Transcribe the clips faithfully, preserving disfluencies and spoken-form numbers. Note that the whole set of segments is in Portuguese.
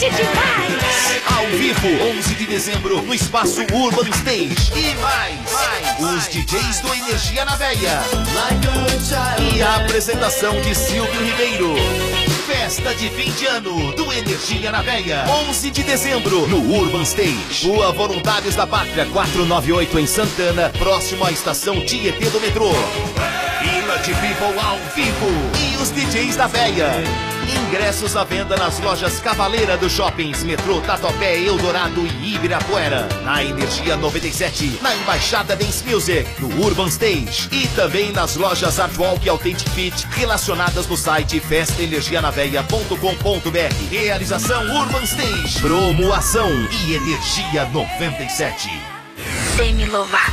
demais! Ao vivo, onze de dezembro, no espaço Urban Stage. E mais, mais os D Js do Energia na Veia. E a apresentação de Silvio Ribeiro. Festa de fim de ano do Energia na Veia. onze de dezembro, no Urban Stage. Rua Voluntários da Pátria, quatrocentos e noventa e oito, em Santana, próximo à estação Tietê do metrô. Village People ao vivo. E os D Js da Veia. Ingressos à venda nas lojas Cavaleira dos Shoppings, Metrô, Tatuapé, Eldorado e Ibirapuera. Na Energia noventa e sete, na Embaixada Dance Music, no Urban Stage. E também nas lojas Artwalk e Authentic Fit, relacionadas no site festa energia na veia ponto com ponto br. Realização Urban Stage, Promo Ação e Energia noventa e sete. Demi Lovato.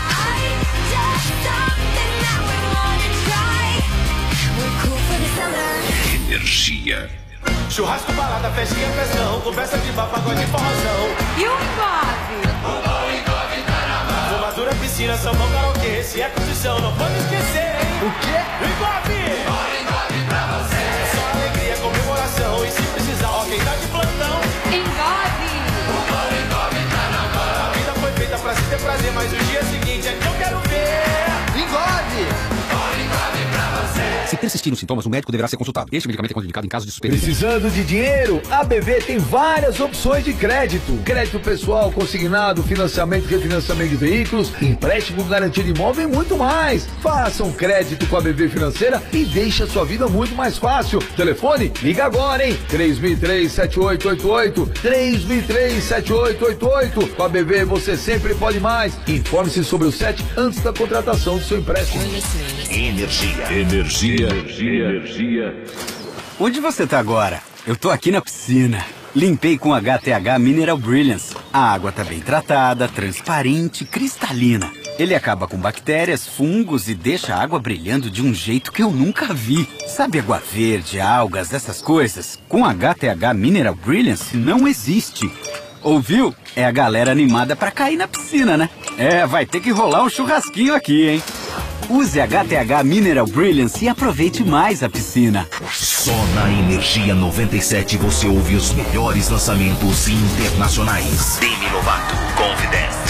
Energia. Churrasco, balada, festinha, festão, conversa de bar, pagode e forrozão. E o engove? O bom engove tá na mão. Formatura, piscina, sambão, karaokê, se é curtição, não pode esquecer, hein? O quê? O engove! Bom engove pra você. É só alegria, comemoração, e se precisar, ó, quem tá de plantão. Engove! O bom engove tá na mão. A vida foi feita pra se ter prazer, mas o dia seguinte é que eu quero ver. Engove! Se persistir nos sintomas, o médico deverá ser consultado. Este medicamento é contraindicado em caso de supervisão. Precisando de dinheiro? A B V tem várias opções de crédito. Crédito pessoal, consignado, financiamento e refinanciamento de veículos, empréstimo garantido de imóvel e muito mais. Faça um crédito com a B V Financeira e deixe a sua vida muito mais fácil. Telefone? Liga agora, hein? três mil e três, sete oito oito oito. três mil e três, sete oito oito oito. Com a B V você sempre pode mais. Informe-se sobre o S E T antes da contratação do seu empréstimo. Energia. Energia. Energia. Energia. Onde você tá agora? Eu tô aqui na piscina. Limpei com H T H Mineral Brilliance. A água tá bem tratada, transparente, cristalina. Ele acaba com bactérias, fungos e deixa a água brilhando de um jeito que eu nunca vi. Sabe água verde, algas, essas coisas? Com H T H Mineral Brilliance não existe. Ouviu? É a galera animada pra cair na piscina, né? É, vai ter que rolar um churrasquinho aqui, hein? Use H T H Mineral Brilliance e aproveite mais a piscina. Só na Energia noventa e sete você ouve os melhores lançamentos internacionais. Demi Lovato, Confidence.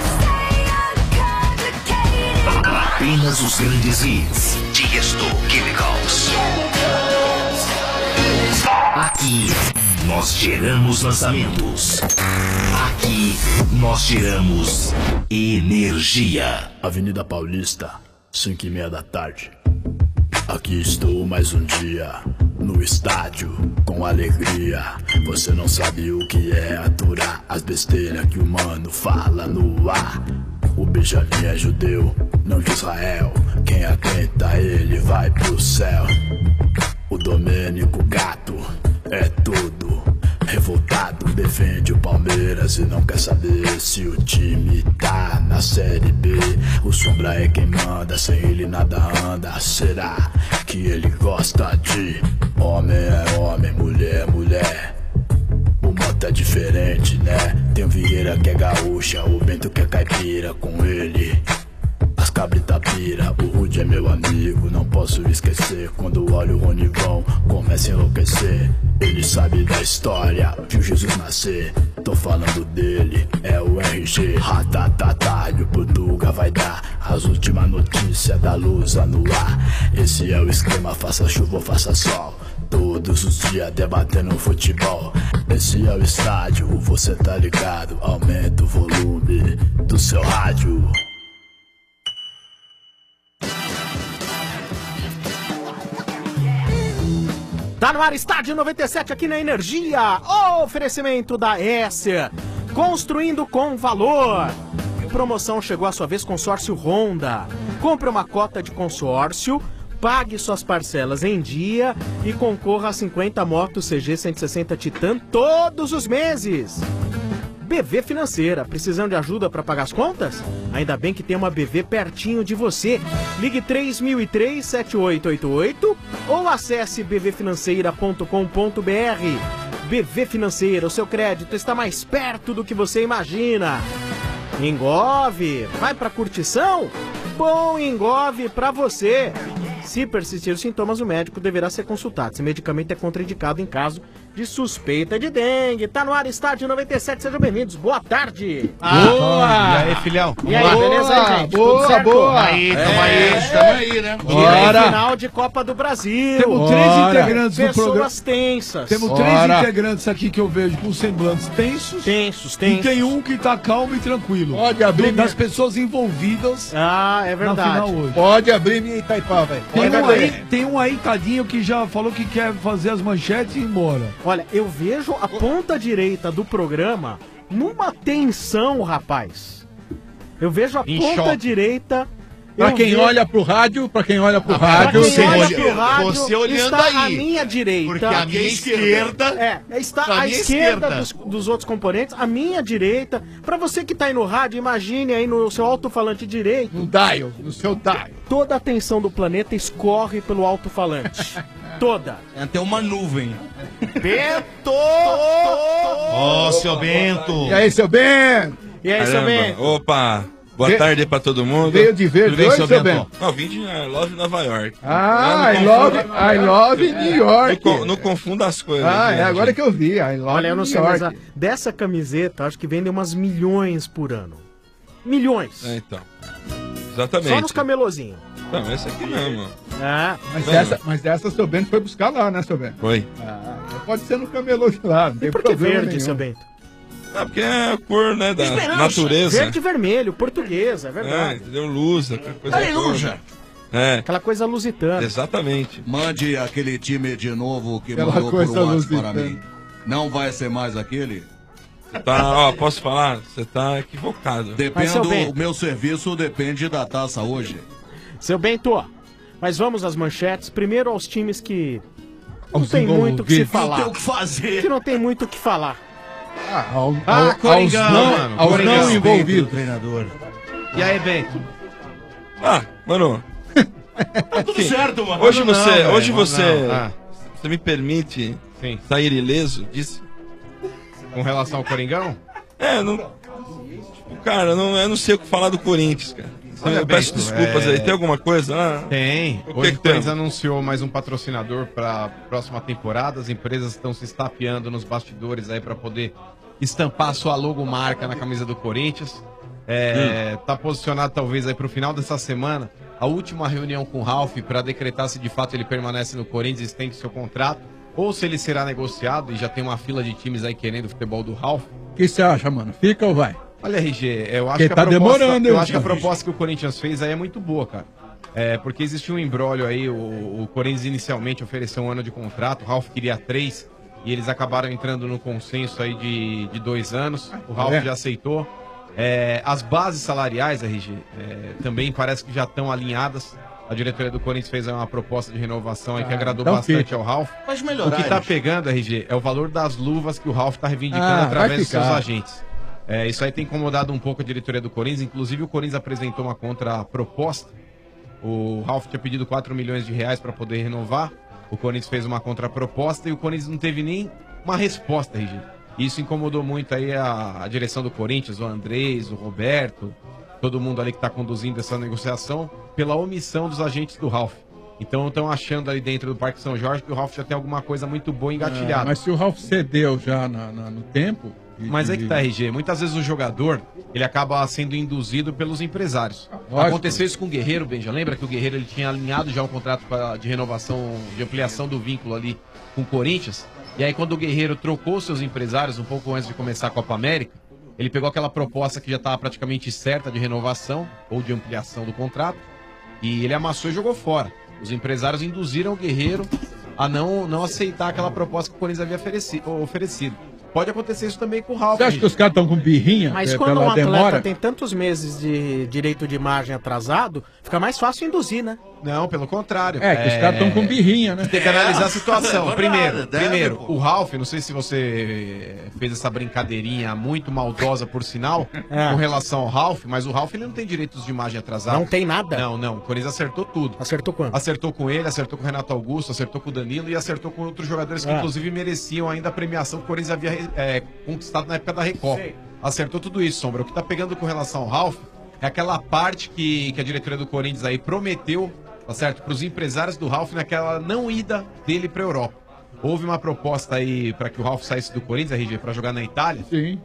Apenas os grandes hits. Tiesto, Chemicals. Aqui nós geramos lançamentos. Aqui nós geramos energia. Avenida Paulista, cinco e meia da tarde. Aqui estou mais um dia no estádio com alegria. Você não sabe o que é aturar as besteiras que o mano fala no ar. O Benjamin é judeu, não de Israel. Quem atenta ele vai pro céu. O Domênico Gato é tudo revoltado, defende o Palmeiras e não quer saber se o time tá na Série B. O Sombra é quem manda, sem ele nada anda. Será que ele gosta de homem é homem, mulher é mulher? O moto é diferente, né? Tem o Vieira que é gaúcha, o Bento que é caipira. Com ele as cabrita pira. O Rude é meu amigo, não posso esquecer. Quando olho o Ronivão, começa a enlouquecer. Ele sabe da história, viu Jesus nascer. Tô falando dele, é o R G. Ratatatá, e o Portuga vai dar as últimas notícias da Lusa no ar. Esse é o esquema, faça chuva ou faça sol. Todos os dias debatendo futebol. Esse é o estádio, você tá ligado. Aumenta o volume do seu rádio. Tá no ar, Estádio noventa e sete aqui na Energia. O oferecimento da Esser, construindo com valor. Promoção chegou à sua vez, consórcio Honda. Compre uma cota de consórcio, pague suas parcelas em dia e concorra a cinquenta motos C G cento e sessenta Titan todos os meses. B V Financeira, precisando de ajuda para pagar as contas? Ainda bem que tem uma B V pertinho de você. Ligue três mil e três, sete oito oito oito ou acesse b v financeira ponto com ponto b r. B V Financeira, o seu crédito está mais perto do que você imagina. Engove, vai para curtição? Bom engove para você. Se persistir os sintomas, o médico deverá ser consultado. Esse medicamento é contraindicado em caso de suspeita de dengue. Tá no ar, Estádio noventa e sete, sejam bem-vindos. Boa tarde. Boa! E aí, filhão? E aí, beleza aí, gente? Boa, Tudo certo? boa! Aí, tamo aí, tamo aí, né? E aí, final de Copa do Brasil. Temos três Ora. integrantes do programa. Pessoas tensas. Temos Ora. três integrantes aqui que eu vejo com semblantes tensos. Tensos, E tensos. tem um que tá calmo e tranquilo. Pode abrir Do- Das minha- pessoas envolvidas Ah, é na verdade. final hoje. Pode abrir minha Itaipava, velho. Tem Pode um, abrir. aí, tem um aí, tadinho, que já falou que quer fazer as manchetes e ir embora. Olha, eu vejo a ponta direita do programa numa tensão, rapaz. Eu vejo a Em ponta choque. direita. Pra eu quem vejo- olha pro rádio, pra quem olha pro Pra rádio... quem você olha olha- pro rádio, você olhando está aí. à minha direita. Porque a minha esquerda... É, está Pra à minha esquerda, esquerda. Dos, dos outros componentes, à minha direita. Pra você que tá aí no rádio, imagine aí no seu alto-falante direito. No dial, no seu dial. Toda a atenção do planeta escorre pelo alto-falante. Toda. É até uma nuvem. Bento! Ô, seu Bento! E aí, seu Bento? E aí, seu Caramba. Bento? Opa, boa Ve- tarde pra todo mundo. Veio de verde Tudo bem, hoje, seu seu Bento? Bento? Não, vim de I Love Nova York. Ah, Não I love, confunda- I love New Não, York. co- não confunda as coisas. Ah, gente. é agora que eu vi. I love Olha, eu não New sei, mas York. a- dessa camiseta, acho que vendem umas milhões por ano. Milhões. É, então. Exatamente. Só nos camelozinhos. Não, esse aqui mesmo. Ah, Mas Não. essa, mas essa seu Bento foi buscar lá, né, seu Bento? Foi. Ah, pode ser no camelô de lá, não e tem por que problema verde, nenhum. seu Bento? Ah, porque é a cor, né, da Esperança. natureza. Verde e vermelho, portuguesa, é É, verdade. entendeu? Luz, aquela coisa Aleluia. toda. É, Aquela coisa lusitana. exatamente. Mande aquele time de novo que Aquela mandou por coisa WhatsApp para lusitana. mim. Não vai ser mais aquele? Tá, ó, posso falar? Você tá equivocado. Mas, Dependo, seu Bento- o meu serviço depende da taça hoje. Seu Bento, mas vamos às manchetes. Primeiro aos times que não Aos tem muito o que se envolvidos. falar. Tem o que fazer. Que não tem muito o que falar. Ah, ao, Ah, ao, aos Coringão, não, mano. aos Coringão. não Respeito envolvidos. treinador. E aí, Bento? Ah, mano, Tá tudo certo, mano. hoje Não, você, velho. hoje Não, você, ah, você me permite sim. sair ileso disso? Com relação ao Coringão? É, não. Tipo, cara, não, eu não sei o que falar do Corinthians, cara. Olha, eu peço Bento, desculpas é- aí. Tem alguma coisa? Ah, Tem. O que Hoje que o Corinthians tem? anunciou mais um patrocinador para a próxima temporada. As empresas estão se estapeando nos bastidores aí para poder estampar a sua logomarca na camisa do Corinthians. É, Tá posicionado talvez aí para o final dessa semana a última reunião com o Ralf para decretar se de fato ele permanece no Corinthians e estende seu contrato ou se ele será negociado, e já tem uma fila de times aí querendo o futebol do Ralf. O que você acha, mano? Fica ou vai? Olha, R G, eu acho Porque que a tá proposta, demorando, eu hein, acho que a cara? proposta que o Corinthians fez aí é muito boa, cara. É, porque existiu um embrólio aí, o, o Corinthians inicialmente ofereceu um ano de contrato, o Ralf queria três, e eles acabaram entrando no consenso aí de, de dois anos, o Ralf É. já aceitou. É, as bases salariais, R G, é, também parece que já estão alinhadas. A diretoria do Corinthians fez aí uma proposta de renovação aí que Ah, agradou então bastante fica. ao Ralf. Pode O melhorar. que tá gente. pegando, R G, é o valor das luvas que o Ralf tá reivindicando Ah, vai através dos seus ficar. agentes. É, isso aí tem incomodado um pouco a diretoria do Corinthians. Inclusive, o Corinthians apresentou uma contraproposta. O Ralf tinha pedido quatro milhões de reais para poder renovar. O Corinthians fez uma contraproposta e o Corinthians não teve nem uma resposta, R G. Isso incomodou muito aí a, a direção do Corinthians, o Andrés, o Roberto, todo mundo ali que está conduzindo essa negociação, pela omissão dos agentes do Ralf. Então estão achando ali dentro do Parque São Jorge que o Ralf já tem alguma coisa muito boa engatilhada. Ah, mas se o Ralf cedeu já na- na- no tempo... e- Mas é e- que tá, R G. Muitas vezes o jogador, ele acaba sendo induzido pelos empresários. Lógico. Aconteceu isso com o Guerreiro, Benja. Lembra que o Guerreiro ele tinha alinhado já um contrato pra- de renovação, de ampliação do vínculo ali com o Corinthians? E aí quando o Guerreiro trocou seus empresários um pouco antes de começar a Copa América, ele pegou aquela proposta que já estava praticamente certa de renovação ou de ampliação do contrato e ele amassou e jogou fora. Os empresários induziram o Guerreiro a não, não aceitar aquela proposta que o Corinthians havia ofereci- oferecido. Pode acontecer isso também com o Ralf. Você acha que os caras estão com birrinha Mas é, quando pela um atleta demora? tem tantos meses de direito de imagem atrasado, fica mais fácil induzir, né? Não, pelo contrário. É, que os caras estão com birrinha, né? Tem que analisar a situação. É, Primeiro, deve, primeiro, pô. o Ralf, não sei se você fez essa brincadeirinha muito maldosa, por sinal, É. com relação ao Ralf, mas o Ralf ele não tem direitos de imagem atrasados. Não tem nada. Não, não. O Corinthians acertou tudo. Acertou quanto? Acertou com ele, acertou com o Renato Augusto, acertou com o Danilo e acertou com outros jogadores que, Ah. inclusive, mereciam ainda a premiação que o Corinthians havia é, conquistado na época da Record. Acertou tudo isso, Sombra. O que tá pegando com relação ao Ralf é aquela parte que, que a diretoria do Corinthians aí prometeu, tá certo, para os empresários do Ralf naquela não ida dele pra Europa. Houve uma proposta aí para que o Ralf saísse do Corinthians, R G, para jogar na Itália. Sim.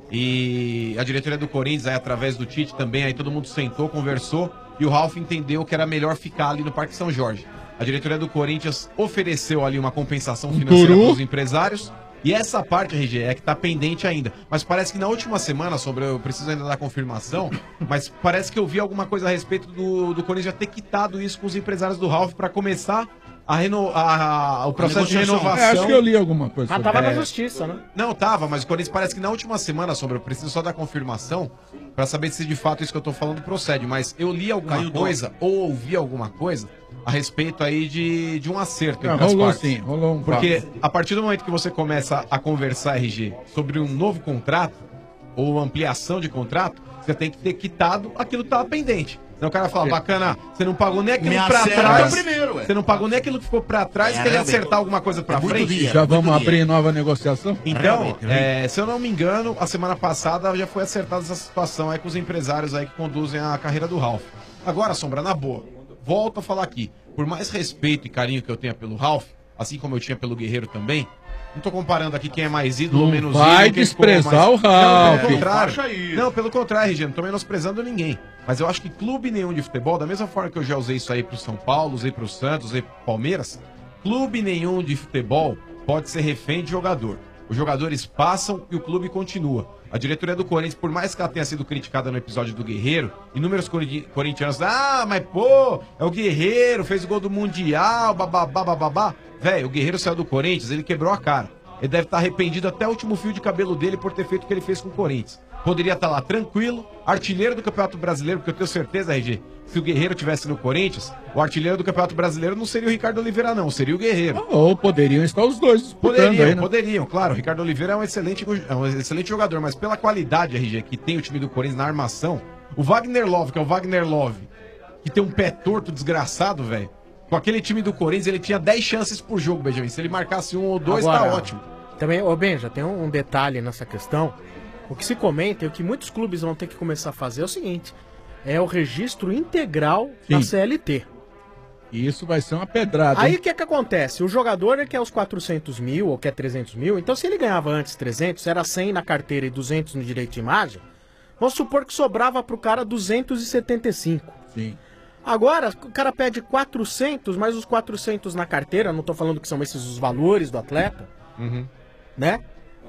E a diretoria do Corinthians, aí, através do Tite também, aí todo mundo sentou, conversou, e o Ralf entendeu que era melhor ficar ali no Parque São Jorge. A diretoria do Corinthians ofereceu ali uma compensação financeira para os empresários, e essa parte, R G, é que tá pendente ainda. Mas parece que na última semana, sobre, eu preciso ainda dar confirmação, mas parece que eu vi alguma coisa a respeito do, do Corinthians já ter quitado isso com os empresários do Ralf para começar a reno, a, a, o processo de renovação. É, acho que eu li alguma coisa. Mas tava na justiça, né? Não, tava, mas o Corinthians parece que na última semana, sobre, eu preciso só dar confirmação pra saber se de fato isso que eu tô falando procede, mas eu li alguma Caiu coisa, ou ouvi alguma coisa, a respeito aí de, de um acerto Não, entre as rolou partes. sim, rolou um Porque papo. a partir do momento que você começa a conversar, R G, sobre um novo contrato, ou ampliação de contrato, você tem que ter quitado aquilo que tava pendente. Então o cara fala, bacana, você não pagou nem aquilo Me pra acerta trás. primeiro, ué. Você não pagou nem aquilo que ficou pra trás É, e queria realmente. acertar alguma coisa pra É muito frente. dinheiro. Já vamos abrir nova negociação? Então, é, se eu não me engano, a semana passada já foi acertada essa situação aí com os empresários aí que conduzem a carreira do Ralf. Agora, Sombra, na boa, volto a falar aqui. Por mais respeito e carinho que eu tenha pelo Ralf, assim como eu tinha pelo Guerreiro também, não tô comparando aqui quem é mais ídolo ou Não menos vai ídolo. quem ficou desprezar o Ralf. Não, pelo contrário. Faça isso. Não, pelo contrário, R G, não tô menosprezando ninguém. Mas eu acho que clube nenhum de futebol, da mesma forma que eu já usei isso aí pro São Paulo, usei pro Santos, usei pro Palmeiras, clube nenhum de futebol pode ser refém de jogador. Os jogadores passam e o clube continua. A diretoria do Corinthians, por mais que ela tenha sido criticada no episódio do Guerreiro, inúmeros corin- corintianos, ah, mas pô, é o Guerreiro, fez o gol do Mundial, bababá, bababá. Velho, o Guerreiro saiu do Corinthians, ele quebrou a cara. Ele deve estar arrependido até o último fio de cabelo dele por ter feito o que ele fez com o Corinthians. Poderia estar lá tranquilo, artilheiro do Campeonato Brasileiro, porque eu tenho certeza, R G, se o Guerreiro tivesse no Corinthians, o artilheiro do Campeonato Brasileiro não seria o Ricardo Oliveira, não, seria o Guerreiro. Ou poderiam estar os dois disputando Poderiam, aí, né? poderiam, claro. O Ricardo Oliveira é um, excelente, é um excelente jogador, mas pela qualidade, R G, que tem o time do Corinthians na armação, o Wagner Love, que é o Wagner Love, que tem um pé torto desgraçado, velho, com aquele time do Corinthians, ele tinha dez chances por jogo, Benjamin. Se ele marcasse um ou dois, Agora, tá ótimo. Também, ô Benja, tem um, um detalhe nessa questão. O que se comenta e o que muitos clubes vão ter que começar a fazer é o seguinte: é o registro integral da Sim. C L T. E isso vai ser uma pedrada. Aí hein? o que é que acontece? O jogador ele quer os quatrocentos mil ou quer trezentos mil, então se ele ganhava antes trezentos, era cem na carteira e duzentos no direito de imagem, vamos supor que sobrava pro cara duzentos e setenta e cinco. Sim. Agora, o cara pede quatrocentos, mais os quatrocentos na carteira, não tô falando que são esses os valores do atleta, Uhum. né?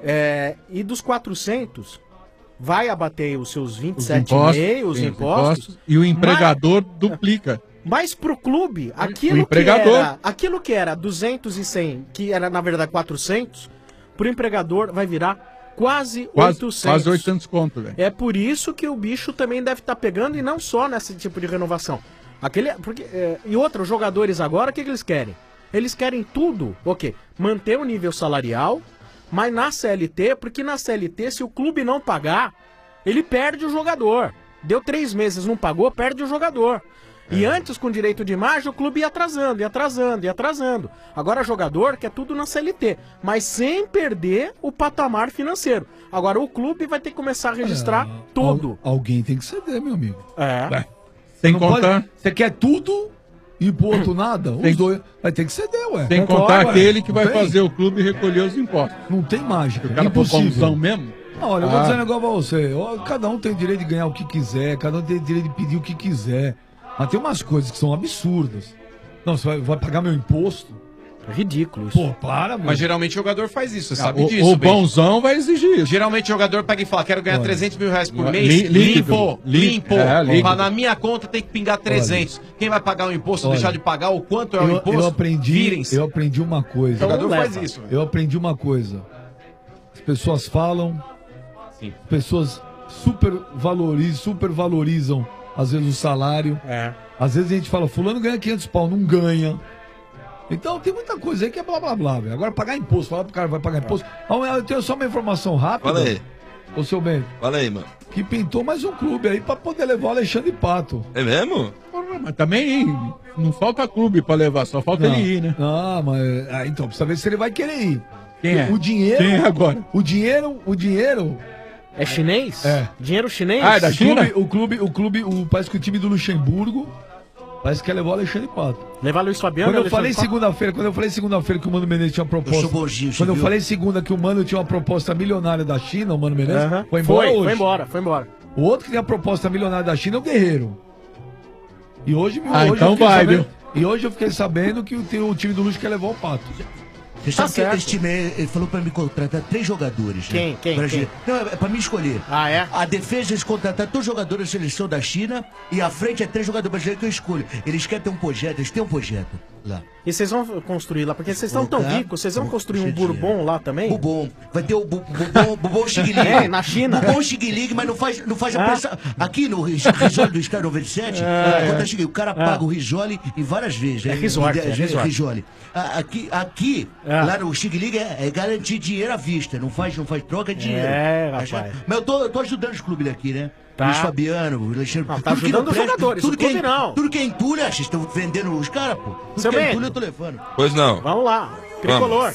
É, e dos quatrocentos, vai abater os seus vinte e Os sete impostos, vírgula cinco, os sim, os impostos, impostos, e o empregador duplica. mas pro clube, aquilo que, empregador. era, aquilo que era duzentos e cem, que era na verdade quatrocentos, pro empregador vai virar quase, Quase, oitocentos. quase oitocentos conto, velho. É por isso que o bicho também deve estar pegando, e não só nesse tipo de renovação. Aquele, porque, é, e outros jogadores agora, o que, que eles querem? Eles querem tudo, o quê? Manter o nível salarial, mas na C L T, porque na C L T, se o clube não pagar, ele perde o jogador. Deu três meses, não pagou, perde o jogador. E antes, com direito de imagem, o clube ia atrasando, ia atrasando, ia atrasando. Agora, jogador quer tudo na C L T, mas sem perder o patamar financeiro. Agora, o clube vai ter que começar a registrar tudo. Al- alguém tem que ceder, meu amigo. É. Sem Não pode- contar, Você quer tudo e pro outro nada? Os Tem- dois. Vai ter que ceder, ué. sem Concordo, contar ué. aquele que vai Não tem? fazer o clube recolher os impostos. Não tem mágica. O cara for bonzão mesmo. Não, olha, eu vou Ah. dizer um negócio pra você. Ó, cada um tem o direito de ganhar o que quiser, cada um tem o direito de pedir o que quiser. Mas tem umas coisas que são absurdas. Não, você vai, vai pagar meu imposto? É ridículo isso. Pô, para, meu. Mas geralmente o jogador faz isso, você Ah, sabe o, disso, o Benja. bonzão vai exigir isso. Geralmente o jogador pega e fala, quero ganhar Olha. trezentos mil reais por Li- mês, líquido. limpo, Li- limpo. é, líquido. Fala, na minha conta tem que pingar trezentos. Quem vai pagar o imposto ou Olha. deixar de pagar, o quanto é o eu, imposto? eu aprendi, Virem-se. eu aprendi uma coisa. O jogador Então faz leva. isso. velho. Eu aprendi uma coisa. As pessoas falam, Sim. as pessoas super valorizam, super valorizam às vezes o salário. É. Às vezes a gente fala, fulano ganha quinhentos pau, não ganha. Então tem muita coisa aí que é blá blá blá, velho. Agora pagar imposto, falar pro cara vai pagar imposto. Ah, eu tenho só uma informação rápida. Fala aí. Ô seu bem, Fala aí, mano. que pintou mais um clube aí pra poder levar o Alexandre Pato. É mesmo? Porra, mas também não falta clube pra levar, só falta Não. ele ir, né? Ah, mas ah, então precisa ver se ele vai querer ir. Quem é? O dinheiro. Quem é agora? O dinheiro, o dinheiro. É chinês? É. Dinheiro chinês? Ah, é da O China? clube, o clube, o clube, o, parece que o time do Luxemburgo Parece que quer levar o Alexandre Pato. Levar Luiz Fabiano. Quando eu Alexandre falei Pato? segunda-feira, quando eu falei segunda-feira que o Mano Menezes tinha uma proposta. Eu sou bonzinho, você quando eu viu? falei segunda que o Mano tinha uma proposta milionária da China, o Mano Menezes, Aham. foi embora Foi, hoje. foi embora, foi embora. O outro que tem a proposta milionária da China é o Guerreiro. E hoje, Ah, hoje então eu fiquei vai, sabendo, viu? E hoje eu fiquei sabendo que o, o time do Luxo quer levar o Pato. Você sabe que esse time, ele falou pra me contratar três jogadores. Quem? Né? Quem? Pra Quem? gente- Não, é pra mim escolher. Ah, é? A defesa, eles contrataram todos os jogadores da seleção da China e a frente é três jogadores brasileiros que eu escolho. Eles querem ter um projeto, eles têm um projeto lá. E vocês vão construir lá, porque vocês estão tão Colocar- ricos, vocês vão construir um Bourbon lá também? Bourbon. Vai ter o bu- Bourbon, Bourbon Xing Ling. É, na China. Bourbon Xing Ling, mas não faz, não faz a Ah. pressão. Aqui no Ris- Risoli do Sky noventa e sete, É, quando é. eu cheguei, o cara Ah. paga o Risoli em várias vezes. É né? resort, Em dez é vezes resort. Risoli. A- Aqui, aqui Ah. lá no Xing Ling, é, é garantir dinheiro à vista. Não faz, não faz troca de dinheiro. É, Mas, rapaz. Mas eu tô, eu tô ajudando os clubes aqui, né? Tá. Luiz Fabiano, o Alexandre. Não, tá tudo que ajudando os presta, jogadores, tudo o que é, clube não. Tudo que é entulho, vocês estão vendendo os caras, pô. Tudo Seu que é Bento. entulho eu tô levando. Pois não. Vamos lá, tricolor.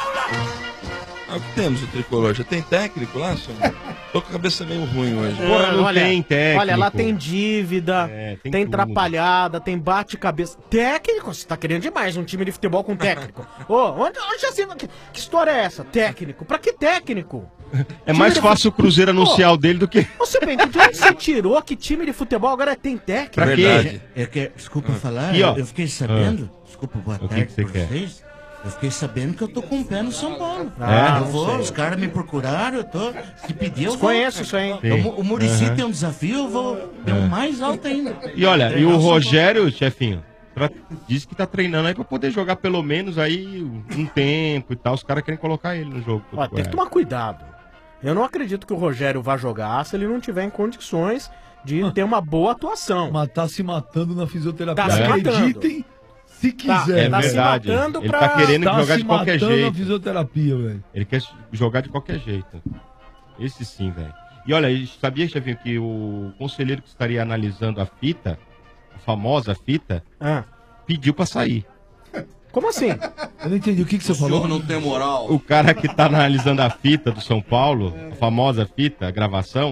Ah, o que temos o tricolor? Já tem técnico lá, senhor? Tô com a cabeça meio ruim hoje. Porra, não olha, tem técnico. Olha, lá tem dívida, É, tem, tem tudo. atrapalhada, tem bate-cabeça. Técnico? Você tá querendo demais um time de futebol com técnico. Ô, onde, onde assim, que, que história é essa? Técnico? Pra que técnico? É mais Time de fácil o Cruzeiro anunciar o dele do que. Você bem, de onde você tirou que time de futebol agora tem técnico? Pra quê? Verdade. É que, desculpa falar, Aqui, ó. eu fiquei sabendo, desculpa, boa O que tarde que você pra quer? vocês. Eu fiquei sabendo que eu tô com o pé no São Paulo. Ah, eu não vou, sei. os caras me procuraram, eu tô. Se pedir, eu vou. Conheço isso aí. O, Mu- o Muricy Aham. tem um desafio, eu vou ter um mais alto ainda. E olha, e Treinar o São Paulo. Rogério, chefinho, tra- disse que tá treinando aí pra poder jogar pelo menos aí um tempo e tal. Os caras querem colocar ele no jogo. Ó, tem que tomar cuidado. Eu não acredito que o Rogério vá jogar se ele não tiver em condições de ter uma boa atuação. Mas tá se matando na fisioterapia. Tá se matando. Acreditem se Tá, quiser. É tá se verdade. matando Ele pra- tá querendo Tá jogar se de qualquer matando na jeito. fisioterapia, velho. Ele quer jogar de qualquer jeito. Esse sim, velho. E olha, sabia, chefinho, que o conselheiro que estaria analisando a fita, a famosa fita, Ah, pediu pra sair. como assim? Eu não entendi o que, que você O senhor falou. não tem moral. O cara que tá analisando a fita do São Paulo, a famosa fita, a gravação,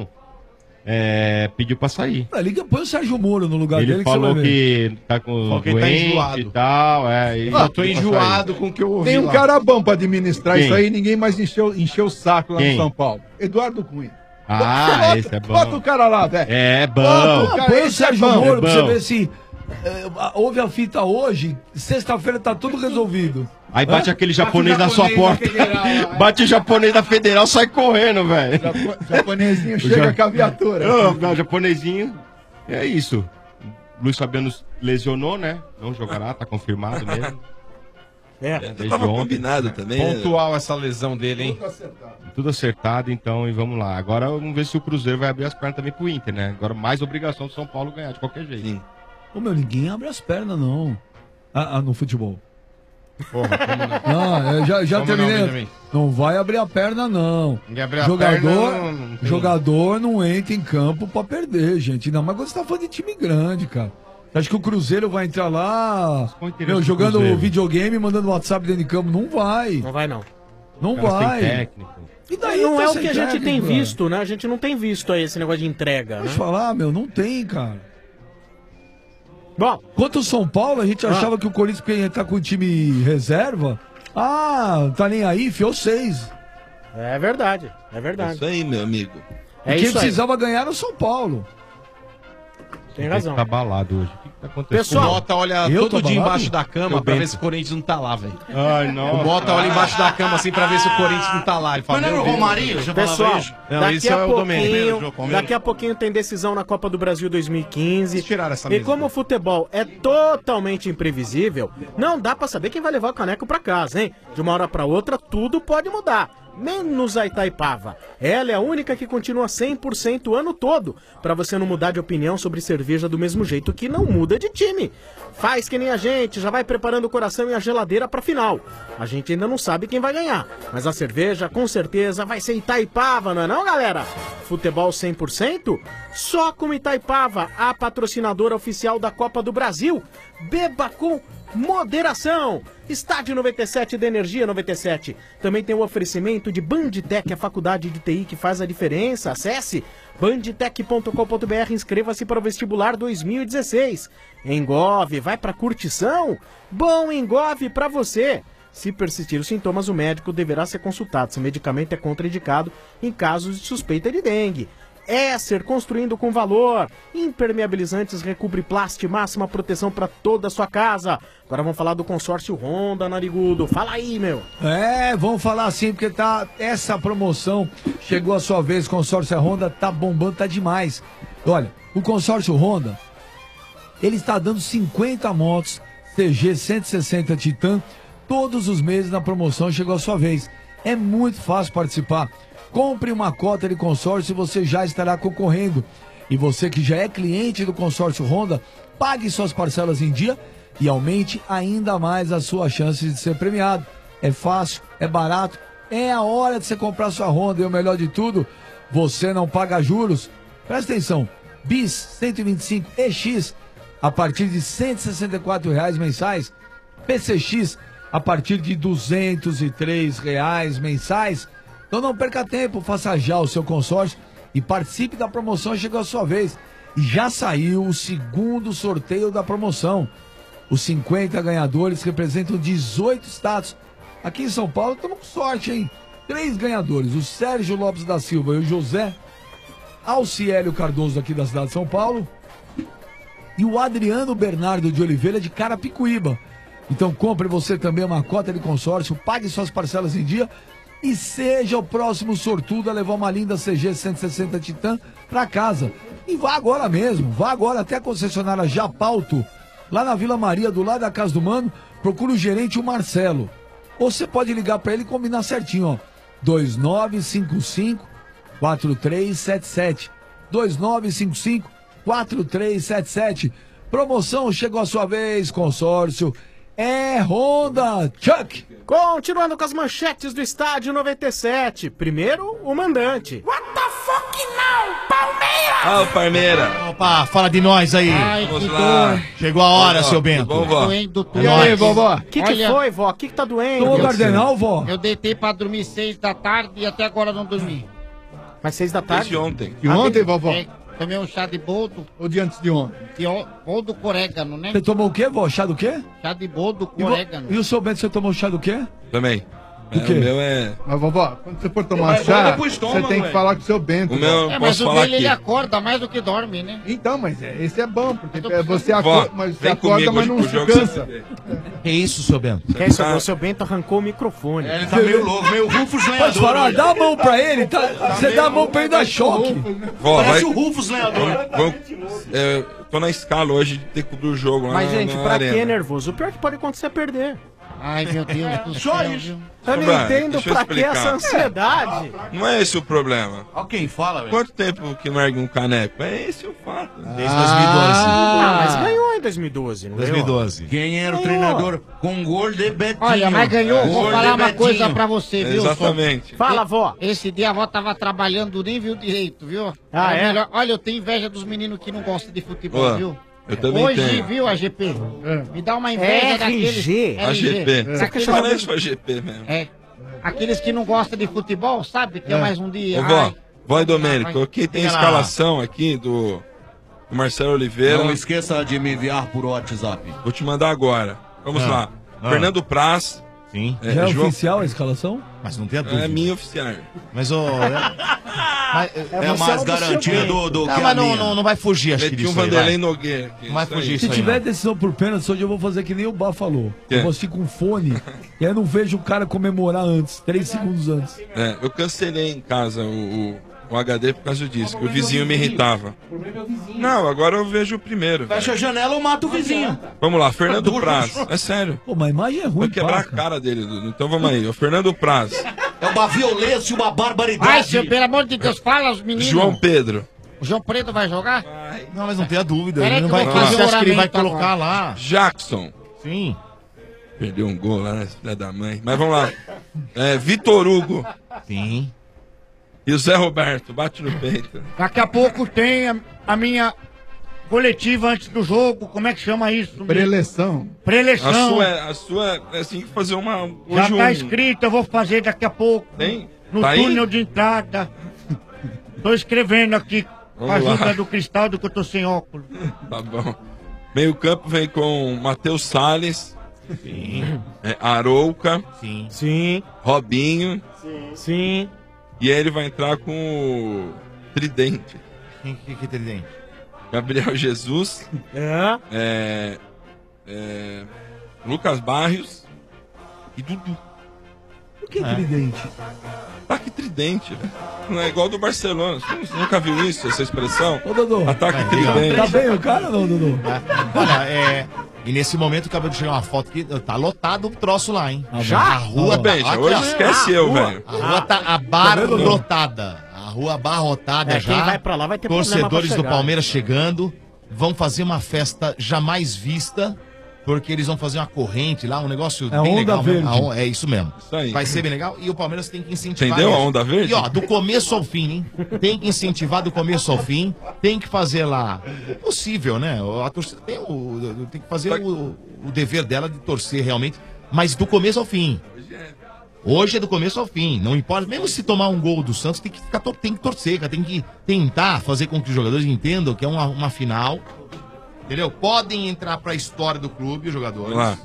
é, pediu pra sair. Ah, liga, põe o Sérgio Moro no lugar Ele dele falou você vai ver. que tá com Falou que ele tá doente enjoado. e tal. É, e Ah, tô pediu pra enjoado com o que eu ouvi Tem um lá. cara bom pra administrar Quem? isso aí, ninguém mais encheu, encheu o saco lá Quem? no São Paulo. Eduardo Cunha. sair. Ah, Bota- esse é bom. Bota o cara lá, velho. É bom. Bota o Ah, põe o esse é Sérgio bom, Moro pra é você bom. ver se. é, houve a fita hoje, sexta-feira tá tudo resolvido. Aí bate Hã? aquele japonês na sua porta. Bate o japonês da federal, sai correndo, velho. Japo- Japonesinho chega com a viatura. Não, não, japonesinho. É isso. Luiz Fabiano lesionou, né? Não jogará, tá confirmado mesmo. É. Desde Tava ontem. combinado também. né? Pontual essa lesão dele, hein? Tudo acertado, então, e vamos lá. Agora vamos ver se o Cruzeiro vai abrir as pernas também pro Inter, né? Agora mais obrigação do São Paulo ganhar de qualquer jeito. Sim. Ô meu, ninguém abre as pernas, não. Ah, ah, no futebol. Porra, como não? Não, eu já, já Como não, terminei. Benjamin? Não, vai abrir a perna, não. Ninguém abre a jogador, perna, não- não tem. jogador não entra em campo pra perder, gente. Não, mas quando você tá falando de time grande, cara. Você acha que o Cruzeiro vai entrar lá, Qual o interesse meu, do jogando Cruzeiro? videogame, mandando WhatsApp dentro de campo? Não vai. Não vai, não. Não Os caras têm vai. técnico. E daí não tá é o sem que a gente técnico, tem cara? visto, né? A gente não tem visto aí esse negócio de entrega, né? Deixa eu falar, meu, não tem, cara. Bom, Quanto ao São Paulo, a gente Ah. achava que o Corinthians ia entrar com o time reserva. Ah, tá nem aí, enfiou seis. é verdade, é É verdade. isso aí, meu amigo. É Quem isso aí, precisava ganhar era o São Paulo. tem razão. Tá abalado hoje. O que, que tá acontecendo? O Pessoal, Bota olha eu tô todo dia abalado? embaixo da cama Eu pra ver bento. se o Corinthians não tá lá, velho. Ai, não. O Bota olha embaixo da cama assim pra ver se o Corinthians não tá lá. Ele fala, Mas não era o meu Deus. Romarinho que já falava Pessoal, isso? Não, daqui, esse a é o Domênico. pouquinho, daqui a pouquinho tem decisão na Copa do Brasil dois mil e quinze. Eles tiraram essa E mesa. como o futebol é totalmente imprevisível, não dá pra saber quem vai levar o caneco pra casa, hein? De uma hora pra outra, tudo pode mudar. Menos a Itaipava. Ela é a única que continua cem por cento o ano todo, pra você não mudar de opinião sobre cerveja do mesmo jeito que não muda de time. Faz que nem a gente, já vai preparando o coração e a geladeira pra final. A gente ainda não sabe quem vai ganhar, mas a cerveja com certeza vai ser Itaipava, não é não, galera? Futebol cem por cento? Só com Itaipava, a patrocinadora oficial da Copa do Brasil. Beba com moderação. Estádio noventa e sete da Energia noventa e sete. Também tem o oferecimento de Bandtech, a faculdade de T I que faz a diferença. Acesse bandtech ponto com ponto br, inscreva-se para o vestibular dois mil e dezesseis. Engove, vai para curtição? Bom Engove para você. Se persistir os sintomas, o médico deverá ser consultado. Se o medicamento é contraindicado em casos de suspeita de dengue. Esser, construindo com valor. Impermeabilizantes Recobre Plast, máxima proteção para toda a sua casa. Agora vamos falar do consórcio Honda, Narigudo. Fala aí, meu. É, vamos falar assim, porque tá essa promoção chegou a sua vez, consórcio Honda tá bombando, tá demais. Olha, o consórcio Honda, ele está dando cinquenta motos C G cento e sessenta Titan todos os meses na promoção, chegou a sua vez. É muito fácil participar. Compre uma cota de consórcio e você já estará concorrendo. E você que já é cliente do consórcio Honda, pague suas parcelas em dia e aumente ainda mais as suas chances de ser premiado. É fácil, é barato, é a hora de você comprar sua Honda. E o melhor de tudo, você não paga juros. Presta atenção, Bis cento e vinte e cinco E X a partir de cento e sessenta e quatro reais mensais, P C X a partir de duzentos e três reais mensais. Então não perca tempo, faça já o seu consórcio e participe da promoção. Chegou a sua vez. E já saiu o segundo sorteio da promoção. Os cinquenta ganhadores representam dezoito estados. Aqui em São Paulo estamos com sorte, hein? Três ganhadores, o Sérgio Lopes da Silva e o José Alciélio Cardoso aqui da cidade de São Paulo. E o Adriano Bernardo de Oliveira de Carapicuíba. Então compre você também uma cota de consórcio, pague suas parcelas em dia e seja o próximo sortudo a levar uma linda C G cento e sessenta Titan para casa. E vá agora mesmo, vá agora até a concessionária Japauto, lá na Vila Maria, do lado da Casa do Mano, procura o gerente, o Marcelo. Ou você pode ligar para ele e combinar certinho, ó, dois nove cinco cinco, quatro três sete sete, dois nove cinco cinco, quatro três sete sete. Promoção chegou a sua vez, consórcio é Honda. Chuck! Continuando com as manchetes do Estádio noventa e sete. Primeiro, o mandante. What the fuck now, Palmeiras? Ah, o Palmeira. Opa, fala de nós aí. Ai, Vamos que lá. dor. Chegou a hora, Vovó, seu Bento. tudo bom, vó? Doendo tudo. E aí, vovó? O que, que Olha- foi, vó? O que, que tá doendo? Ô, Cardenal, vó. Eu deitei pra dormir seis da tarde e até agora não dormi. Mas seis da tarde? Desde ontem. E ontem, vovó? É, tomei um chá de boldo, Ou de antes de ontem? de o- boldo com orégano, né? Você tomou o quê, vó? Chá do quê? Chá de boldo E, com vo- orégano. e o seu Bento, você tomou chá do quê? Também. O É, quê? o meu é. Mas, vovó, quando você for tomar Vai, chá, vai pro estômago, você tem que velho. falar com o seu Bento. O meu eu É, mas posso o falar dele ele aqui. acorda mais do que dorme, né? Então, mas é, esse é bom, porque tô é, você Vó, acorda, mas você vem acorda, comigo mas hoje não pro se jogo que cansa. você vê. Que isso, seu Bento? Que é isso, Tá. o seu Bento arrancou o microfone. Ele tá meio louco, meio Rufus Pode lenhador. falar, hoje. dá a mão pra ele. Tá, você dá a mão pra ele dar choque. Vó, vai. Parece o Rufus lenhador. Vamos, é, tô na escala hoje de ter que cobrir o jogo lá Mas, na, gente, na pra arena. que nervoso? O pior que pode acontecer é perder. Ai, meu Deus do Só céu, isso. viu? Eu não Vai, entendo deixa eu pra que explicar. essa ansiedade. Não é esse o problema. Ó quem fala, velho. Quanto tempo que não ergue um caneco? É esse o fato. Desde dois mil e doze. Ah, mas ganhou em dois mil e doze, não dois mil e ganhou? doze. Quem era o Ganhou. treinador com gol de Betinho? Olha, mas ganhou. Vou Gol falar de uma coisa Betinho. pra você, viu? Exatamente. Fala, vó. Esse dia a avó tava trabalhando, nem viu direito, viu? Ah, Era é? melhor- Olha, eu tenho inveja dos meninos que não gostam de futebol, Ó, viu? eu também Hoje, tenho. viu, a G P? É. Me dá uma inveja R G. daqueles... A G P. Aqueles- Você parece a G P mesmo. É. Aqueles que não gostam de futebol, sabe? Que é, mais um dia. Ô, vó, Ai, vó e Domênico, aqui tem a Diga lá. escalação aqui do, do Marcelo Oliveira. Não esqueça de me enviar por WhatsApp. Vou te mandar agora. Vamos Ah. lá. Ah. Fernando Praz. Sim. É, Já é João- oficial a escalação? Mas não tenha dúvida. É minha oficial. Mas, ô... Mas, é, É mais garantida do, do Não, que a mas não, minha. não, não vai fugir, acho que Meti um disso aí, Vanderlei vai. Nogueira aqui. Não vai isso fugir aí. Se isso aí, tiver não. decisão por pênalti, hoje eu vou fazer que nem o Bá falou. Quê? Eu vou assistir com fone e aí eu não vejo o cara comemorar antes, três segundos antes. É, eu cancelei em casa o, o, o H D por causa disso, que o vizinho me irritava. Não, agora eu vejo o primeiro. Fecha a janela ou mata o vizinho. Vamos lá, Fernando Duro. Praz. É sério. Pô, mas a imagem é ruim, Vai quebrar a Paca. cara dele, Dudu. Então vamos aí. O Fernando Praz. É uma violência, uma barbaridade. Ai, senhor, pelo amor de Deus, fala os meninos. João Pedro. O João Preto vai jogar? Não, mas não tenha dúvida. Peraí Ele não que eu vai, vou fazer você acha o que ele vai oramento colocar agora. lá? Jackson. Sim. Perdeu um gol lá, né? Filha da mãe. Mas vamos lá. É, Vitor Hugo. Sim. E o Zé Roberto. Bate no peito. Daqui a pouco tem a, a minha coletiva antes do jogo, como é que chama isso? Preleção. Preleção. A sua, é- a sua é assim que fazer uma. Já hoje tá um- escrito, eu vou fazer daqui a pouco. Tem? No Tá aí? túnel de entrada. Tô escrevendo aqui com a Vamos lá. ajuda do Cristaldo que eu tô sem óculos. Tá bom. Meio campo vem com Matheus Salles. Sim. É, Arouca. Sim. Sim. Robinho. Sim. Sim. E aí ele vai entrar com o Tridente. Quem que, que Tridente? Gabriel Jesus. É. É, é, Lucas Barrios e Dudu. O que é Tridente? Ataque Tridente, velho. Não é igual do Barcelona. Você nunca viu isso, essa expressão? Ô, Dodô. Ataque É, Tridente. Tá bem o cara, não, Dodô? Olha, é. E nesse momento acabou de chegar uma foto que tá lotado o troço lá, hein? Já? A rua Tá bem, já. aqui, Hoje ó. esquece eu, rua- velho. A rua tá abarrotada. A rua abarrotada É, já. quem vai pra lá vai ter problema Torcedores pra do chegar. Palmeiras chegando. Vão fazer uma festa jamais vista. Porque eles vão fazer uma corrente lá, um negócio É bem onda legal. mesmo. verde. A on- É isso mesmo. Isso aí. Vai ser bem legal. E o Palmeiras tem que incentivar. Entendeu a isso. onda verde? E ó, do começo ao fim, hein? Tem que incentivar do começo ao fim. Tem que fazer lá. O possível, né? A torcida tem, o, tem que fazer o, o dever dela de torcer realmente. Mas do começo ao fim. Hoje é do começo ao fim. Não importa. Mesmo se tomar um gol do Santos, tem que, ficar, tor- tem que torcer, cara. Tem que tentar fazer com que os jogadores entendam que é uma, uma final. Entendeu? Podem entrar pra história do clube, os jogadores. Lá.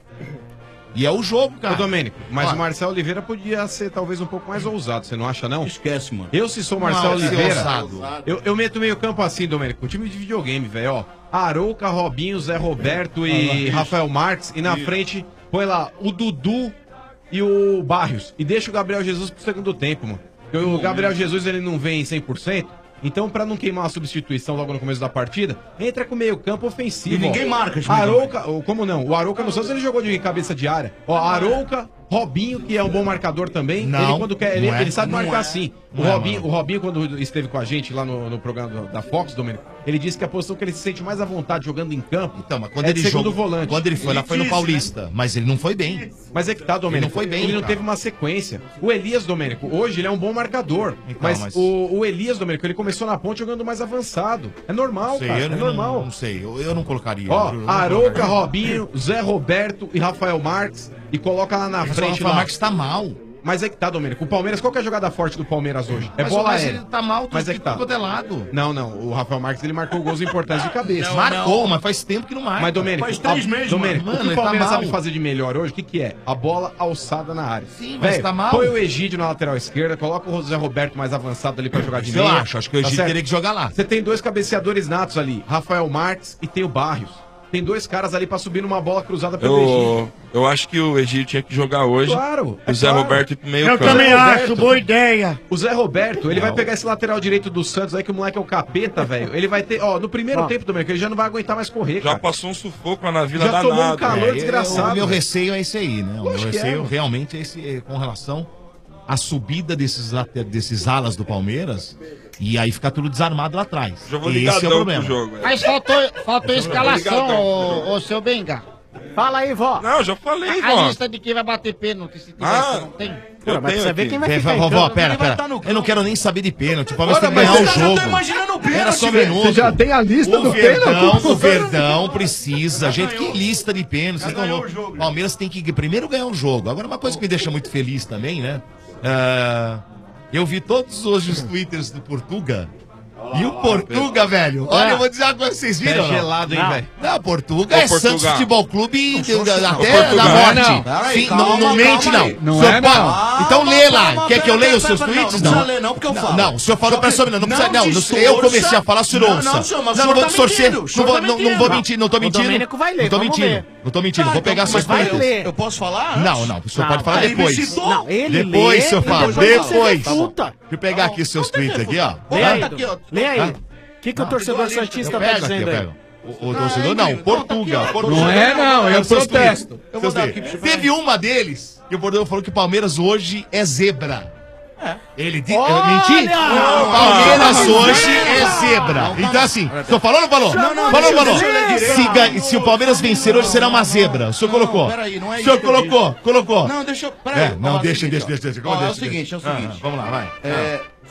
E é o jogo, cara. Ô, Domênico, mas Ó. o Marcelo Oliveira podia ser talvez um pouco mais ousado, você não acha, não? Esquece, mano. Eu, se sou o Não, Marcelo ser Oliveira, ousado. eu, eu meto meio campo assim, Domênico, um time de videogame, velho, ó. Arouca, Robinho, Zé Roberto e Ah, Rafael Marques, e na frente põe lá o Dudu e o Barrios. E deixa o Gabriel Jesus pro segundo tempo, mano. Porque o Gabriel Jesus, ele não vem cem por cento. Então, pra não queimar a substituição logo no começo da partida, entra com meio campo ofensivo. E ninguém ó. marca esse meio Arouca, ou como não? O Arouca no Santos, ele jogou de cabeça de área. Ó, Arouca, Robinho, que é um bom marcador também. Não, ele quando quer, ele, não é, ele sabe não marcar é. sim. O Não é, Robinho, mano. o Robinho, quando esteve com a gente lá no, no programa da Fox, Domênico, ele disse que a posição que ele se sente mais à vontade jogando em campo Então, mas quando é ele de segundo jogou, volante. quando ele foi lá, foi no Paulista. Mas ele não foi bem. Mas é que tá, Domênico. Ele não foi bem, Ele não cara. teve uma sequência. O Elias, Domênico, hoje ele é um bom marcador. Então, mas mas- O, o Elias, Domênico, ele começou na ponte jogando mais avançado. É normal, Sei, cara. eu É não, normal. não sei, eu, eu não colocaria. Ó, Eu não Arouca, colocaria. Robinho, Zé Roberto e Rafael Marques. E coloca lá na Mas o frente Rafael lá. Marques tá mal. Mas é que tá, Domênico. O Palmeiras, qual que é a jogada forte do Palmeiras hoje? É Mas- bola mas aérea. ele tá mal, Mas é que tá. tudo é lado. Não, não. O Rafael Marques, ele marcou gols importantes de cabeça. Marcou, mas faz tempo que não marca. Mas, Domênico, Faz três a- meses, Domênico, mano. o que Mano, o ele tá Palmeiras mal. sabe fazer de melhor hoje, o que, que é? A bola alçada na área. Sim, mas Velho, tá mal. Põe o Egídio na lateral esquerda, coloca o José Roberto mais avançado ali pra jogar de Isso eu meia. acho, acho que o Egídio certo? teria que jogar lá. Você tem dois cabeceadores natos ali, Rafael Marques e tem o Barrios. Tem dois caras ali pra subir numa bola cruzada pelo Egídio. Eu, eu acho que o Egídio tinha que jogar hoje. Claro, é O Zé claro. Roberto ir pro meio Eu campo. também Zé acho, Roberto. boa ideia. O Zé Roberto, ele Não. vai pegar esse lateral direito do Santos aí, que o moleque é o capeta, velho. Ele vai ter, ó, no primeiro Ó. tempo, Domênico, ele já não vai aguentar mais correr, Já cara. passou um sufoco lá na Vila Já tomou um danado. calor É, desgraçado, O meu velho. receio é esse aí, né? O meu Lógico que é, receio mano. realmente é esse é, com relação à subida desses, later- desses alas do Palmeiras. E aí ficar tudo desarmado lá atrás. Já vou Esse é o ligadão problema. pro jogo. velho. Mas faltou, faltou escalação, Obrigadão. ô, ô seu Benga. Fala aí, vó. Não, eu já falei, A vó. lista de quem vai bater pênalti, se tiver, Ah. se não tem. Eu Mas tenho você vê aqui. quem vai Pera, ficar em vovó, campo. pera, Ele vai pera. tá no Eu não quero nem saber de pênalti. O Palmeiras tem que Ora, ganhar o mas eu já tô jogo. imaginando o pênalti, Era só um velho. minuto. Você já tem a lista O do Verdão, pênalti? o Verdão precisa. Gente, que lista de pênaltis. Vocês Já estão ganhou loucos. o jogo, já. Palmeiras tem que primeiro ganhar o jogo. Agora, uma coisa que me deixa muito feliz também, né? Ah, eu vi todos hoje os twitters do Portuga. E o Portuga, velho, olha, eu vou dizer uma coisa, vocês viram? É não? gelado, hein, Não. velho? Não, Portuga Ô, é Portugal. Santos Futebol Clube de- da- até Portugal. da morte. Não, Sim, calma, não, não mente, calma não. aí. Não O senhor é, pode- não. Então lê lá. Calma, Quer que eu pera, leia os pera, seus pera, tweets? não, Não. não precisa ler, não, porque eu falo. Não, o senhor falou Só pra que- sua menina. Não precisa, não não. não, distorça. eu comecei a falar, o senhor Não, ouça. não, senhor, mas o Não, senhor vou tá distorcer. mentindo, o Não senhor vou, tá não, não mentindo. vou mentir, não tô O mentindo. Domênico vai ler, Não tô vamos mentindo. ver. Não tô mentindo, Tá, vou pegar então, seus mas vai tweets. ler. Eu posso falar? antes? Não, não, o senhor Não, pode falar aí me depois. citou. Não, ele Depois, lê, seu e Fábio, depois você depois. refuta. Deixa eu pegar aqui os seus tweets aqui, ó. Lê Hã? aí, aqui, ó. lê aí. Hã? O que, que o torcedor igualzinho. santista Eu tá pego aqui, eu dizendo aí? pego. O, o torcedor não, Portuga. Portuga. Não é, não, é Seus tweets. protesto. Eu vou Seus dar tweets. aqui pra você. Teve uma deles que o Bordão falou que o Palmeiras hoje é zebra. Ele disse. Olha! Menti? O Palmeiras hoje é zebra. Então, assim, o senhor falou ou não falou? Não, não, falou ou não deixa eu falou? ler direito. Se, ganha- se o Palmeiras vencer hoje será uma zebra. O senhor Não, colocou. peraí, não é O isso senhor que eu colocou, colocou. Não, deixa eu. Peraí. É, não, ó, é o deixa, seguinte, deixa, ó. deixa, deixa. Ó, Como É o deixa, seguinte, é o deixa? seguinte. Ah, vamos lá, vai. É,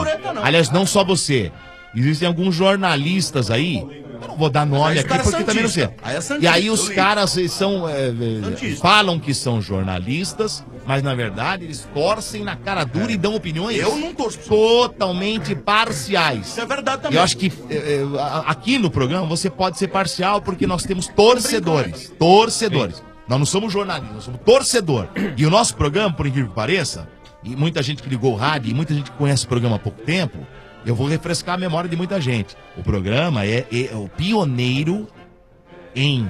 mureta, não. Aliás, não só você. Existem alguns jornalistas aí Eu não vou dar nome Aí os aqui caras porque também não sei. santista. Aí é E santista, aí eu os li. caras eles são é, é, falam que são jornalistas, mas na verdade eles torcem na cara dura e dão opiniões Eu não torço. totalmente parciais. Isso é verdade também. Eu acho que é, é, a- aqui no programa você pode ser parcial porque nós temos torcedores. Torcedores. Nós não somos jornalistas, nós somos torcedor. E o nosso programa, por incrível que pareça, e muita gente que ligou o rádio, e muita gente que conhece o programa há pouco tempo, eu vou refrescar a memória de muita gente. O programa é, é o pioneiro em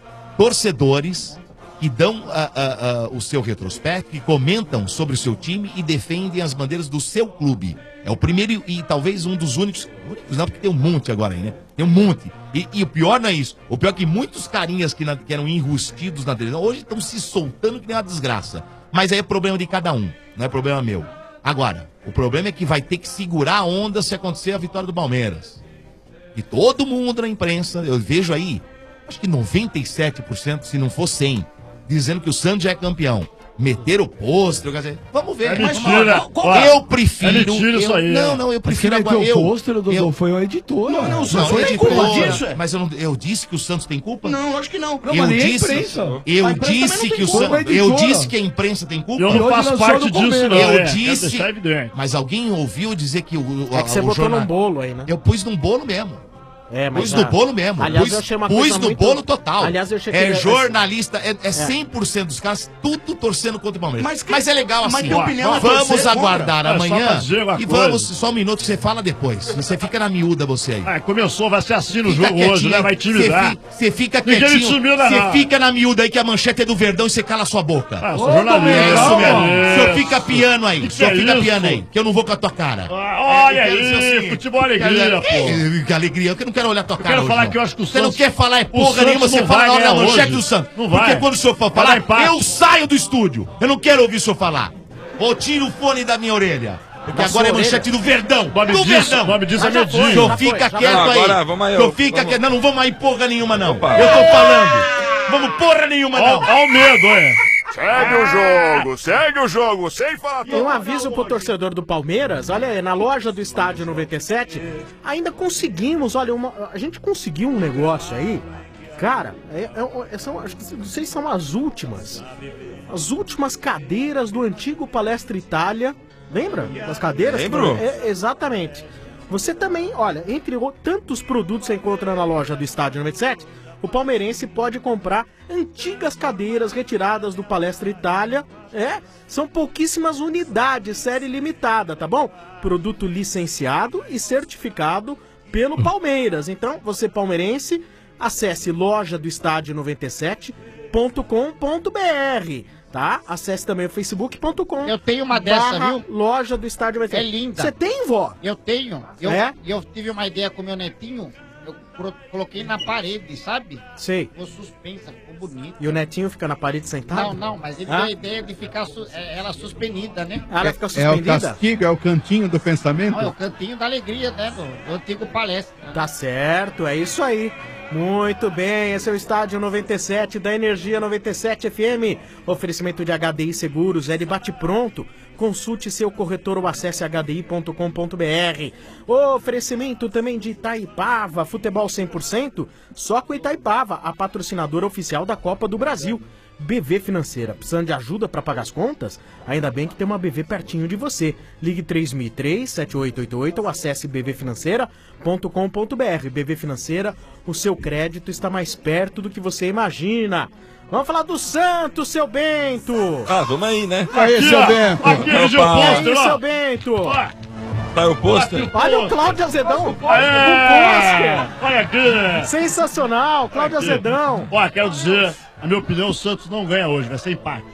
torcedores que dão ah, ah, ah, o seu retrospecto, que comentam sobre o seu time e defendem as bandeiras do seu clube. É o primeiro e, e talvez um dos únicos, únicos não, porque tem um monte agora aí, né? Tem um monte. E, e o pior não é isso. O pior é que muitos carinhas que, na- que eram enrustidos na televisão, hoje estão se soltando que nem uma desgraça. Mas aí é problema de cada um, não é problema meu. Agora, o problema é que vai ter que segurar a onda se acontecer a vitória do Palmeiras. E todo mundo na imprensa, eu vejo aí, acho que noventa e sete por cento, se não for cem por cento, dizendo que o Santos já é campeão. Meter o pôster, quer dizer, vamos ver. É Mas, mentira. qual- qual- Ó, eu prefiro. é mentira isso eu- aí, Não, ó. não, eu Mas prefiro quem agora. meteu Eu, o pôster, Dodô, eu, foi a editora. Não, não, não, não foi é nem culpa editora, disso, é. mas eu, não, eu disse que o Santos tem culpa? Não, acho que não. Não, eu mas nem a disse, imprensa. eu A imprensa também disse não que tem o culpa, Santos, a eu editora. disse que a imprensa tem culpa. Eu E não hoje faço lançou parte no disso, Palmeiras. não. Eu é, disse- quero deixar evidente. Mas alguém ouviu dizer que o, o É que você o botou jornal- num bolo aí, né? Eu pus num bolo mesmo. É, Pus a- no bolo mesmo. Aliás, pus, eu achei uma pus coisa no muito- bolo total. Aliás, eu achei que é ele- jornalista, é, é cem por cento dos caras, tudo torcendo contra o Palmeiras. Mas Mas, que- é legal mas assim. que ó, opinião é vamos torcer aguardar contra? É, só amanhã. pra dizer uma E coisa. vamos, só um minuto que você fala depois. Você fica na miúda, você aí. Ah, começou, vai ser assim no Fica jogo hoje, quietinho, né? Vai intimidar. Você fi- Você fica Ninguém me quietinho. sumiu, não, Você não. fica na miúda aí que a manchete é do Verdão e você cala a sua boca. Ah, eu sou jornalista. É isso Calma. mesmo. O senhor fica piano aí. Que O senhor que é fica isso? piano aí, que eu não vou com a tua cara. Ah, olha É, eu quero dizer aí, assim, futebol alegria, pô. Que, que alegria, eu que não quero olhar tua Eu cara. quero hoje, falar não. que eu acho que o Você não Santos- quer falar é o porra Santos nenhuma, você não fala vai na hora da ganhar manchete hoje. do Santos. Não vai. Porque quando o senhor for Vai dar falar, empate. eu saio do estúdio. Eu não quero ouvir o senhor falar. Ou tira o fone da minha orelha. Porque Da agora é sua manchete do Verdão. nome do disso- Verdão. o nome disso é já medinho. foi, O senhor já fica foi, quieto já aí. foi. Agora, vamos aí, O senhor ó, fica vamos. quieto. Não, não vamos aí porra nenhuma, não. Opa. Eu tô falando. Vamos porra nenhuma, não. Olha o medo, é. Segue o jogo, segue o jogo, sem falar. Tem um aviso pro torcedor do Palmeiras, olha aí, na loja do Estádio noventa e sete, ainda conseguimos, olha, uma, a gente conseguiu um negócio aí, cara, é, é, é, são, acho que não sei se são as últimas, as últimas cadeiras do antigo Palestra Itália, lembra? Das cadeiras? Lembro. É, exatamente. Você também, olha, entre o- tantos produtos que você encontra na loja do Estádio noventa e sete, o palmeirense pode comprar antigas cadeiras retiradas do Palestra Itália. É, são pouquíssimas unidades, série limitada, tá bom? Produto licenciado e certificado pelo Palmeiras. Então, você palmeirense, acesse loja do estádio noventa e sete ponto com ponto br, tá? Acesse também o facebook ponto com. Eu tenho uma dessa, barra viu? Loja do estádio noventa e sete. É linda. Você tem, vó? Eu tenho. Eu, É? eu tive uma ideia com meu netinho, eu pro- coloquei na parede, sabe? Sei. Ficou suspensa, ficou bonito. E o netinho fica na parede sentado? Não, não, mas ele Ah? deu a ideia de ficar su- é, ela suspendida, né? Ah, ela fica É o suspendida? castigo, é o cantinho do pensamento? Não, é o cantinho da alegria, né? Do, do antigo palestra. Tá certo, é isso aí. Muito bem, esse é o Estádio noventa e sete da Energia noventa e sete F M. Oferecimento de H D I Seguros, é de bate-pronto. Consulte seu corretor ou acesse h d i ponto com ponto b r. Oferecimento também de Itaipava, futebol cem por cento, só com Itaipava, a patrocinadora oficial da Copa do Brasil. B V Financeira, precisando de ajuda para pagar as contas? Ainda bem que tem uma B V pertinho de você. Ligue três mil e três, sete oito oito oito ou acesse b v financeira ponto com ponto b r. B V Financeira, o seu crédito está mais perto do que você imagina. Vamos falar do Santos, seu Bento! Ah, vamos aí, né? Aí, Aqui, seu ó, Bento. aqui, Opa. Gil E aí, Pôster, ó. seu Bento? Tá o pôster? Olha o Cláudio Azedão! É, O olha aqui. pôster! Sensacional, Cláudio Aqui. Azedão! Ó, quero dizer, na minha opinião, o Santos não ganha hoje, vai ser empate.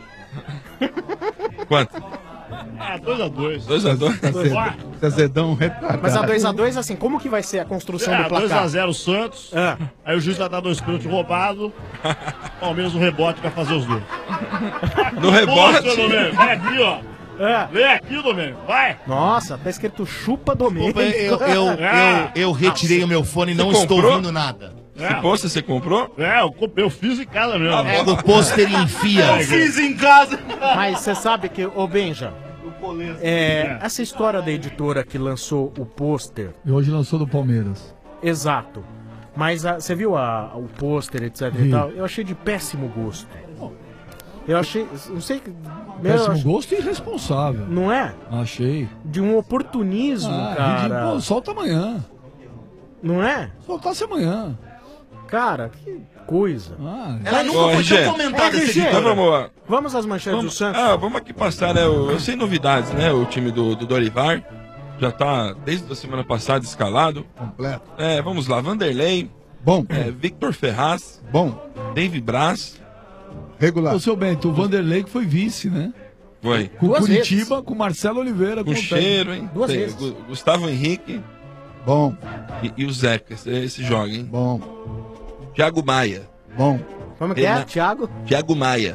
Quanto? Ah, dois a dois. dois a dois? Esse azedão retardado. Mas a dois a dois, assim, como que vai ser a construção do É, dois a placar? zero o Santos. Ah. Aí o juiz vai dar dois pênaltis roubados. Palmeiras no rebote vai fazer os dois. No rebote? Poxa, Domênico, vai aqui, ó. É. Lê aqui, Domênico, vai. Nossa, tá escrito chupa Domênico. Eu, eu, eu, eu, eu retirei o meu fone e não Você estou comprou? ouvindo nada. Esse pôster você comprou? É, eu, comprei, eu fiz em casa mesmo. Pega o pôster e enfia. Eu fiz em casa. Mas você sabe que, ô Benja, é, essa história da editora que lançou o pôster, E hoje lançou do Palmeiras. exato. Mas a- você viu a- o pôster, etc e Vi. tal? Eu achei de péssimo gosto. Eu achei. Não sei. meu, eu Péssimo acho- gosto e irresponsável. Não é? Achei. De um oportunismo, Ah, cara. ridículo. Solta amanhã. Não é? Soltasse amanhã. Cara, que coisa. Ela nunca Ô, foi R G. tão comentada É, esse R G. Então vamos lá. Vamos às manchetes Vamos, do Santos? ah, vamos aqui passar, né? o- Sem novidades, né? O time do, do Dorivar já tá desde a semana passada escalado. Completo. É, vamos lá. Vanderlei. Bom. É, Victor Ferraz. Bom. David Braz. Regular. Ô, seu Bento, o Vanderlei que foi vice, né? Foi. Com Duas Curitiba, vezes. com Marcelo Oliveira. Com como cheiro, técnico. hein? Duas Tem vezes. Gu- Gustavo Henrique. Bom. E, e o Zeca, esse, esse joga, hein? Bom. Thiago Maia. Bom. Como que é, Rena- Thiago? Thiago Maia.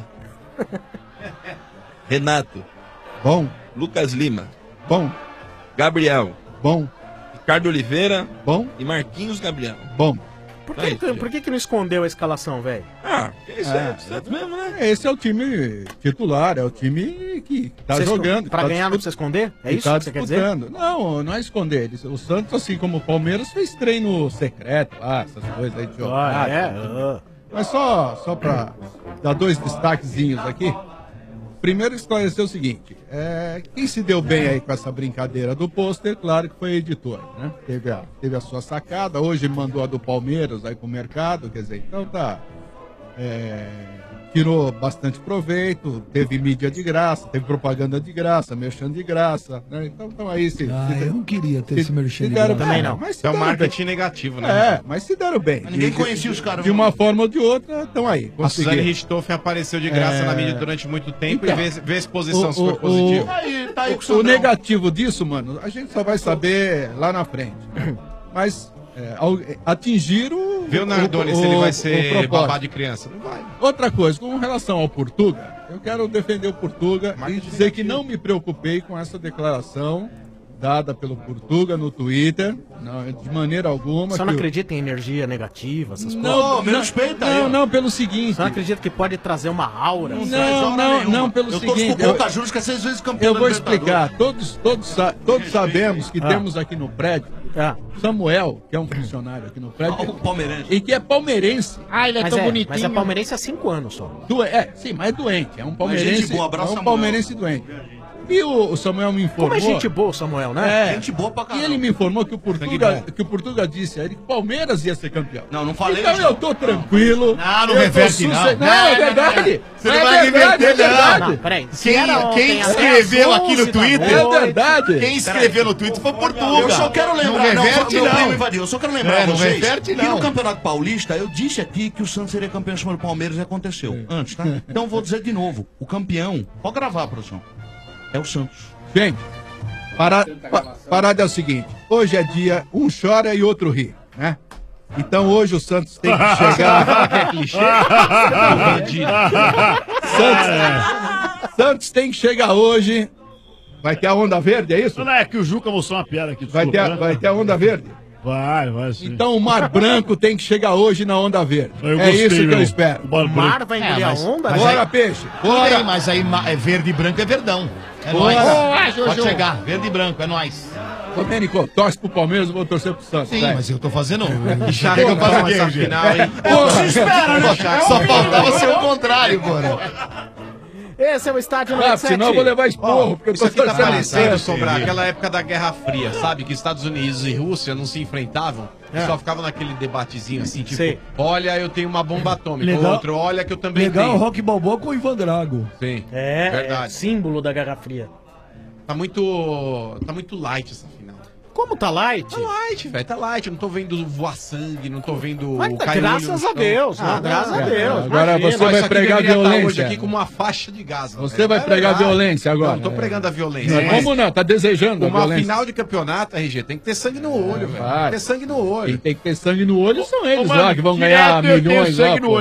Renato. Bom. Lucas Lima. Bom. Gabriel. Bom. Ricardo Oliveira. Bom. E Marquinhos Gabriel. Bom. Por que, que- por que, que não escondeu a escalação, velho? Ah, isso é, certo mesmo, né? Esse é o time titular, é o time que tá Vocês jogando. Pra tá ganhar não disput- precisa esconder? É que isso tá que você quer dizer? disputando. Não, não é esconder. Eles- O Santos, assim como o Palmeiras, fez treino secreto lá, essas coisas aí de jogar. Ah, é? Ah. Mas só, só pra dar dois destaquezinhos aqui. Primeiro, esclarecer o seguinte: é, quem se deu bem aí com essa brincadeira do pôster, claro que foi a editora, né? Teve a, teve a sua sacada, hoje mandou a do Palmeiras aí pro mercado, quer dizer, então tá. é, tirou bastante proveito, teve mídia de graça, teve propaganda de graça, merchan de graça, né? Então, então aí se. Ah, se eu não queria ter se- esse merchan se de deram graça. bem, Também não. Mas se É um deram marketing bem. negativo, né? É, mas se deram bem. Ninguém E de- conhecia os caras, De não. uma forma ou de outra, estão aí. A Suzane conseguiram. Richthofen apareceu de graça É. na mídia durante muito tempo Então, e vê, vê a exposição o- se foi o- positivo. o- Aí, tá aí com o O Sandrão. negativo disso, mano, a gente só vai saber lá na frente. Mas é, ao- atingir o. Vê o Nardoni se ele vai ser propósito. babá de criança. Não vai. Outra coisa, com relação ao Portuga, eu quero defender o Portuga e dizer que não me preocupei com essa declaração dada pelo Portuga no Twitter, não, de maneira alguma. Você que não o- acredita em energia negativa, essas Não, coisas? não, não, não, pelo seguinte. Você não acredita que pode trazer uma aura? Não, não, não, pelo Eu torço seguinte. pro Boca Juniors, que é seis vezes campeão Eu da vou Libertadores. explicar. Todos, todos, sa- todos sabemos que Ah. temos aqui no prédio Samuel, que é um funcionário aqui no prédio, Ah, o palmeirense. e que é palmeirense. Ah, ele é tão bonitinho. Mas é palmeirense há cinco anos só. Do- é, sim, mas é doente. É um Mas palmeirense. gente boa, abraço, é um Samuel. palmeirense doente. E o, o Samuel me informou. Como é gente boa, Samuel, né? É, Gente boa pra caramba. E ele me informou que o Portuga, que o Portuga disse a ele que o Palmeiras ia ser campeão. Não, não falei Então isso, eu não. tô tranquilo. Não, não eu tô reverte, não. sosse- Não, Não, é não, verdade. Você não é vai verdade, reverter, é verdade. não. Não, peraí. Se Quem, era ontem quem até escreveu às aqui no onze da Twitter? noite- É verdade. Quem escreveu no Twitter foi Portuga. Eu só quero lembrar, Não não, reverte, meu não. primo invadiu. Eu só quero lembrar É, não vocês reverte, que não. no Campeonato Paulista eu disse aqui que o Santos seria campeão em cima do Palmeiras e aconteceu antes, tá? Então vou dizer de novo, o campeão, pode gravar, produção, é o Santos. Gente, para, pa- parada é o seguinte: hoje é dia, um chora e outro ri, né? Então hoje o Santos tem que chegar. Que é clichê? Santos, Santos tem que chegar hoje. Vai ter a onda verde, é isso? Não é que o Juca mostrou uma piada aqui. Vai desculpa, ter, a, né? vai ter a onda verde? Vai, vai sim. Então o Mar Branco tem que chegar hoje na onda verde. Eu é gostei, isso que meu. eu espero. O Mar Mar vai engolir É, mas- a onda? mas Bora, aí- peixe. Tudo Bora. bem, mas aí ma- é verde e branco é verdão. É Bora. nóis. Boa, Juju. Pode chegar, verde e branco, é nóis. Ô, Domênico, torce pro Palmeiras, eu vou torcer pro Santos. Sim, vai. mas eu tô fazendo. Já Tem que eu faço essa o quê, Gê? final, hein? Porra. Se espera, né? Só faltava ser o contrário, mano. Esse é o estádio Ah, noventa e sete. senão eu vou levar esporro, porque eu Isso tô aqui tá torcendo parecendo Santos. sobre aquela época da Guerra Fria, sabe? Que Estados Unidos e Rússia não se enfrentavam, É. só ficavam naquele debatezinho assim, tipo, Sei. olha, eu tenho uma bomba atômica, Legal. o outro, olha que eu também Legal o tenho. Rock Balboa com o Ivan Drago. Sim, É, é verdade. símbolo da Guerra Fria. Tá muito, tá muito light essa final. Como tá light? Tá light, velho, tá light. Eu não tô vendo voar sangue, não tô vendo Mas o tá- cair graças olho no a chão. Deus, né? Graças a Deus. Agora Imagina. você Ó, vai isso aqui pregar deveria estar violência. hoje aqui com uma faixa de gás. Você velho. vai É pregar verdade. violência agora. Não, não tô pregando a violência. Não, mas como não? Tá desejando a uma violência. final de campeonato, R G, tem que ter sangue no olho, velho. Tem Vai. que ter sangue no Quem olho. tem que ter sangue no olho são eles Ô, mano, lá, que vão direto ganhar eu tenho milhões lá, sangue no pô. olho.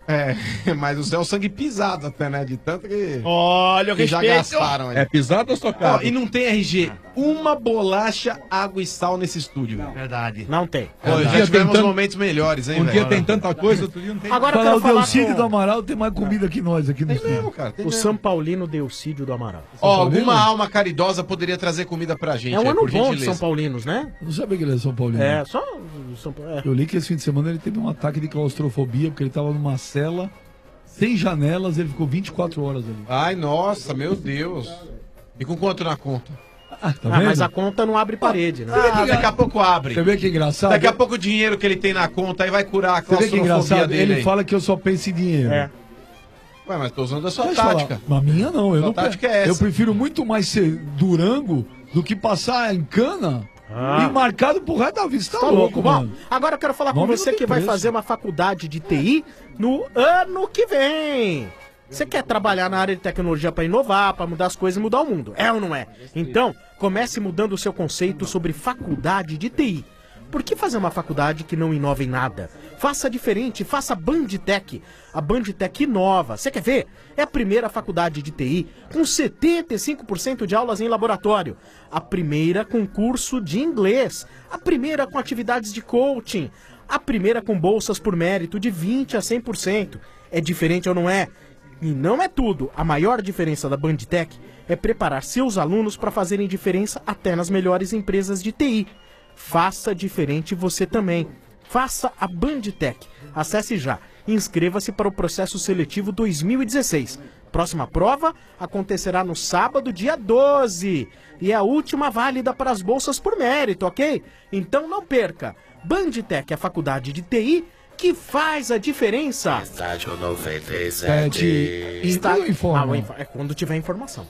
É, mas o Zé é o sangue pisado até, né? De tanto que. Olha, o que já respeito. gastaram aí. É pisado ou socado? Ó, e não tem R G. Uma bolacha, água e sal nesse estúdio. velho. Verdade. Não tem. Pô, Um já dia tivemos tem tanto- momentos melhores, hein, Um velho? dia tem tanta coisa, outro dia não tem. Agora eu Falar quero o falar Delcídio com... do Amaral tem mais comida que nós aqui no Tem mesmo, cara. Tem O mesmo. São Paulino Delcídio do Amaral. Ó, alguma alma caridosa poderia trazer comida pra gente. É um aí, ano por bom de gentileza. São Paulinos, né? Não sabia que ele é São Paulino. É, só o São Paulo. É. Eu li que esse fim de semana ele teve um ataque de claustrofobia, porque ele tava numa cela, sem janelas, ele ficou vinte e quatro horas ali. Ai, nossa, meu Deus. E com quanto na conta? Ah, tá Ah, vendo? mas a conta não abre parede, né? Ah, daqui a pouco abre. Você vê que engraçado? Daqui a pouco o dinheiro que ele tem na conta aí vai curar a Você vê que claustrofobia engraçado? dele Ele aí. fala que eu só penso em dinheiro. É. Ué, mas tô usando a sua Deixa eu tática. falar. A minha não, eu Sua não tática é essa. Eu prefiro muito mais ser Durango do que passar em cana Ah. e marcado pro resto da vida. Você tá, Tá louco, louco, bom. mano. Agora eu quero falar com Nome você não que tem vai preço. fazer uma faculdade de T I no ano que vem. Você quer trabalhar na área de tecnologia para inovar, para mudar as coisas e mudar o mundo? É ou não é? Então, comece mudando o seu conceito sobre faculdade de T I. Por que fazer uma faculdade que não inova em nada? Faça diferente, faça a Bandtech. A Bandtech inova. Você quer ver? É a primeira faculdade de T I com setenta e cinco por cento de aulas em laboratório. A primeira com curso de inglês. A primeira com atividades de coaching. A primeira com bolsas por mérito de vinte a cem por cento. É diferente ou não é? E não é tudo. A maior diferença da Bandtech é preparar seus alunos para fazerem diferença até nas melhores empresas de T I. Faça diferente você também. Faça a Bandtech. Acesse já. Inscreva-se para o processo seletivo dois mil e dezesseis. Próxima prova acontecerá no sábado, dia doze. E é a última válida para as bolsas por mérito, ok? Então não perca. Bandtech é a faculdade de T I que faz a diferença. Estádio noventa e Sete. sete. Está... Então informa. Ah, o info- é quando tiver informação.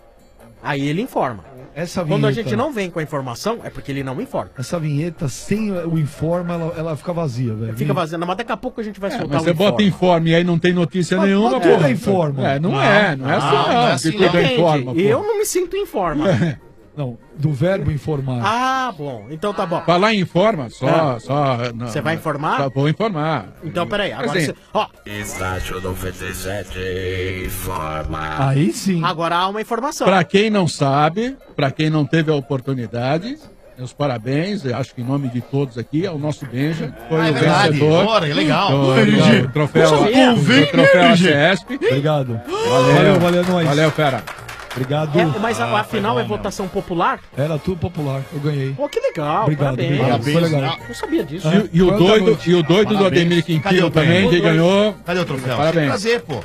Aí ele informa. Essa Quando a vinheta- gente não vem com a informação, é porque ele não informa. Essa vinheta sem o informa, ela, ela fica vazia, velho. Fica vazando, mas daqui a pouco a gente vai soltar Mas o você bota informe. informe e aí não tem notícia Mas- nenhuma, mas tudo porra. é informa. É, não, Não, é, não é assim Ah, não. não é que assim, tudo é depende. informa, porra. Eu não me sinto informa. Não, do verbo informar. Ah, bom. Então tá bom. Falar em informa, só. É. só não, Você vai não, informar? Só vou informar. Então, peraí. Agora Assim, você... Ó, Estádio noventa e sete informa. Aí sim. agora há uma informação. Pra quem não sabe, pra quem não teve a oportunidade, meus parabéns, eu acho que em nome de todos aqui, ao nosso Benja, foi Ah, é o verdade. vencedor. Bora, que legal. do, Oi, do, G. do troféu, Não sabia. do Vem, troféu né, A G? C E S P. Obrigado. Valeu, Valeu, valeu, nós. Valeu, fera. Obrigado. É, mas a- Ah, afinal foi é bom, votação popular? Era tudo popular, eu ganhei. Pô, que legal. Obrigado, Parabéns. obrigado. Parabéns. Foi legal. Não. Eu sabia disso. E, o- e o Foi outra doido, noite. e o doido do Parabéns. Ademir Cadê Quintino o prêmio? também, que ganhou. Cadê o troféu? Parabéns. Tem que trazer, pô.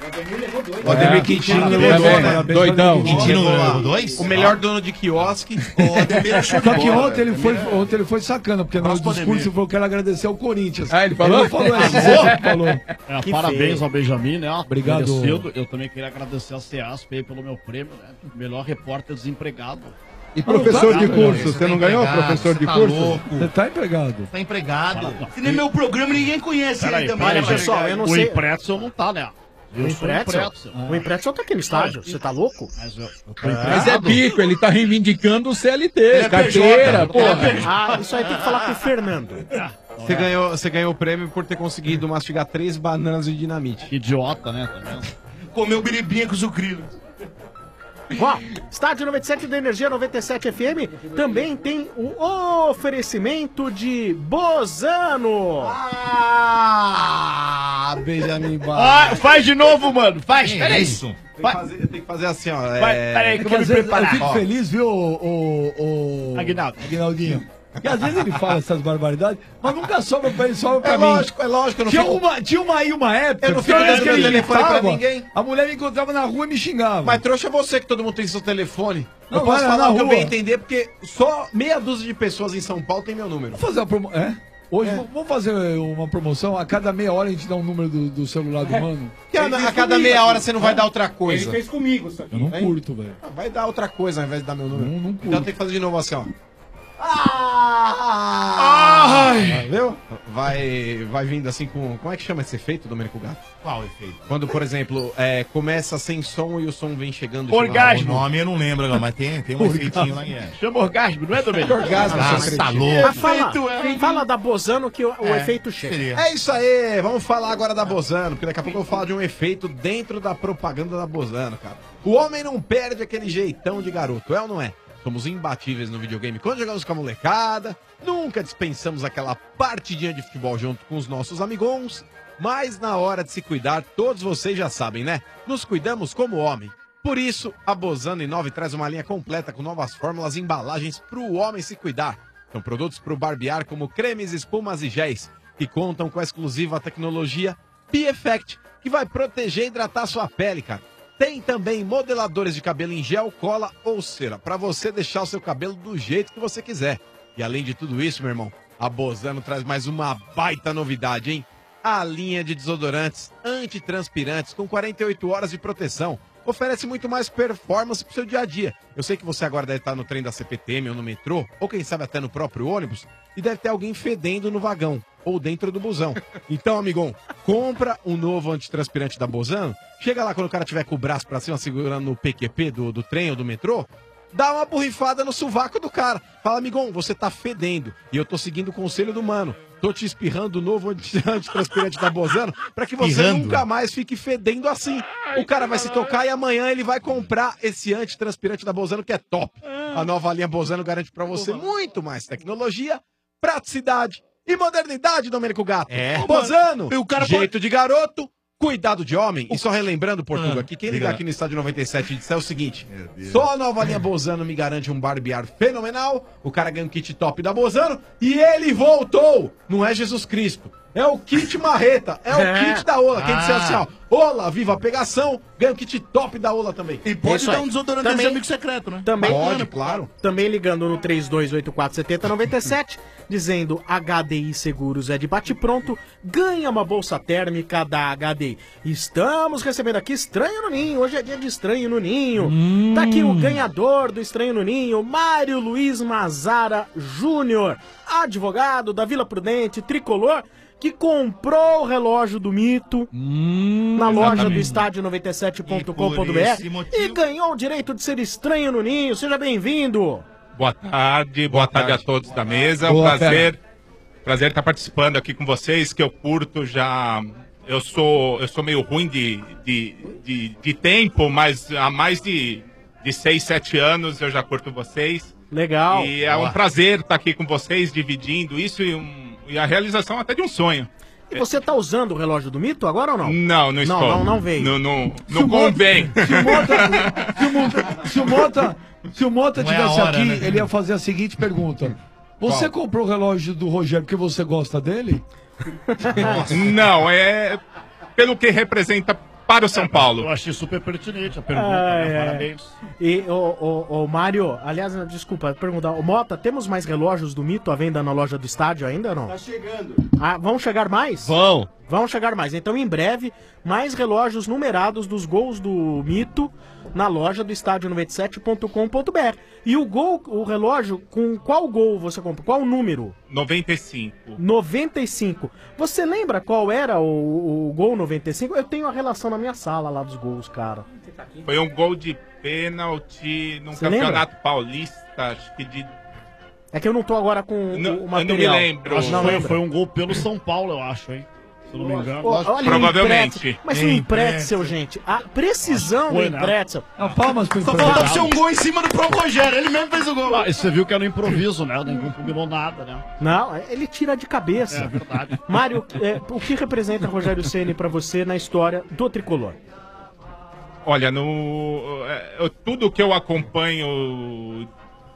O Ademir É. Quintino Parabéns, levou, né? parabéns, Doidão. parabéns. Quintino levou dois? O melhor dono de quiosque. O Ademir é show de Só que bola. ontem ele, foi, ontem ele foi sacana, porque no Próximo discurso Ademir. ele falou que era agradecer ao Corinthians. Ah, ele falou? Ele não falou isso, você que falou. É, Que parabéns feio. ao Benjamin, né? Obrigado. Merecido. Eu também queria agradecer a CEASP aí pelo meu prêmio, né? Melhor repórter desempregado. E professor de tá, curso, Você você tá não ganhou, empregado, professor você de tá curso? louco. Você tá empregado. Tá empregado. Se nem meu programa ninguém conhece Peraí, ele também. Olha, né, pessoal, cara? eu não o sei. Impretzel não tá, né? Eu O sou Impretzel? Impretzel. O Impretzel tá aqui no estádio. Você tá louco? Mas eu, eu tô Mas empregado. é bico, ele tá reivindicando o C L T, é carteira, P J, porra. Ah, isso aí tem que falar com o Fernando. Você ganhou, você ganhou o prêmio por ter conseguido mastigar três bananas de dinamite. Que idiota, né? Tá vendo? Comeu biribinha com sucrilho. Ó, Estádio noventa e sete da Energia noventa e sete F M também tem o oferecimento de Bozano. Ah, Benjamin Bar. Ah, faz de novo, mano. Faz. Que Peraí. isso? Tem que fazer, tem que fazer assim, ó. Vai, é- peraí, É que eu que vou me às vezes eu preparar. fico Ó. feliz, viu, o, o, o... Aguinaldo. Aguinaldinho. E às vezes ele fala essas barbaridades, mas nunca sobra pra ele, sobra pra É mim. lógico, é lógico. Eu não Tinha fico... uma, tinha uma aí, uma época, Eu não que fico toda vez dando que meu ele telefone pra gritava, ninguém. a mulher me encontrava na rua e me xingava. Mas trouxa é você que todo mundo tem seu telefone. Não, eu posso vai lá falar na o que eu rua. bem entender, porque só meia dúzia de pessoas em São Paulo tem meu número. Vamos fazer uma promoção. É? Hoje v- vamos fazer uma promoção. A cada meia hora a gente dá um número do, do celular do mano. Porque a, a cada meia hora você não vai dar outra coisa. fez comigo isso aqui. Eu não curto, velho. Vai dar outra coisa ao invés de dar meu número. Não, não curto. Então tem que fazer de novo assim, ó. Ai. Viu? Vai, vai vindo assim com... Como é que chama esse efeito, Domênico Gato? Qual efeito? Quando, por exemplo, é, começa sem som e o som vem chegando... Orgasmo. O nome eu não lembro, não, mas tem, tem um Orgasmo. efeitinho lá em é. Chama orgasmo, não é, Domênico? Orgasmo, Ah, seu tá cretino. louco. Ah, fala, é- fala da Bozano que o, o É. efeito chega. É isso aí, vamos falar agora da Bozano, porque daqui a pouco eu vou falar de um efeito dentro da propaganda da Bozano, cara. O homem não perde aquele jeitão de garoto, é ou não é? Somos imbatíveis no videogame quando jogamos com a molecada, nunca dispensamos aquela partidinha de futebol junto com os nossos amigões, mas na hora de se cuidar, todos vocês já sabem, né? Nos cuidamos como homem. Por isso, a Bozano Inove traz uma linha completa com novas fórmulas e embalagens para o homem se cuidar. São produtos para o barbear como cremes, espumas e géis, que contam com a exclusiva tecnologia P-Effect, que vai proteger e hidratar sua pele, cara. Tem também modeladores de cabelo em gel, cola ou cera, para você deixar o seu cabelo do jeito que você quiser. E além de tudo isso, meu irmão, a Bozano traz mais uma baita novidade, hein? A linha de desodorantes antitranspirantes com quarenta e oito horas de proteção. Oferece muito mais performance pro seu dia a dia. Eu sei que você agora deve estar no trem da C P T M ou no metrô, ou quem sabe até no próprio ônibus, e deve ter alguém fedendo no vagão ou dentro do busão. Então, amigão, compra um novo antitranspirante da Bozano, chega lá quando o cara tiver com o braço pra cima segurando no P Q P do, do trem ou do metrô, dá uma borrifada no sovaco do cara. Fala, amigão, você tá fedendo. E eu tô seguindo o conselho do mano. Tô te espirrando o novo antitranspirante da Bozano pra que você Espirrando? nunca mais fique fedendo assim. O cara vai se tocar e amanhã ele vai comprar esse antitranspirante da Bozano que é top. A nova linha Bozano garante pra você muito mais tecnologia, praticidade e modernidade, Domênico Gato. É. Bozano, E o cara jeito de garoto, cuidado de homem. E só relembrando, Portuga, Ah, aqui, quem diga ligar lá. aqui no estádio noventa e sete e disser o seguinte: só a nova linha Bozano me garante um barbear fenomenal. O cara ganha um kit top da Bozano e ele voltou. Não é Jesus Cristo. É o kit marreta, é o É. kit da Ola. Quem disser Ah. assim, ó, Ola, viva a pegação, ganha um kit top da Ola também. E pode Isso dar aí. um desodorante Também- desse amigo secreto, né? Também, Pode, claro. Também ligando no três dois oito quatro sete zero nove sete, dizendo H D I Seguros é de bate-pronto, ganha uma bolsa térmica da H D I. Estamos recebendo aqui Estranho no Ninho, hoje é dia de Estranho no Ninho. Tá aqui o ganhador do Estranho no Ninho, Mário Luiz Mazara Júnior, advogado da Vila Prudente, tricolor, que comprou o relógio do Mito na loja do exatamente. estádio noventa e sete ponto com ponto E por b r esse motivo- e ganhou o direito de ser estranho no ninho. Seja bem-vindo. Boa tarde, boa, tarde, a todos da mesa. É um Boa, prazer, prazer estar participando aqui com vocês, que eu curto já. Eu sou, eu sou meio ruim de, de, de, de tempo, mas há mais de, de seis, sete anos eu já curto vocês. Legal. E é um Boa. prazer estar aqui com vocês, dividindo isso e, um, e a realização até de um sonho. E você tá usando o relógio do Mito agora ou não? Não, não estou. não, não veio. Não, não, Se não o Mota- convém. Se o Mota, se o Mota, se o Mota, se o Mota Não é a tivesse hora, aqui, né? ele ia fazer a seguinte pergunta. Você comprou o relógio do Rogério porque você gosta dele? Não, é pelo que representa para o São Paulo. Eu achei super pertinente a pergunta, Ai, né? ai. Parabéns. E o, o, o Mário, aliás, desculpa, perguntar, o Mota, temos mais relógios do Mito à venda na loja do estádio ainda ou não? Tá chegando. Ah, vão chegar mais? Vão. Vão chegar mais. Então, em breve, mais relógios numerados dos gols do Mito na loja do estádio noventa e sete ponto com ponto b r. E o gol, o relógio, com qual gol você comprou? Qual número? noventa e cinco. noventa e cinco. Você lembra qual era o, o gol noventa e cinco? Eu tenho a relação na minha sala lá dos gols, cara. Foi um gol de pênalti num Você campeonato paulista, acho que de. É que eu não tô agora com Não, o, eu o não me material. lembro. Acho que Não foi, lembra? foi um gol pelo São Paulo, eu acho, hein? Se eu não me engano. Ô, olha Provavelmente. o Pretzel. Mas foi um pretzel, gente. A precisão Foi, do né? pretzel. Não, palmas pro Só empresário. faltava ser um gol em cima do próprio Rogério. Ele mesmo fez o gol. Ah, e você viu que era no improviso, né? Ninguém combinou nada, né? Não, ele tira de cabeça. É verdade. Mário, é, o que representa Rogério Ceni pra você na história do tricolor? Olha, no é, eu- tudo que eu acompanho,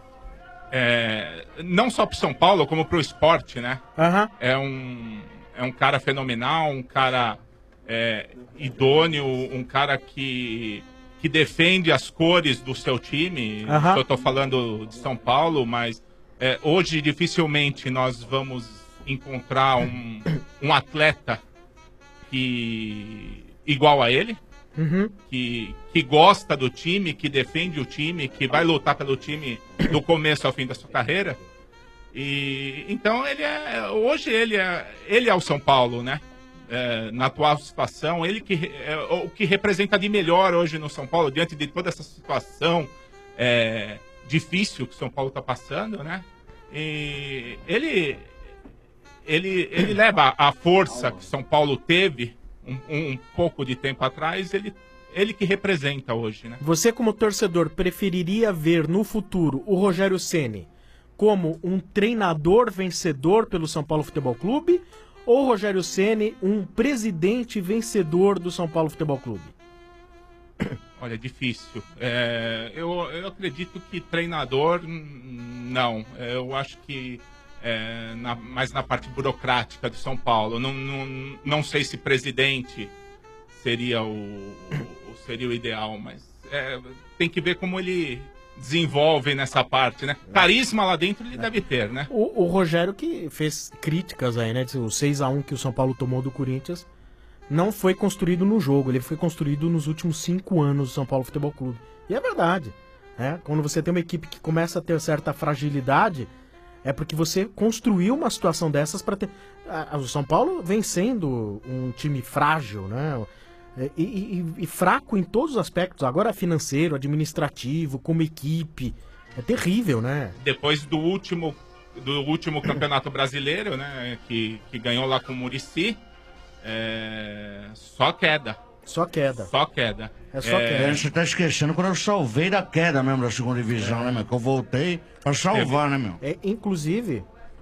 é, não só pro São Paulo, como pro esporte, né? Aham. É um, é um cara fenomenal, um cara é, idôneo, um cara que, que defende as cores do seu time. Aham. Eu estou falando de São Paulo, mas é, hoje dificilmente nós vamos encontrar um, um atleta que igual a ele. Uhum. Que, que gosta do time, que defende o time, que vai lutar pelo time do começo ao fim da sua carreira. E então ele é. Hoje ele é, ele é o São Paulo, né? É, na atual situação, ele que é o que representa de melhor hoje no São Paulo, diante de toda essa situação é, difícil que o São Paulo está passando, né? E ele, ele, ele leva a força que São Paulo teve um, um pouco de tempo atrás, ele, ele que representa hoje, né? Você, como torcedor, preferiria ver no futuro o Rogério Ceni como um treinador vencedor pelo São Paulo Futebol Clube ou Rogério Ceni um presidente vencedor do São Paulo Futebol Clube? Olha, é difícil. É, eu, eu acredito que treinador, não. Eu acho que é, na, mais na parte burocrática do São Paulo. Não, não, não sei se presidente seria o, o, seria o ideal, mas é, tem que ver como ele desenvolve nessa parte, né? Carisma lá dentro ele deve ter, né? O, o Rogério que fez críticas aí, né? O seis a um que o São Paulo tomou do Corinthians não foi construído no jogo, ele foi construído nos últimos cinco anos do São Paulo Futebol Clube. E é verdade, né? Quando você tem uma equipe que começa a ter certa fragilidade, é porque você construiu uma situação dessas para ter... O São Paulo vem sendo um time frágil, né? E, e, e fraco em todos os aspectos, agora financeiro, administrativo, como equipe, é terrível, né? Depois do último, do último campeonato brasileiro, né, que, que ganhou lá com o Muricy, é... só queda. Só queda. Só queda. É só É, queda. Você tá esquecendo quando eu salvei da queda mesmo da segunda divisão, né, meu? Que eu voltei pra salvar, né, meu? É, inclusive,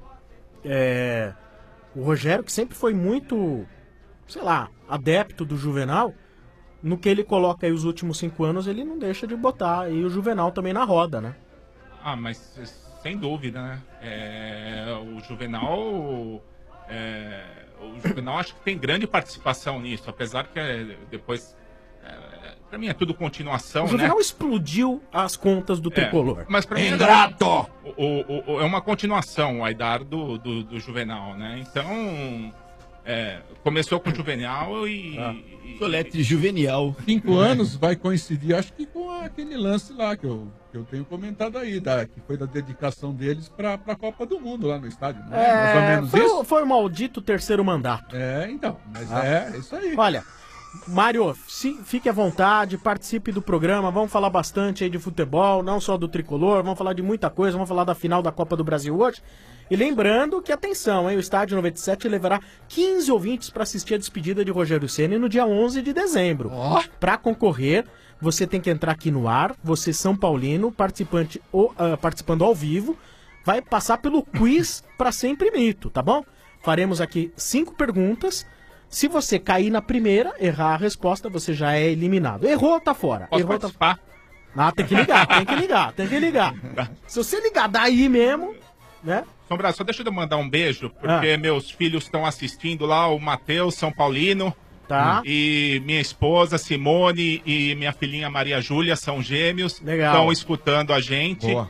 é, o Rogério, que sempre foi muito, sei lá, adepto do Juvenal, no que ele coloca aí os últimos cinco anos, ele não deixa de botar aí o Juvenal também na roda, né? Ah, mas sem dúvida, né? É, o Juvenal... é, o Juvenal acho que tem grande participação nisso, apesar que é, depois... É, pra mim é tudo continuação, O Juvenal né? explodiu as contas do Tricolor. É, mas pra mim Ingrato! O, o, o, é uma continuação, o Aidar, do, do, do Juvenal, né? Então... É, começou com o Juvenal e... Ah. e Solete Juvenal. Cinco anos vai coincidir, acho que com aquele lance lá que eu, que eu tenho comentado aí, da, que foi da dedicação deles pra, pra Copa do Mundo lá no estádio. Não é, mais ou menos foi, isso? o- foi o maldito terceiro mandato. É, então, mas Ah. é isso aí. Olha, Mário, se- fique à vontade, participe do programa, vamos falar bastante aí de futebol, não só do Tricolor, vamos falar de muita coisa, vamos falar da final da Copa do Brasil hoje. E lembrando que, atenção, hein, o Estádio noventa e sete levará quinze ouvintes para assistir a despedida de Rogério Ceni no dia onze de dezembro. Para concorrer, você tem que entrar aqui no ar, você São Paulino, participante, ou, ah, participando ao vivo, vai passar pelo quiz para sempre mito, tá bom? Faremos aqui cinco perguntas. Se você cair na primeira, errar a resposta, você já é eliminado. Errou, tá fora. Posso Errou, participar? Tá... Ah, tem que ligar, tem que ligar, tem que ligar. Se você ligar daí mesmo, né? Sombra, só deixa eu mandar um beijo, porque meus filhos estão assistindo lá, o Matheus, São Paulino. Tá. E minha esposa, Simone, e minha filhinha Maria Júlia, são gêmeos. Legal. Estão escutando a gente. Boa.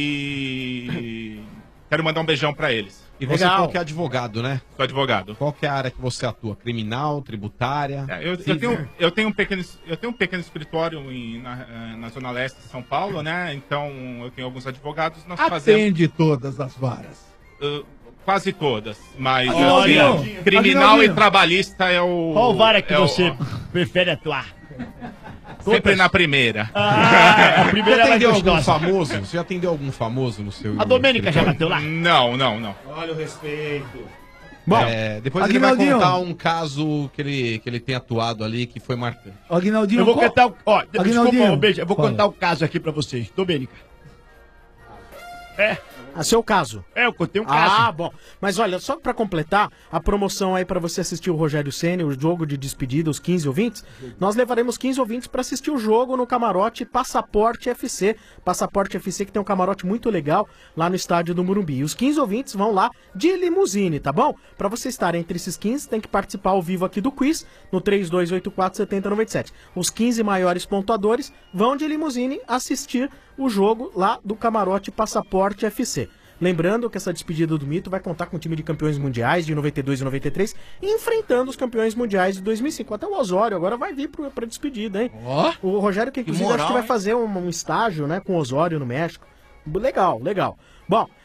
E quero mandar um beijão pra eles. E você falou que é advogado, né? Sou advogado. Qual que é a área que você atua? Criminal, tributária? É, eu, eu, tenho, eu, tenho um pequeno, eu tenho um pequeno escritório em, na, na Zona Leste de São Paulo, né? Então eu tenho alguns advogados. Nós fazemos Atende todas as varas. uh, quase todas, mas Ô, assim, Aguinaldinho, criminal Aguinaldinho. e trabalhista é o. Qual vara que é o- você prefere atuar? Sempre na primeira. Ah, a primeira Você ela é atendeu algum gostosa. famoso? Você já atendeu algum famoso no seu A Domênica já escritório? bateu lá? Não, não, não. Olha o respeito. Bom, é, depois ele vai Aguinaldinho. contar um caso que ele, que ele tem atuado ali que foi marcante. Ô, Aguinaldinho, Eu vou qual- contar o. Ó, desculpa, Aguinaldinho, um beijo. Eu vou fala. contar o caso aqui pra vocês. Domênica. É. A seu caso. É, eu contei um caso. Ah, bom. Mas olha, só pra completar, a promoção aí pra você assistir o Rogério Ceni, o jogo de despedida, os quinze ouvintes, nós levaremos quinze ouvintes pra assistir o jogo no camarote Passaporte F C. Passaporte F C que tem um camarote muito legal lá no estádio do Morumbi. E os quinze ouvintes vão lá de limusine, tá bom? Pra você estar entre esses quinze, tem que participar ao vivo aqui do quiz no três dois oito quatro, sete zero nove sete. Os quinze maiores pontuadores vão de limusine assistir o jogo lá do camarote Passaporte F C. Lembrando que essa despedida do Mito vai contar com o time de campeões mundiais de noventa e dois e noventa e três, enfrentando os campeões mundiais de dois mil e cinco. Até o Osório agora vai vir pro, pra despedida, hein? O Rogério, que inclusive moral, acho que vai hein? fazer um, um estágio, né, com o Osório no México. Legal, legal. Bom,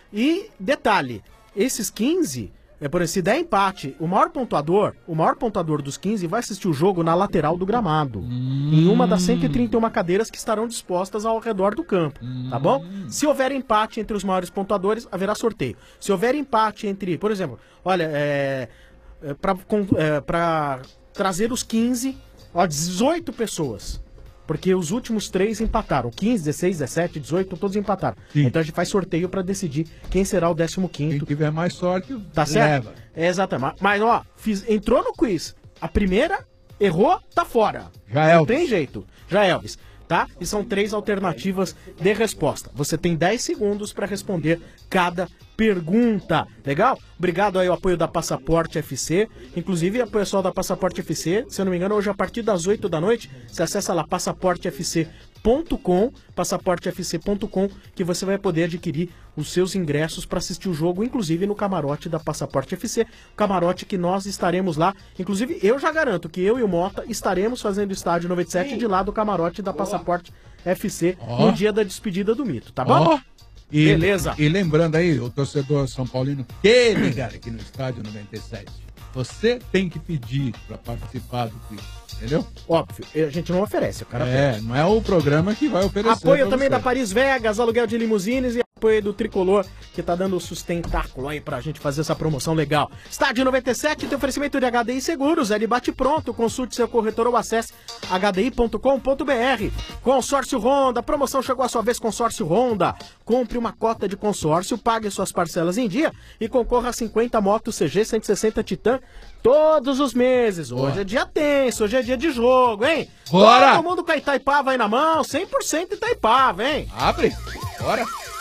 E, detalhe, esses quinze, é por exemplo, se der empate, o maior pontuador, o maior pontuador dos quinze vai assistir o jogo na lateral do gramado. Hum. Em uma das cento e trinta e uma cadeiras que estarão dispostas ao redor do campo, hum. tá bom? Se houver empate entre os maiores pontuadores, haverá sorteio. Se houver empate entre, por exemplo, olha, é, é, para é, pra trazer os quinze, ó, dezoito pessoas. Porque os últimos três empataram. quinze, dezesseis, dezessete, dezoito, todos empataram. Sim. Então a gente faz sorteio pra decidir quem será o décimo quinto. Quem tiver mais sorte, tá certo? leva. É, exatamente. Mas, ó, fiz, entrou no quiz. A primeira, errou, tá fora. Já é Não Elvis. tem jeito. Já é Elvis. Tá? E são três alternativas de resposta. Você tem dez segundos para responder cada pergunta. Legal? Obrigado aí ao apoio da Passaporte F C. Inclusive, o pessoal da Passaporte F C, se eu não me engano, hoje a partir das oito da noite, você acessa lá passaporte f c ponto com, passaporte f c ponto com, que você vai poder adquirir os seus ingressos para assistir o jogo, inclusive no camarote da Passaporte F C, camarote que nós estaremos lá. Inclusive, eu já garanto que eu e o Mota estaremos fazendo o estádio noventa e sete de lá do camarote da Passaporte F C Oh. no dia da despedida do Mito, tá bom? Ó. E, Beleza. E lembrando aí, o torcedor São Paulino que ligar aqui no estádio noventa e sete, você tem que pedir para participar do quiz, entendeu? Óbvio, a gente não oferece, o cara É, pede. não é o programa que vai oferecer. Apoio pra também você. da Paris Vegas, aluguel de limusines e apoio do Tricolor, que tá dando sustentáculo aí pra gente fazer essa promoção legal. Estádio noventa e sete tem oferecimento de H D I Seguros, é de bate pronto, consulte seu corretor ou acesse h d i ponto com ponto b r. Consórcio Honda, promoção chegou a sua vez, Consórcio Honda. Compre uma cota de consórcio, pague suas parcelas em dia e concorra a cinquenta motos C G cento e sessenta Titan todos os meses. Hoje Boa. é dia tenso, hoje é dia de jogo, hein? Bora! Todo mundo com a Itaipava aí na mão, cem por cento Itaipava, hein? Abre, bora.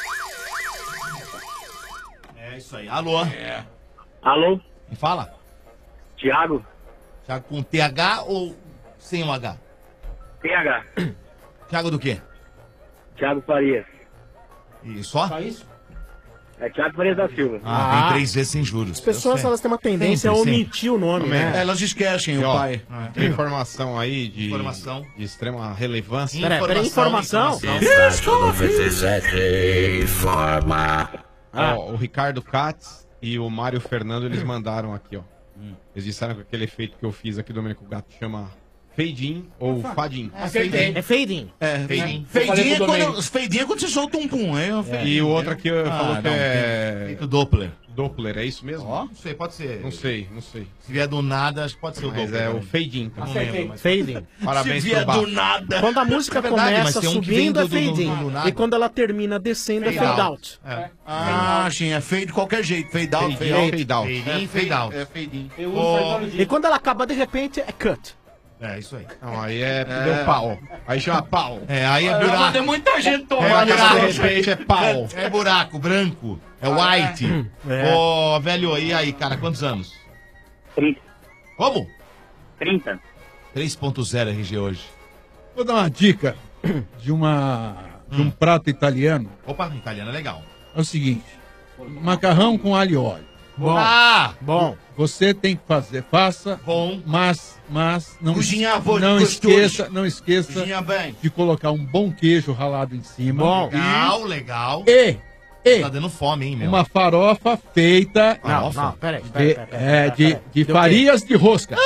É isso aí. Alô? É. Alô? Me fala. Tiago? Tiago com T H ou sem o H? T H. Tiago do quê? Tiago Farias. E só? Só isso? É Tiago Farias da Silva. Ah, tem três vezes sem juros. As pessoas, elas têm uma tendência a omitir o nome, né? É, elas esquecem E, o ó, pai. Tem informação aí de, Informação. de extrema relevância. Peraí, peraí, informação? informa. Ó, o Ricardo Katz e o Mário Fernando, eles mandaram aqui, ó. Eles disseram que aquele efeito que eu fiz aqui, Domênico Gato, chama fade-in ou fade-in. É fade-in. É fade-in. É, Fade-in. Feidinho é quando, feidinho é quando você solta um pum. Aí, é. E o outro aqui Ah, falou que não, é... Feito Doppler. Doppler, é isso mesmo? Ó, não sei, pode ser. Não sei, não sei. Se vier do nada, acho que pode ser o Mas Doppler. é o né? fade-in. Tá? Não lembro, mas- Fade-in. Parabéns Se vier pro do Bato. nada. Quando a música É verdade, começa mas tem um que vem subindo é do- do- do- fade-in. do nada. E quando ela termina descendo é Fade fade out. out. É. Ah, sim, é feio de qualquer jeito. Fade out, Fade fade out. in, fade out. Fade in, fade out. É fade in. E quando ela acaba de repente é cut. É, isso aí. Não, aí é... Deu pau. Aí chama pau. É, aí é Mas buraco. tem muita gente É, tomando buraco. de repente é pau. É buraco, branco. É white. É. Ô, velho, e aí, cara, quantos anos? trinta. Como? trinta. três ponto zero R G hoje. Vou dar uma dica de, uma, de um prato italiano. Opa, italiano é legal. É o seguinte: macarrão com alho e óleo. Bom. Ah! Bom. Você tem que fazer, faça. Bom. Mas, mas não, Cozinhar, vô, não gostoso. esqueça, não esqueça Cozinha bem. de colocar um bom queijo ralado em cima. Bom. Legal, legal. E, e Tá dando fome, hein, meu? uma farofa feita Não, Farofa? não, peraí, peraí, de, peraí, peraí, é, peraí, de, peraí. de Deu farias de rosca.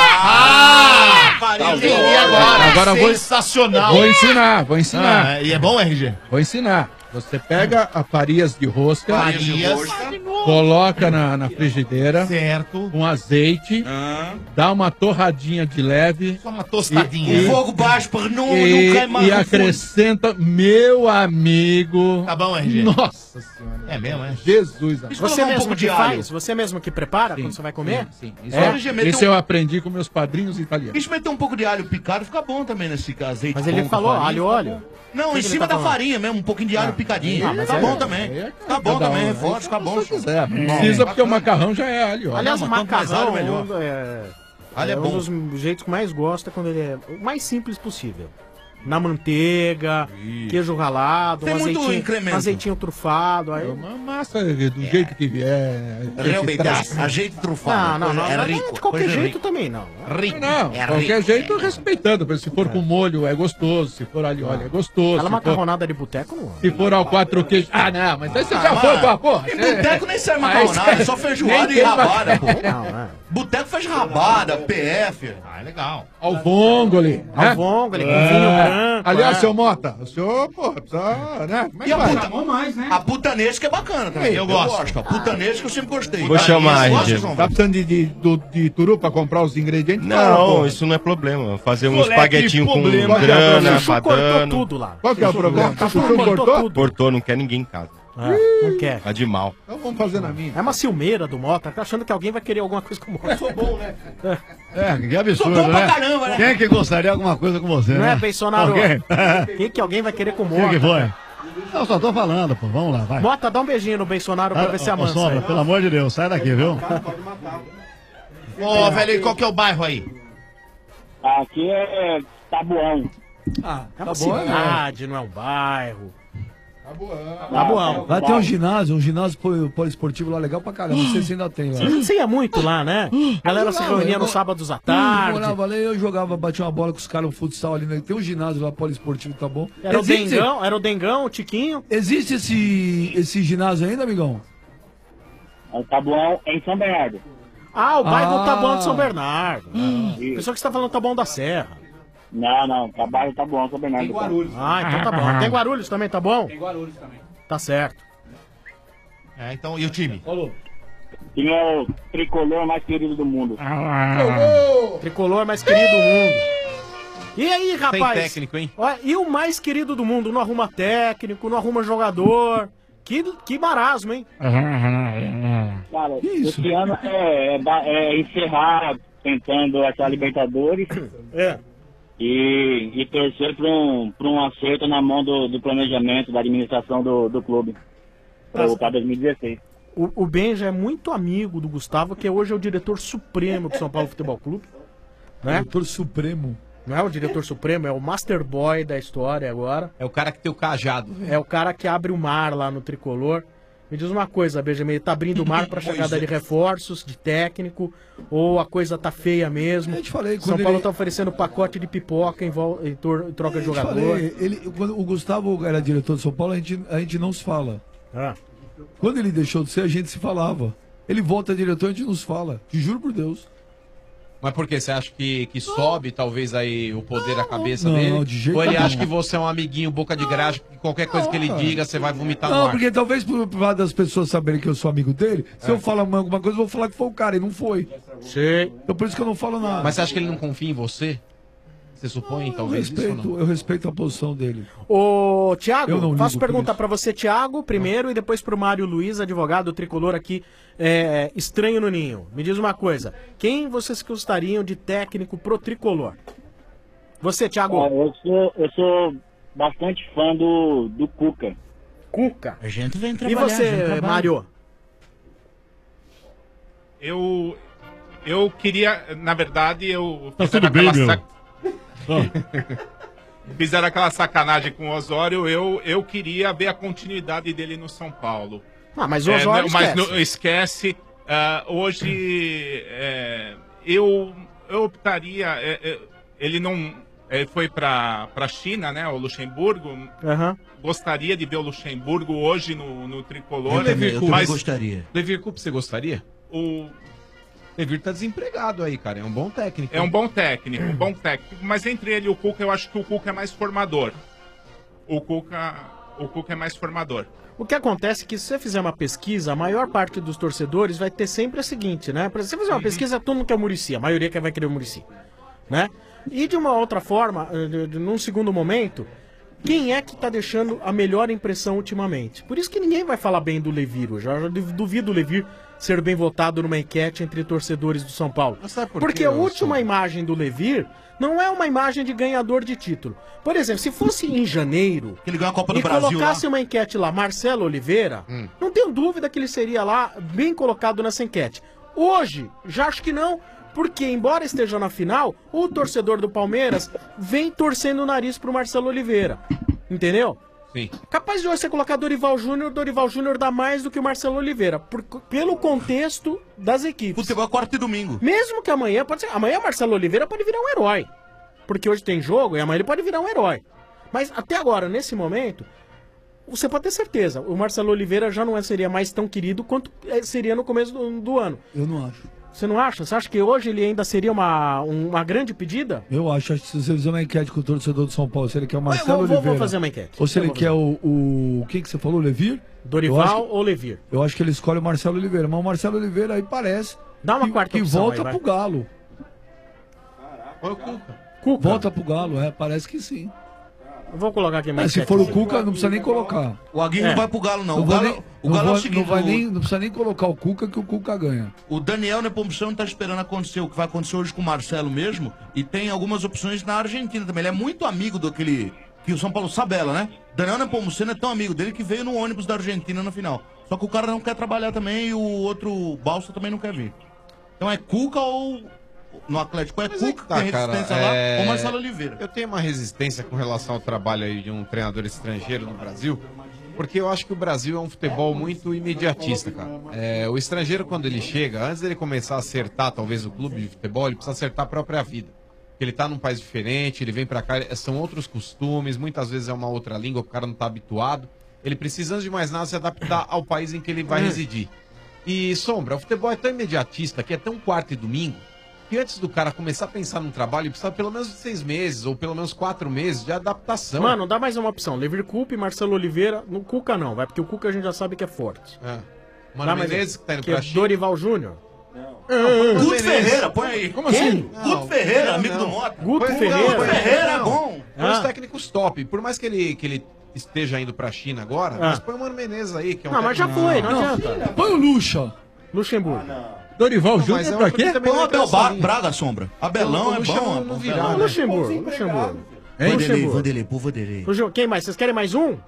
Ah! Entendi agora. Agora vou- Sensacional. Vou ensinar, vou ensinar. Ah, e é bom, R G? Vou ensinar. Você pega a farias de rosca, Farias. coloca na, na frigideira Certo. com azeite, dá uma torradinha de leve Só uma tostadinha. E- O fogo baixo para não, não e, queimar e no fundo. acrescenta, meu amigo. Tá bom, R G? Nossa senhora. É mesmo, é? Jesus amado. Deixa Você colocar um mesmo pouco que de alho. faz? Você mesmo que prepara quando você vai comer? Sim, sim. Isso, É? é, isso eu aprendi com meus padrinhos italianos. Deixa eu meter um pouco de alho picado, fica bom também nesse azeite. Mas ele bom com falou farinha, alho, fica óleo. bom. Não, O que em que cima ele tá da falando? farinha mesmo, um pouquinho de alho picadinho. Ah, mas tá é- bom também. Aí é Tá bom cada um, também, aí forte, fica bom. Se quiser, não precisa porque o macarrão já é alho. ó. Aliás, o Não, mas quanto mais macarrão alho, melhor. é, Alho é é um bom. dos jeitos que mais gosto é quando ele é o mais simples possível. na manteiga, queijo ralado, Tem um muito azeitinho, incremento. um azeitinho trufado. Aí... Uma massa do jeito que vier. Realmente, Esse- ajeite trufado. Não, não, não, É não, rico, de qualquer coisa jeito rica. também não. Rico. Não, É qualquer rico. jeito respeitando. Se for com molho é gostoso, se for alho óleo é gostoso. Aquela se for- macarronada de boteco não. Se for ao quatro queijos. Ah, não, mas aí você Ah, já foi mano, pra porra. em boteco nem serve macarronada, é só feijoada e rabada, pô. Boteco faz rabada, P F. Ah, é legal. Alvongole. né? Alvongole, com É. vinho branco. Aliás, é. seu Mota, o senhor, pô, precisa, né? Como é E que a, vai? puta, a putanesca é bacana também. Eu gosto. A putanesca eu sempre gostei. Vou chamar, Gosta, gente. João? Tá precisando de, de, do- de turu pra comprar os ingredientes? Não, Fala, pô. isso não é problema. Fazer um Moleque, espaguetinho com problema. Qual que é o grana, problema? Chuchu cortou badano. tudo lá. Qual que é o problema? Cortou, Chuchu cortou cortou? tudo. Cortou, não quer ninguém em casa. É, não quer. Tá de mal. Então vamos fazer na minha. É uma ciumeira do Mota, tá achando que alguém vai querer alguma coisa com o Mota. Eu sou bom, né? É, que absurdo, Sou bom pra né? caramba, né? Quem é que gostaria de alguma coisa com você, Não né? é, Bolsonaro? Alguém? Quem que alguém vai querer com o Quem Mota? que foi? Não, só tô falando, pô. Vamos lá, vai. Mota, dá um beijinho no Bolsonaro pra Ah, ver se ô, amansa. Sombra, aí. pelo amor de Deus, sai daqui, viu? Ô, velho, e qual que é o bairro aí? Aqui é Tabuão. Ah, é tá uma bom, cidade, não é um bairro. Tabuão. Lá tem um ginásio, um ginásio poli- poliesportivo lá legal pra caramba. Não sei se ainda tem lá. Você ia muito lá, né? A galera se Eu jogava, reunia eu nos mo- sábados à Eu tarde. morava ali, eu jogava, batia uma bola com os caras, um futsal ali, né? Tem um ginásio lá poliesportivo, tá bom? Era o Existe- Dengão, era o Dengão, o Tiquinho. Existe esse, esse ginásio ainda, amigão? É o Tabuão em São Bernardo. Ah, o bairro Ah. do Tabuão de São Bernardo. Pessoal que você tá falando Tabuão da Serra. Não, não, trabalho Tabuão, São Bernardo. Tem Guarulhos. Ah, então tá bom. Tem Guarulhos também, tá bom? Tem Guarulhos também. Tá certo. É, então, e o time? Time é o tricolor mais querido do mundo. Tricolor! Tricolor mais querido do mundo. E aí, rapaz? técnico, hein? Olha, e o mais querido do mundo? Não arruma técnico, não arruma jogador. Que, que marasmo, hein? Cara, esse ano é, é, ba- é encerrar tentando achar Libertadores. É. E, e torcer para um, pra um acerto na mão do, do planejamento, da administração do, do clube. Para dois mil e dezesseis. O, o Benja é muito amigo do Gustavo, que hoje é o diretor supremo do São Paulo Futebol Clube. Né? Diretor supremo. Não é o diretor supremo, é o master boy da história agora. É o cara que tem o cajado. É o cara que abre o mar lá no Tricolor. Me diz uma coisa, Benjamin, ele tá abrindo o mar pra chegada de reforços, de técnico, ou a coisa tá feia mesmo? Eu te falei, São quando Paulo ele- tá oferecendo pacote de pipoca em, vol- em tor- em troca de Eu te jogador. falei, ele, quando o Gustavo era diretor de São Paulo, a gente, a gente não se fala. Ah. Quando ele deixou de ser, a gente se falava. Ele volta a diretor, a gente nos fala. Te juro por Deus. Mas por quê? Você acha que, que sobe talvez aí o poder da cabeça não, dele? não, de jeito Ou ele nenhum. acha que você é um amiguinho boca de graxa, que qualquer coisa que ele diga você vai vomitar no Não, ar? porque talvez por por lado das pessoas saberem que eu sou amigo dele, se eu falar alguma coisa, eu vou falar que foi o cara, e não foi. Sim. Então por isso que eu não falo nada. Mas você acha que ele não confia em você? Você supõe, eu talvez, isso ou respeito, não? eu respeito a posição dele. Ô, Eu Thiago, não faço ligo por pergunta isso. pra você, Thiago, primeiro, e depois pro Mário Luiz, advogado tricolor aqui, é, estranho no ninho. Me diz uma coisa, quem vocês gostariam de técnico pro tricolor? Você, Thiago. Ah, eu, sou, eu sou bastante fã do, do Cuca. Cuca? A gente vem E trabalhar. a gente você, trabalha. Mário? Eu. Eu queria, na verdade, eu. Tá fizeram tudo bem, aquela meu. sac- Fizeram aquela sacanagem com o Osório, eu, eu queria ver a continuidade dele no São Paulo. Ah, mas o Osório não, mas esquece. não- esquece. ah, hoje, é, eu, eu optaria. é, é, ele não. Ele foi para a China, né? O Luxemburgo. Aham. Gostaria de ver o Luxemburgo hoje no, no tricolor. E o Levir Coupe? mas Levir Coupe, você gostaria? o, Levir tá desempregado aí, cara. É um bom técnico. É um bom técnico, um bom técnico. Mas entre ele e o Cuca, eu acho que o Cuca é mais formador. O Cuca, o Cuca é mais formador. O que acontece é que se você fizer uma pesquisa, a maior parte dos torcedores vai ter sempre a seguinte, né? Por exemplo, se você fizer uma pesquisa, todo mundo quer o Muricy, a maioria que vai querer o Muricy, né? E de uma outra forma, eh, de- de- num segundo momento, quem é que tá deixando a melhor impressão ultimamente? Por isso que ninguém vai falar bem do Levir hoje. Eu já duv- duvido o Levir ser bem votado numa enquete entre torcedores do São Paulo. por Porque quê, a ô, última imagem do Levir não é uma imagem de ganhador de título. Por exemplo, se fosse em janeiro Ele ganhou a Copa do e Brasil colocasse lá. uma enquete lá, Marcelo Oliveira, Hum. não tenho dúvida que ele seria lá bem colocado nessa enquete. Hoje, já acho que não, Porque, embora esteja na final, o torcedor do Palmeiras vem torcendo o nariz pro Marcelo Oliveira. Entendeu? Sim. Capaz de hoje você colocar Dorival Júnior, Dorival Júnior dá mais do que o Marcelo Oliveira, por, pelo contexto das equipes. Futebol é quarta e domingo. Mesmo que amanhã, pode ser, amanhã o Marcelo Oliveira pode virar um herói. Porque hoje tem jogo e amanhã ele pode virar um herói. Mas até agora, nesse momento, você pode ter certeza, o Marcelo Oliveira já não seria mais tão querido quanto seria no começo do, do ano. Eu não acho. Você não acha? Você acha que hoje ele ainda seria uma, uma grande pedida? Eu acho, acho que se você fizer uma enquete com o torcedor do São Paulo, se ele quer o Marcelo vou- vou- vou Oliveira. fazer uma enquete. Ou se Eu ele vou quer o, o. Quem que você falou? O Levir? Dorival Eu acho que- ou Levir? Eu acho que ele escolhe o Marcelo Oliveira. Mas o Marcelo Oliveira aí parece. Dá uma que, quarta que opção volta aí, vai. pro Galo. Olha o Cuca. Cuca. Volta pro Galo, é, parece que sim. Eu vou colocar aqui É, mais se for o Cuca, não precisa nem colocar. O Aguirre É. não vai pro Galo, não. Não o vai Galo, nem- o não Galo é o vai- seguinte. não vai o- nem- não precisa nem colocar o Cuca que o Cuca ganha. O Daniel Nepomuceno tá esperando acontecer o que vai acontecer hoje com o Marcelo mesmo. E tem algumas opções na Argentina também. Ele é muito amigo daquele. Que o São Paulo Sabella, né? Daniel Nepomuceno é tão amigo dele que veio no ônibus da Argentina na final. Só que o cara não quer trabalhar também e o outro Balsa também não quer vir. Então é Cuca ou. No Atlético é Mas é Cuca, que que tem tá, cara, resistência é- lá, ou Marcelo Oliveira. Eu tenho uma resistência com relação ao trabalho aí de um treinador estrangeiro no Brasil, porque eu acho que o Brasil é um futebol muito imediatista, cara. É, o estrangeiro, quando ele chega, antes dele começar a acertar talvez o clube de futebol, ele precisa acertar a própria vida. Porque ele tá num país diferente, ele vem pra cá, são outros costumes, muitas vezes é uma outra língua, o cara não tá habituado. Ele precisa, antes de mais nada, se adaptar ao país em que ele vai Hum. residir. E, Sombra, o futebol é tão imediatista, que é tão quarta e domingo, que antes do cara começar a pensar num trabalho, ele precisa pelo menos de seis meses, ou pelo menos quatro meses de adaptação. Mano, dá mais uma opção. Levir Coupe e Marcelo Oliveira. No Cuca não, vai, porque o Cuca a gente já sabe que é forte. É. Dá Mano mais Menezes, um. que tá indo Que pra é China. Dorival Júnior. Não, Guto Menezes. Ferreira, põe aí. Como Quem? assim? Guto Não, Ferreira, não, amigo não. do Mota. Guto Põe- Ferreira. não, Guto Ferreira é Não. bom. Põe os Ah. técnicos top. Por mais que ele, que ele esteja indo pra China agora, Ah. mas põe o Mano Menezes aí, que é um Não, mas já técnico- foi, não adianta. Põe o Lucha. Luxemburgo. Dorival Não, Júnior mas é pra uma quê? coisa também Põe o não entra Abel nessa Ba- linha. Braga, Sombra. Abelão O é Lucha bom. não- é não bom. virá, Não, né? Luxemburgo, Luxemburgo. Hein? Luxemburgo. Vanderlei, pô, Vanderlei. Luxemburgo. Quem mais? Vocês querem mais um?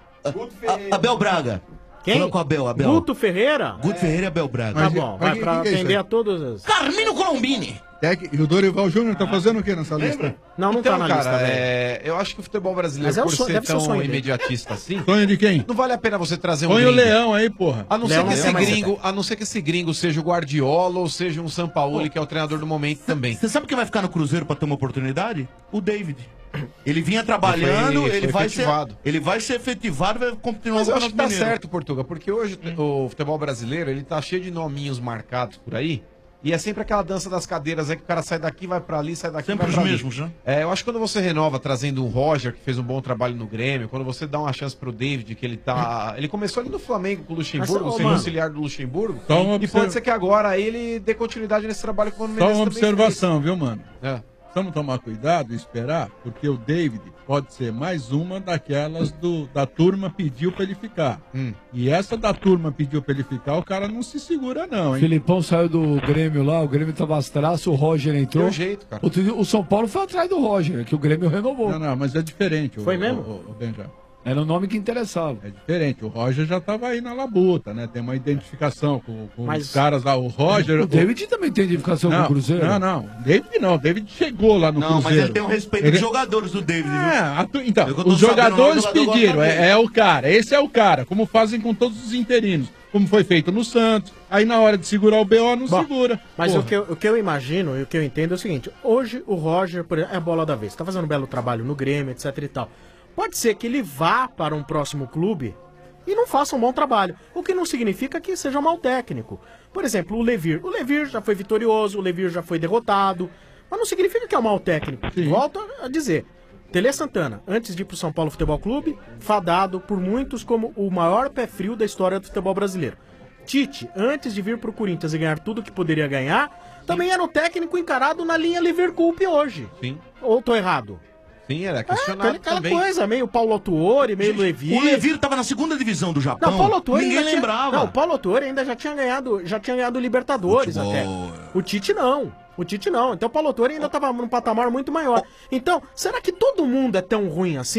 A- Abel Braga. Quem? Coloca o Abel, Abel. Guto Ferreira? Guto Ferreira e Abel Braga. Tá Mas- bom, mas vai que- pra que que é isso atender aí? a todas as... Carmino Colombini. Tec- E o Dorival Júnior tá fazendo o que nessa lista? Não, não Então, tá na cara, lista, velho. é, eu acho que o futebol brasileiro, Mas é o por sonho- ser deve ser o tão sonho dele. imediatista assim, Sonho de quem? não vale a pena você trazer um Põe o gringo. Leão aí, porra. A não, Leão ser que não esse tem mais gringo, a não ser que esse gringo seja o Guardiola ou seja um Sampaoli, que é o treinador do momento também. Você sabe quem vai ficar no Cruzeiro pra ter uma oportunidade? O David. Ele vinha trabalhando, Ele foi- ele, foi vai ser, efetivado. ele vai ser efetivado e vai continuar Mas eu no acho que tá Campeonato Mineiro. certo, Portugal, porque hoje o futebol brasileiro, ele tá cheio de nominhos marcados por aí, e é sempre aquela dança das cadeiras aí que o cara sai daqui, vai pra ali, sai daqui, Sempre vai os pra ali. mesmos, né? É, eu acho que quando você renova trazendo um Roger, que fez um bom trabalho no Grêmio, quando você dá uma chance pro David, que ele tá... Ele começou ali no Flamengo com o Luxemburgo, Mas, ô, sendo mano. auxiliar do Luxemburgo, Só uma e observa- pode ser que agora ele dê continuidade nesse trabalho com o Mano Só Menezes uma também observação, viu, mano? fez. É. Precisamos tomar cuidado e esperar, porque o David pode ser mais uma daquelas do, da turma pediu pra ele ficar. Hum. E essa da turma pediu pra ele ficar, o cara não se segura não, O hein? Filipão saiu do Grêmio lá, o Grêmio tava as traças, o Roger entrou. Deu jeito, cara. Outro dia, o São Paulo foi atrás do Roger, que o Grêmio renovou. Não, não, mas é diferente. o- Foi mesmo? O, o, o Benja. Era o nome que interessava. É diferente. O Roger já tava aí na labuta, né? Tem uma identificação com, com Mas- os caras lá. O Roger. O David também tem identificação não, com o Cruzeiro. Não, não. David não. David chegou lá no Não, mas Cruzeiro. ele tem um respeito Ele- dos jogadores do David, viu? É, a tu- então, Eu que eu tô os sabendo, jogadores o jogador pediram, gosta dele. é, é o cara, esse é o cara, como fazem com todos os interinos, como foi feito no Santos, aí na hora de segurar o B O não Bom, segura. Mas Porra. o que, eu, o que eu imagino e o que eu entendo é o seguinte: hoje o Roger por exemplo, é a bola da vez, tá fazendo um belo trabalho no Grêmio, etc e tal. Pode ser que ele vá para um próximo clube e não faça um bom trabalho, o que não significa que seja um mau técnico. Por exemplo, o Levir. O Levir já foi vitorioso, o Levir já foi derrotado, mas não significa que é um mau técnico. Volto a dizer. Tele Santana, antes de ir pro São Paulo Futebol Clube, fadado por muitos como o maior pé frio da história do futebol brasileiro. Tite, antes de vir pro Corinthians e ganhar tudo que poderia ganhar, também era um técnico encarado na linha Liverpool hoje. Sim. Ou tô errado? Sim, era É, questionado aquela também. coisa, meio Paulo Autuori, meio Levir. O Levir tava na segunda divisão do Japão. Não, Paulo Autuori Ninguém ainda tinha- lembrava. Não, o Paulo Autuori ainda já tinha ganhado, já tinha ganhado Libertadores Futebol, até. O Tite não. O Tite não. Então o Paulo Autuori ainda estava num patamar muito maior. Então, será que todo mundo é tão ruim assim?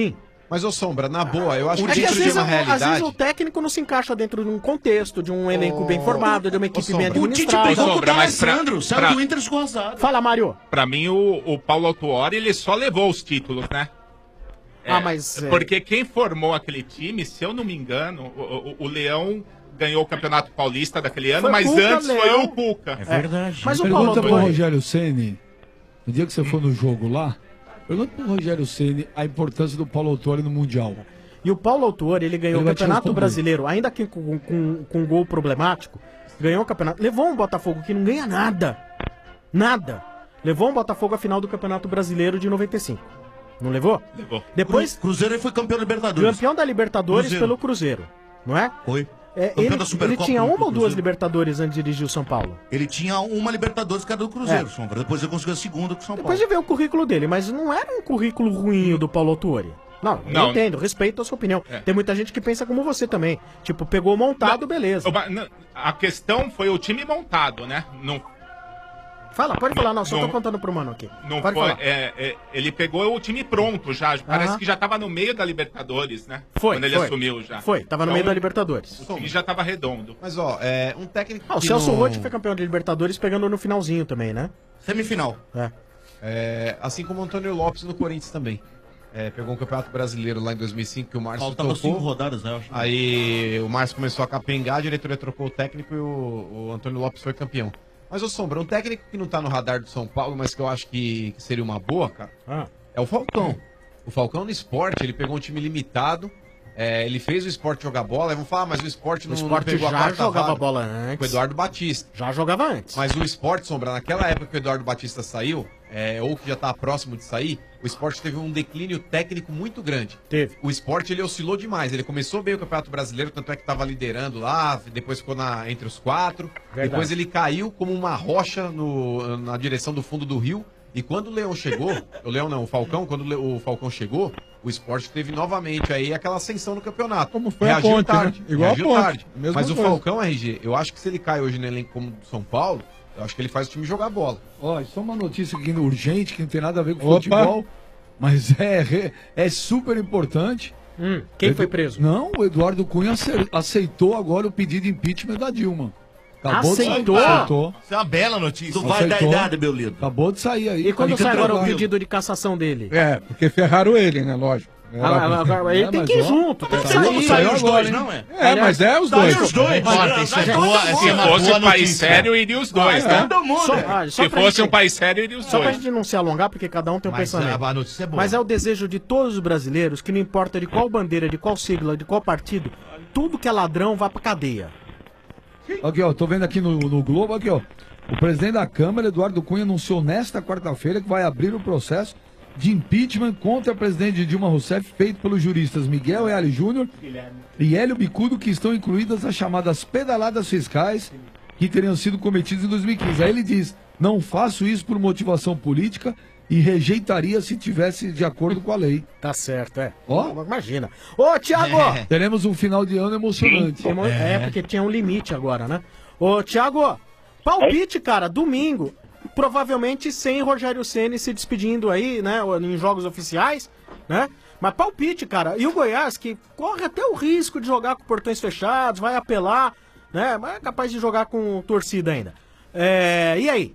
Mas, ô Sombra, na boa, eu acho É que que às dentro de vezes, uma às vezes realidade... o técnico não se encaixa dentro de um contexto, de um elenco bem formado, de uma equipe bem Sombra. administrada. O Tite pegou com o Alessandro, saiu pra- do Inter escorraçado. Fala, Mário. Pra mim, o, o Paulo Autuori, ele só levou os títulos, né? Ah, mas, é- Porque quem formou aquele time, se eu não me engano, o, o- o Leão ganhou o Campeonato Paulista daquele ano, Foi mas Cuca, antes foi Leão. o Cuca. É verdade. Mas o pergunta Paulo pro Autuori- Rogério Ceni, no dia que você for no jogo lá, pergunta pro Rogério Ceni a importância do Paulo Autuori no Mundial. E o Paulo Autuori, ele ganhou Ele o vai te Campeonato responder. Brasileiro, ainda que com, com, com um gol problemático, ganhou o campeonato. Levou um Botafogo que não ganha nada. Nada. Levou um Botafogo à final do Campeonato Brasileiro de noventa e cinco. Não levou? Levou. Depois, Cruzeiro ele foi campeão da Libertadores. campeão da Libertadores Cruzeiro. pelo Cruzeiro, não é? Foi. É, Campeão ele, da Supercopa ele tinha do uma ou duas Cruzeiro. Libertadores antes de dirigir o São Paulo. Ele tinha uma Libertadores que era do Cruzeiro, É. Sombra. Depois ele conseguiu a segunda com o São Paulo. Depois de ver o currículo dele, mas não era um currículo ruim o do Paulo Autuori. Não, eu Não. entendo, respeito a sua opinião. É. Tem muita gente que pensa como você também. Tipo, pegou montado, beleza. O ba- não, A questão foi o time montado, né? Não, Fala, pode falar, não, só Não- tô contando pro mano aqui. não pode foi. falar. é, é, ele pegou o time pronto já. Parece Aham. que já tava no meio da Libertadores, né? Foi, Quando ele foi. assumiu já. Foi, tava no Então, meio da Libertadores. O time já tava redondo. Mas, ó, é um técnico Ah, o que Celso não- Rotti foi campeão de Libertadores pegando no finalzinho também, né? Semifinal. É. É, assim como o Antônio Lopes no Corinthians também. É, pegou um campeonato brasileiro lá em dois mil e cinco que o Márcio Faltava tocou. cinco rodadas, né? eu acho. Aí o Márcio começou a capengar, a diretoria trocou o técnico e o, o Antônio Lopes foi campeão. Mas, ô Sombra, um técnico que não tá no radar do São Paulo, mas que eu acho que, que seria uma boa, cara, Ah. é o Falcão. O Falcão no esporte, ele pegou um time limitado, é, ele fez o esporte jogar bola, aí vão falar, mas o esporte não, O não Sport pegou a já quarta jogava vaga. bola antes. Com o Eduardo Batista. Já jogava antes. Mas o esporte, Sombra, naquela época que o Eduardo Batista saiu, é, ou que já tá próximo de sair, o esporte teve um declínio técnico muito grande. Teve. O esporte, ele oscilou demais. Ele começou bem o Campeonato Brasileiro, tanto é que tava liderando lá, depois ficou na- entre os quatro. Verdade. Depois ele caiu como uma rocha no- na direção do fundo do rio. E quando o Leão chegou, o Leão não, o Falcão, quando o Le- o Falcão chegou, o esporte teve novamente aí aquela ascensão no campeonato. Como foi a Ponte, né? Igual a reagiu Ponte, tarde. mesma Mas o coisa. Falcão, R G, eu acho que se ele cai hoje no elenco como do São Paulo, eu acho que ele faz o time jogar bola. Ó, só uma notícia aqui urgente, que não tem nada a ver com Opa. futebol, mas é, re- é super importante. Hum, quem foi preso? Não, o Eduardo Cunha ace- aceitou agora o pedido de impeachment da Dilma. de- Aceitou? aceitou. Isso é uma bela notícia. Não vai dar Aceitou. idade, meu lindo. Acabou de sair aí. E quando Fica sai agora o tranquilo. pedido de cassação dele? É, porque ferraram ele, né? Lógico. É, Ah, mas agora ele É, tem mas que ir ó, junto, tem que saiu- sair. saiu os agora, dois, hein? não é? É, mas é os dois. Saiu os dois. Olha, isso é boa, essa é Se uma fosse boa um país notícia. sério, iria os dois, né? Todo mundo. Só, ah, só Se pra fosse gente- um país sério, iria os Só pra dois. gente não se alongar, porque cada um tem um Mas pensamento. a, a notícia é boa. Mas é o desejo de todos os brasileiros que não importa de qual bandeira, de qual sigla, de qual partido, tudo que é ladrão vai pra cadeia. Aqui, ó, tô vendo aqui no, no Globo, aqui, ó. O presidente da Câmara, Eduardo Cunha, anunciou nesta quarta-feira que vai abrir o processo de impeachment contra a presidente Dilma Rousseff, feito pelos juristas Miguel Reale Júnior e Hélio Bicudo, que estão incluídas as chamadas pedaladas fiscais que teriam sido cometidas em dois mil e quinze. Aí ele diz, não faço isso por motivação política e rejeitaria se tivesse de acordo com a lei. Tá certo, é. Ó. Imagina. Ô, Thiago! É. Teremos um final de ano emocionante. Emo- É. porque tinha um limite agora, né? Ô, Thiago, palpite, cara, domingo. Provavelmente sem Rogério Ceni se despedindo aí, né? Em jogos oficiais, né? Mas palpite, cara. E o Goiás, que corre até o risco de jogar com portões fechados, vai apelar, né? Mas é capaz de jogar com torcida ainda. É, e aí?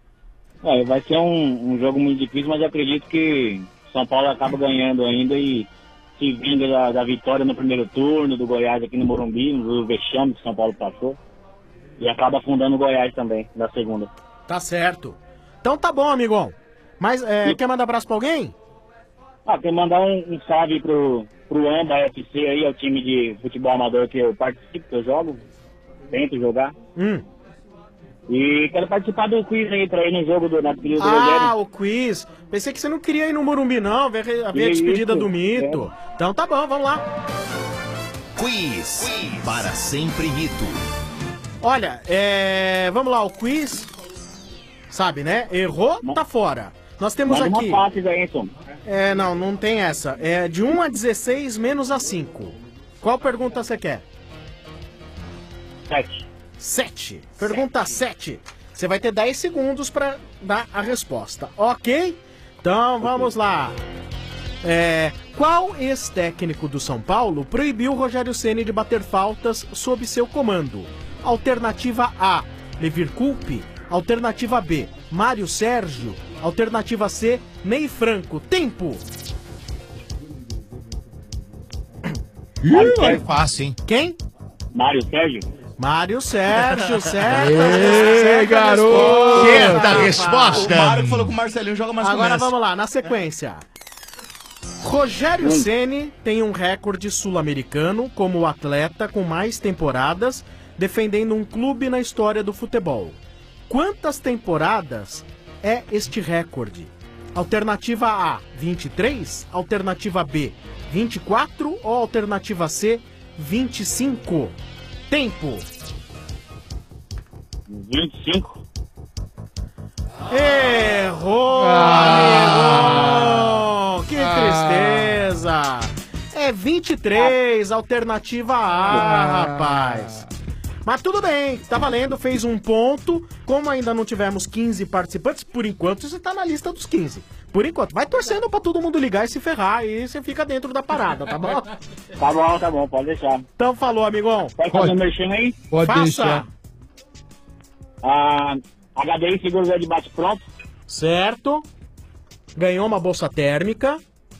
É, vai ser um, um jogo muito difícil, mas eu acredito que São Paulo acaba ganhando ainda e se vinga da, da vitória no primeiro turno, do Goiás aqui no Morumbi, no vexame que São Paulo passou. E acaba afundando o Goiás também, na segunda. Tá certo. Então tá bom, amigão. Mas é, quer mandar abraço pra alguém? Ah, quero mandar um, um salve pro, pro Amba F C aí, é o time de futebol amador que eu participo, que eu jogo, tento jogar. Hum. E quero participar do quiz aí pra ir no jogo do, na despedida do Ah, Rogério. o quiz. Pensei que você não queria ir no Morumbi, não. Ver, ver a Isso, despedida do mito. Então tá bom, vamos lá. Quiz. Para sempre mito. Olha, é... vamos lá, o quiz. Sabe, né? Errou, tá fora. Nós temos Manda aqui. uma fácil aí, Som. É, não, não tem essa. É de um a dezesseis menos a cinco. Qual pergunta você quer? Sete. Sete. Pergunta sete. Você vai ter dez segundos pra dar a resposta. Ok? Então vamos lá. É, qual ex-técnico do São Paulo proibiu Rogério Ceni de bater faltas sob seu comando? Alternativa A, Levir Coupe. Alternativa B, Mário Sérgio. Alternativa C, Ney Franco. Tempo! É fácil, hein? Quem? Mário Sérgio. Mário Sérgio, certo? Ê, certa garoto! resposta, Certa rapaz. resposta. O Mário falou que o Marcelinho joga mais que o Agora Messi. vamos lá, na sequência. Rogério Ceni tem um recorde sul-americano como atleta com mais temporadas defendendo um clube na história do futebol. Quantas temporadas é este recorde? Alternativa A, vinte e três. Alternativa B, vinte e quatro. Ou alternativa C, vinte e cinco? Tempo. vinte e cinco. Errou, Ah. amigo! Que tristeza! É vinte e três, alternativa A, rapaz. Mas tudo bem, tá valendo, fez um ponto. Como ainda não tivemos quinze participantes, por enquanto você tá na lista dos quinze. Por enquanto, vai torcendo pra todo mundo ligar e se ferrar, e você fica dentro da parada, tá bom? Tá bom, tá bom, pode deixar. Então falou, amigão. Pode fazer um merchan aí? Pode Faça. deixar. Ah, H D I Seguro de Bate Pronto. Certo. Ganhou uma bolsa térmica.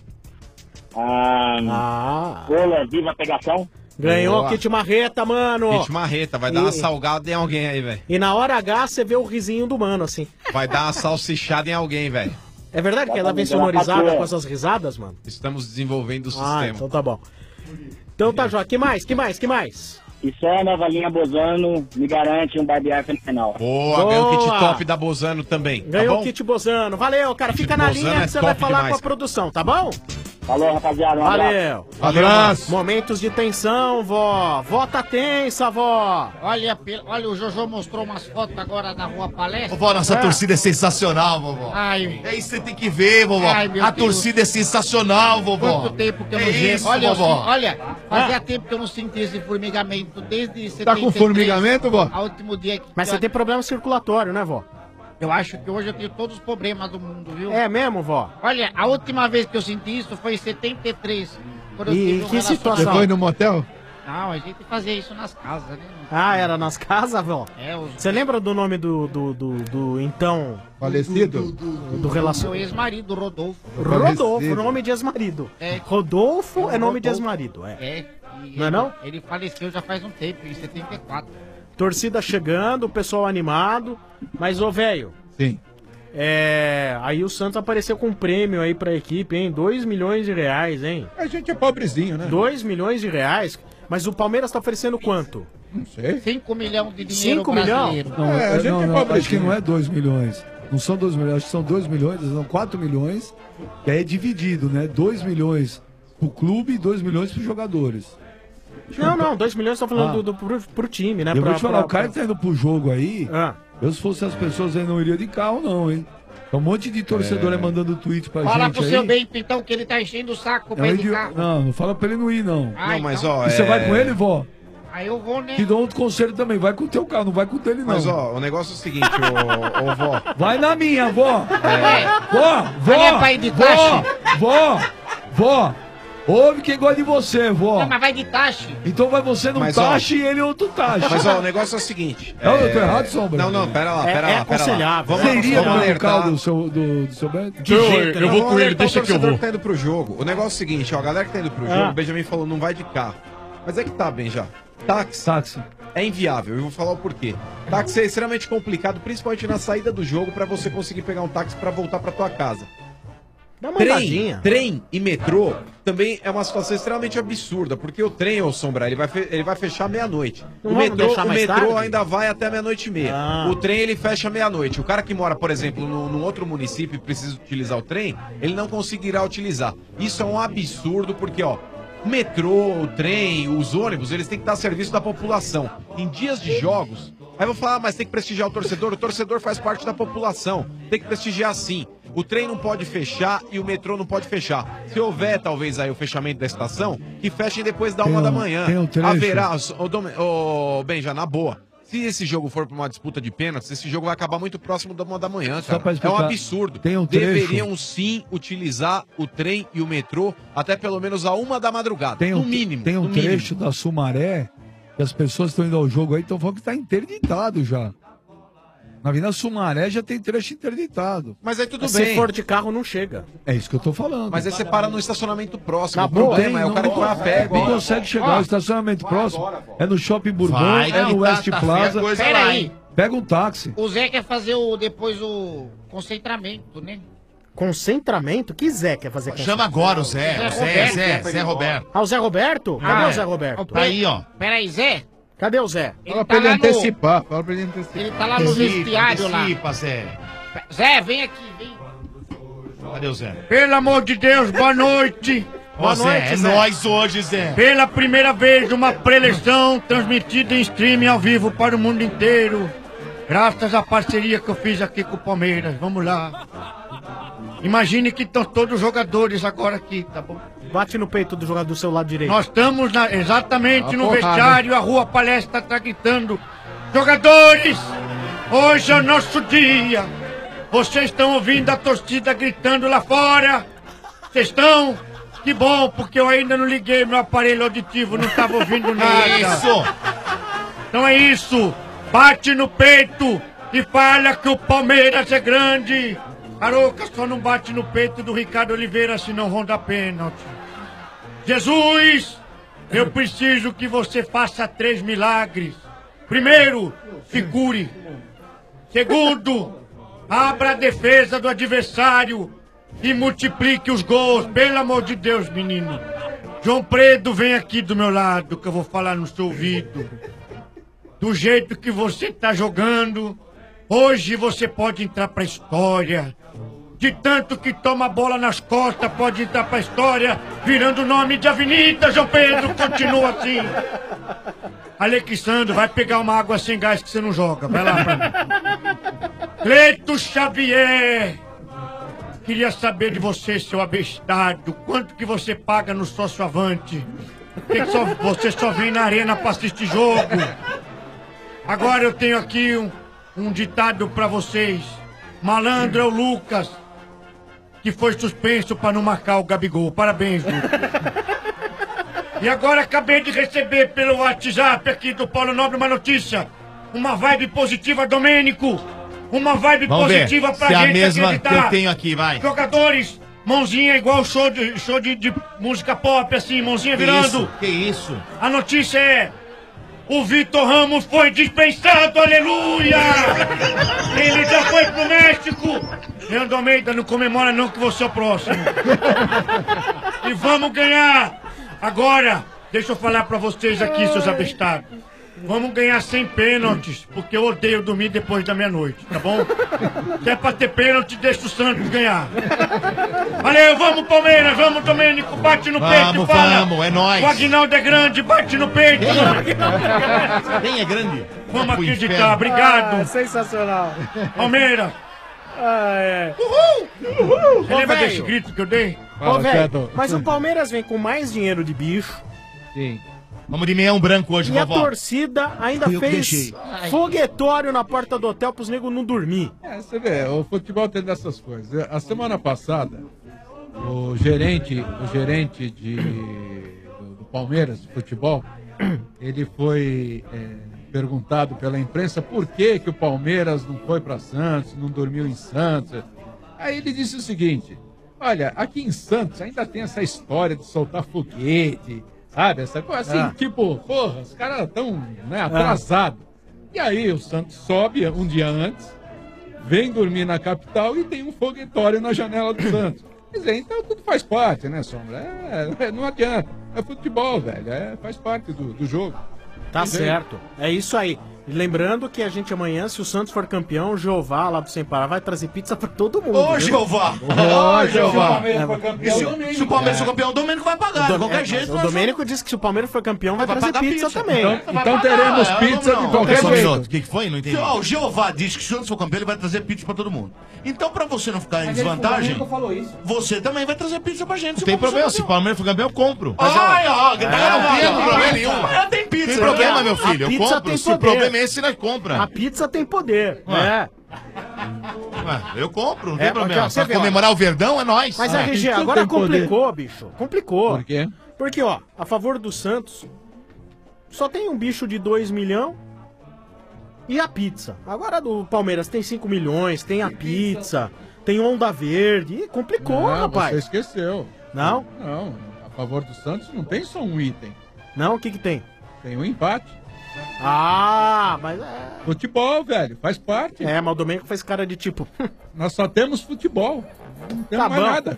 Ah, Ah. Cola Viva Pegação. Ganhou Boa. kit marreta, mano. Kit marreta, vai dar uma E- salgada em alguém aí, velho. E na hora H você vê o risinho do mano, assim. Vai dar uma salsichada em alguém, velho. É verdade que ela vem sonorizada com essas risadas, mano? Estamos desenvolvendo o Ah, sistema. então tá bom. Então tá, Jó. Que mais? Que mais? Que mais? E só a nova linha Bozano me garante um barbear fenomenal. Boa, ganhou o kit top da Bozano também. Ganhou tá o bom? kit Bozano. Valeu, cara. Fica na Bozano linha é que você vai top falar demais, com a cara. produção, tá bom? Falou, rapaziada. Um Valeu. abraço. Abraço. Momentos de tensão, vó. Vó tá tensa, vó. Olha, pe- olha, o Jojo mostrou umas fotos agora na Rua Palestra. Vovó, nossa É. torcida é sensacional, vovó. Ai, É isso que você tem que ver, vovó. Ai, meu A Deus. torcida é sensacional, vovó. Quanto tempo que eu É não gemo. isso, Olha, vovó. assim, olha, fazia tempo que eu não senti esse formigamento. Desde setenta e três. Tá com formigamento, vó? A último dia que... Mas você tem problema circulatório, né, vó? Eu acho que hoje eu tenho todos os problemas do mundo, viu? É mesmo, vó? Olha, a última vez que eu senti isso foi em setenta e três. Quando eu E tive em um que relacionamento. situação? Você foi no motel? Não, a gente fazia isso nas casas, né? Ah, era nas casas, vó? É, os... Você lembra do nome do, do, do, do, então... Falecido? Do Meu relacionamento? ex-marido, Rodolfo. Rodolfo, nome de ex-marido. É. Rodolfo é nome de Rodolfo. ex-marido, é. É. e Não é ele- não? Ele faleceu já faz um tempo, em setenta e quatro. Torcida chegando, o pessoal animado. Mas, ô, velho... Sim. É... Aí o Santos apareceu com um prêmio aí pra equipe, hein? dois milhões de reais, hein? A gente é pobrezinho, né? dois milhões de reais? Mas o Palmeiras tá oferecendo quanto? Não sei. cinco milhões de dinheiro cinco brasileiro. milhões? Não, É, a é, gente não, é não, pobrezinho. acho que não é dois milhões. Não são dois milhões, acho que são dois milhões, são quatro milhões, que aí é dividido, né? dois milhões pro clube e dois milhões pros jogadores. Não, não, dois milhões estão falando Ah. do, do, pro, pro time, né? Eu Pra- vou te falar, pra- o cara que tá indo pro jogo aí, Ah. eu se fosse as pessoas aí não iria de carro não, hein? Tem um monte de torcedor É. aí mandando tweet pra Fala gente pro aí. seu Bento, então, que ele tá enchendo o saco É pra um ir de idi- carro. Não, não fala pra ele não ir, não. Ah, Não, mas, então. ó, E você é- vai com ele, vó? Aí eu vou, né? Te dou outro conselho também, vai com o teu carro, não vai com o dele, não. Mas, ó, o negócio é o seguinte, ô, ô vó. Vai na minha, vó! É. Vó, vó! Ali é pra ir de vó, taxa. vó, vó! Ouve quem gosta de você, vó! Não, mas vai de taxa. Então vai você num Mas, ó, taxa e ele outro taxa. Mas, ó, o negócio é o seguinte. Não, eu tô errado, Sombra? Não, não, pera lá, É- pera é lá, pera lá. aconselhável. Vamos, Você iria vamos no alertar. carro do seu, do, do seu Beto? De jeito nenhum. eu vou com ele, alertar deixa o que eu torcedor vou. tá indo pro jogo. O negócio é o seguinte, ó, a galera que tá indo pro Ah. jogo, o Benjamin falou, não vai de carro. Mas é que tá bem já. Táxi. Táxi. É inviável, eu vou falar o porquê. Táxi é extremamente complicado, principalmente na saída do jogo, pra você conseguir pegar um táxi pra voltar pra tua casa. Dá uma Trem, andadinha. trem e metrô também é uma situação extremamente absurda, porque o trem, ô Sombra, ele vai, fe- ele vai fechar meia-noite. Não O vamos metrô, deixar o mais metrô tarde? ainda vai até meia-noite e meia. Ah. O trem, ele fecha meia-noite. O cara que mora, por exemplo, no, num outro município e precisa utilizar o trem, ele não conseguirá utilizar. Isso é um absurdo, porque, ó, o metrô, o trem, os ônibus, eles têm que estar a serviço da população. Em dias de jogos, aí eu vou falar, ah, mas tem que prestigiar o torcedor. O torcedor faz parte da população. Tem que prestigiar sim. O trem não pode fechar e o metrô não pode fechar. Se houver, talvez, aí o fechamento da estação, que fechem depois da Tem uma um- da manhã. tem um trecho. Haverá, ô, Dom- ô, Benja, na boa. Se esse jogo for pra uma disputa de pênaltis, esse jogo vai acabar muito próximo da uma da manhã, Só cara. pra É um explicar, absurdo. tem um trecho- Deveriam sim utilizar o trem e o metrô até pelo menos a uma da madrugada. Tem um, no mínimo. tem um no mínimo. trecho da Sumaré que as pessoas estão indo ao jogo aí estão falando que tá interditado já. Na Avenida Sumaré já tem trecho interditado. Mas aí tudo Se bem. for de carro, não chega. É isso que eu tô falando. Mas aí você para no estacionamento próximo. Na O problema boa, é o cara que vai a pé. Não agora. consegue chegar. O estacionamento próximo é no Shopping Bourbon, Vai, é no que West tá- tá Plaza. feia a coisa lá, Pera hein? Pega um táxi. O Zé quer fazer o, depois o concentramento, né? Concentramento? Que Zé quer fazer Chama agora o Zé, o Zé, Zé, Zé Roberto. Ah, o Zé Roberto? Cadê Ah, o Zé Roberto? Tá aí, ó. Peraí, Zé. Cadê o Zé? Fala pra ele antecipar, fala pra ele antecipar. Ele tá lá no vestiário lá. Antecipa, Zé. Zé, vem aqui, vem. Cadê o Zé? Pelo amor de Deus, boa noite. Boa Zé, é nós hoje, Zé. Pela primeira vez, uma preleção transmitida em streaming ao vivo para o mundo inteiro. Graças à parceria que eu fiz aqui com o Palmeiras. Vamos lá. Imagine que estão todos os jogadores agora aqui, tá bom? Bate no peito do jogador do seu lado direito. Nós estamos na- exatamente Uma no porrada. vestiário, a Rua Palestra está gritando: jogadores, hoje é o nosso dia. Vocês estão ouvindo a torcida gritando lá fora? Vocês estão? Que bom, porque eu ainda não liguei meu aparelho auditivo, não estava ouvindo nada. Isso! Então é isso. Bate no peito e fala que o Palmeiras é grande. Aroca, só não bate no peito do Ricardo Oliveira, senão vão dar pênalti. Jesus, eu preciso que você faça três milagres. Primeiro, se cure. Segundo, abra a defesa do adversário e multiplique os gols. Pelo amor de Deus, menino. João Preto, vem aqui do meu lado que eu vou falar no seu ouvido. Do jeito que você tá jogando, hoje você pode entrar pra história. De tanto que toma bola nas costas, pode entrar pra história, virando nome de avenida, João Pedro, continua assim. Alexandre, vai pegar uma água sem gás que você não joga, vai lá pra mim. Cleto Xavier, queria saber de você, seu abestado, quanto que você paga no sócio avante? Porque só, você só vem na arena pra assistir jogo. Agora eu tenho aqui um, um ditado pra vocês. Malandro é o Lucas, que foi suspenso pra não marcar o Gabigol. Parabéns, Lucas. E agora acabei de receber pelo WhatsApp aqui do Paulo Nobre uma notícia. Uma vibe positiva, Domênico. Uma vibe Vamos ver positiva pra se é a gente mesma acreditar. que eu tenho aqui, vai. Jogadores, mãozinha igual show de, show de, de música pop, assim, mãozinha Que virando. isso? Que isso? A notícia é: o Vitor Ramos foi dispensado, aleluia! Ele já foi pro México! Leandro Almeida, não comemora não que você é o próximo. E vamos ganhar! Agora, deixa eu falar pra vocês aqui, seus abestados. Vamos ganhar sem pênaltis, porque eu odeio dormir depois da meia-noite, tá bom? Se é pra ter pênalti, deixa o Santos ganhar. Valeu, vamos Palmeiras, vamos Domênico, bate no Vamos, peito e fala. vamos, é nóis. O Aguinaldo é grande, bate no peito. Quem é grande? Vamos Vai pro acreditar, inferno. obrigado. Ah, sensacional. Palmeiras. Ah, é. Uhul! Você Ô, lembra velho. desse grito que eu dei? Ô, velho, mas o Palmeiras vem com mais dinheiro de bicho. Sim. Vamos de meião branco hoje, E a vovó. torcida ainda Fui eu que fez deixei. foguetório na porta do hotel pros negros não dormir. É, você vê, o futebol tem dessas coisas. A semana passada, o gerente, o gerente de, do, do Palmeiras de futebol, ele foi é, perguntado pela imprensa por que, que o Palmeiras não foi para Santos, não dormiu em Santos. Aí ele disse o seguinte: olha, aqui em Santos ainda tem essa história de soltar foguete, sabe? Essa coisa assim, Ah. tipo, porra, os caras estão né, atrasados. E aí o Santos sobe um dia antes, vem dormir na capital e tem um foguetório na janela do Santos. Quer dizer, então tudo faz parte, né, Sombra? É, é, não adianta. É futebol, velho. É, faz parte do, do jogo. Tá Não tem certo. É isso aí. E lembrando que a gente amanhã, se o Santos for campeão, o Jeová lá do Sem Parar vai trazer pizza pra todo mundo. Ô, viu? Jeová! Ô, Ô, Jeová! E se, se o Palmeiras for campeão, o Domênico vai pagar, de O Dom- qualquer é, jeito. O Domênico disse que se o Palmeiras for campeão, vai, Vai trazer pagar pizza, pizza. também. Então- então teremos Ah, pizza de qualquer Só um jeito. minuto. O que que foi? Não entendi. Ó, o Jeová diz que se o Santos for campeão, ele vai trazer pizza pra todo mundo. Então, pra você não ficar em Mas ele- desvantagem, o Domênico falou isso. você também vai trazer pizza pra gente. Não tem problema, se o Palmeiras for campeão, eu compro. Ai, ó, tá É, não tem gravado. problema nenhum. Mas tem pizza. Tem problema, né? meu filho, A eu pizza compro. tem Se o poder. problema esse nós compra. A pizza tem poder, né? Ué, eu compro, não tem É, problema. porque, ó, você Pra vê, ó. comemorar o Verdão é nóis. Mas a Ah, R G tem tudo agora tem poder. complicou, bicho. Complicou. Por quê? Porque, ó, a favor do Santos, só tem um bicho de dois milhões e a pizza. Agora do Palmeiras tem cinco milhões, tem a pizza, tem onda verde. Ih, complicou, Não, rapaz. você esqueceu. Não? Não, a favor do Santos não tem só um item. Não, o que que tem? Tem um empate. Ah, mas é... Futebol, velho, faz parte. É, mas o Domênico faz cara de tipo... Nós só temos futebol. Não temos Tá mais bom. nada.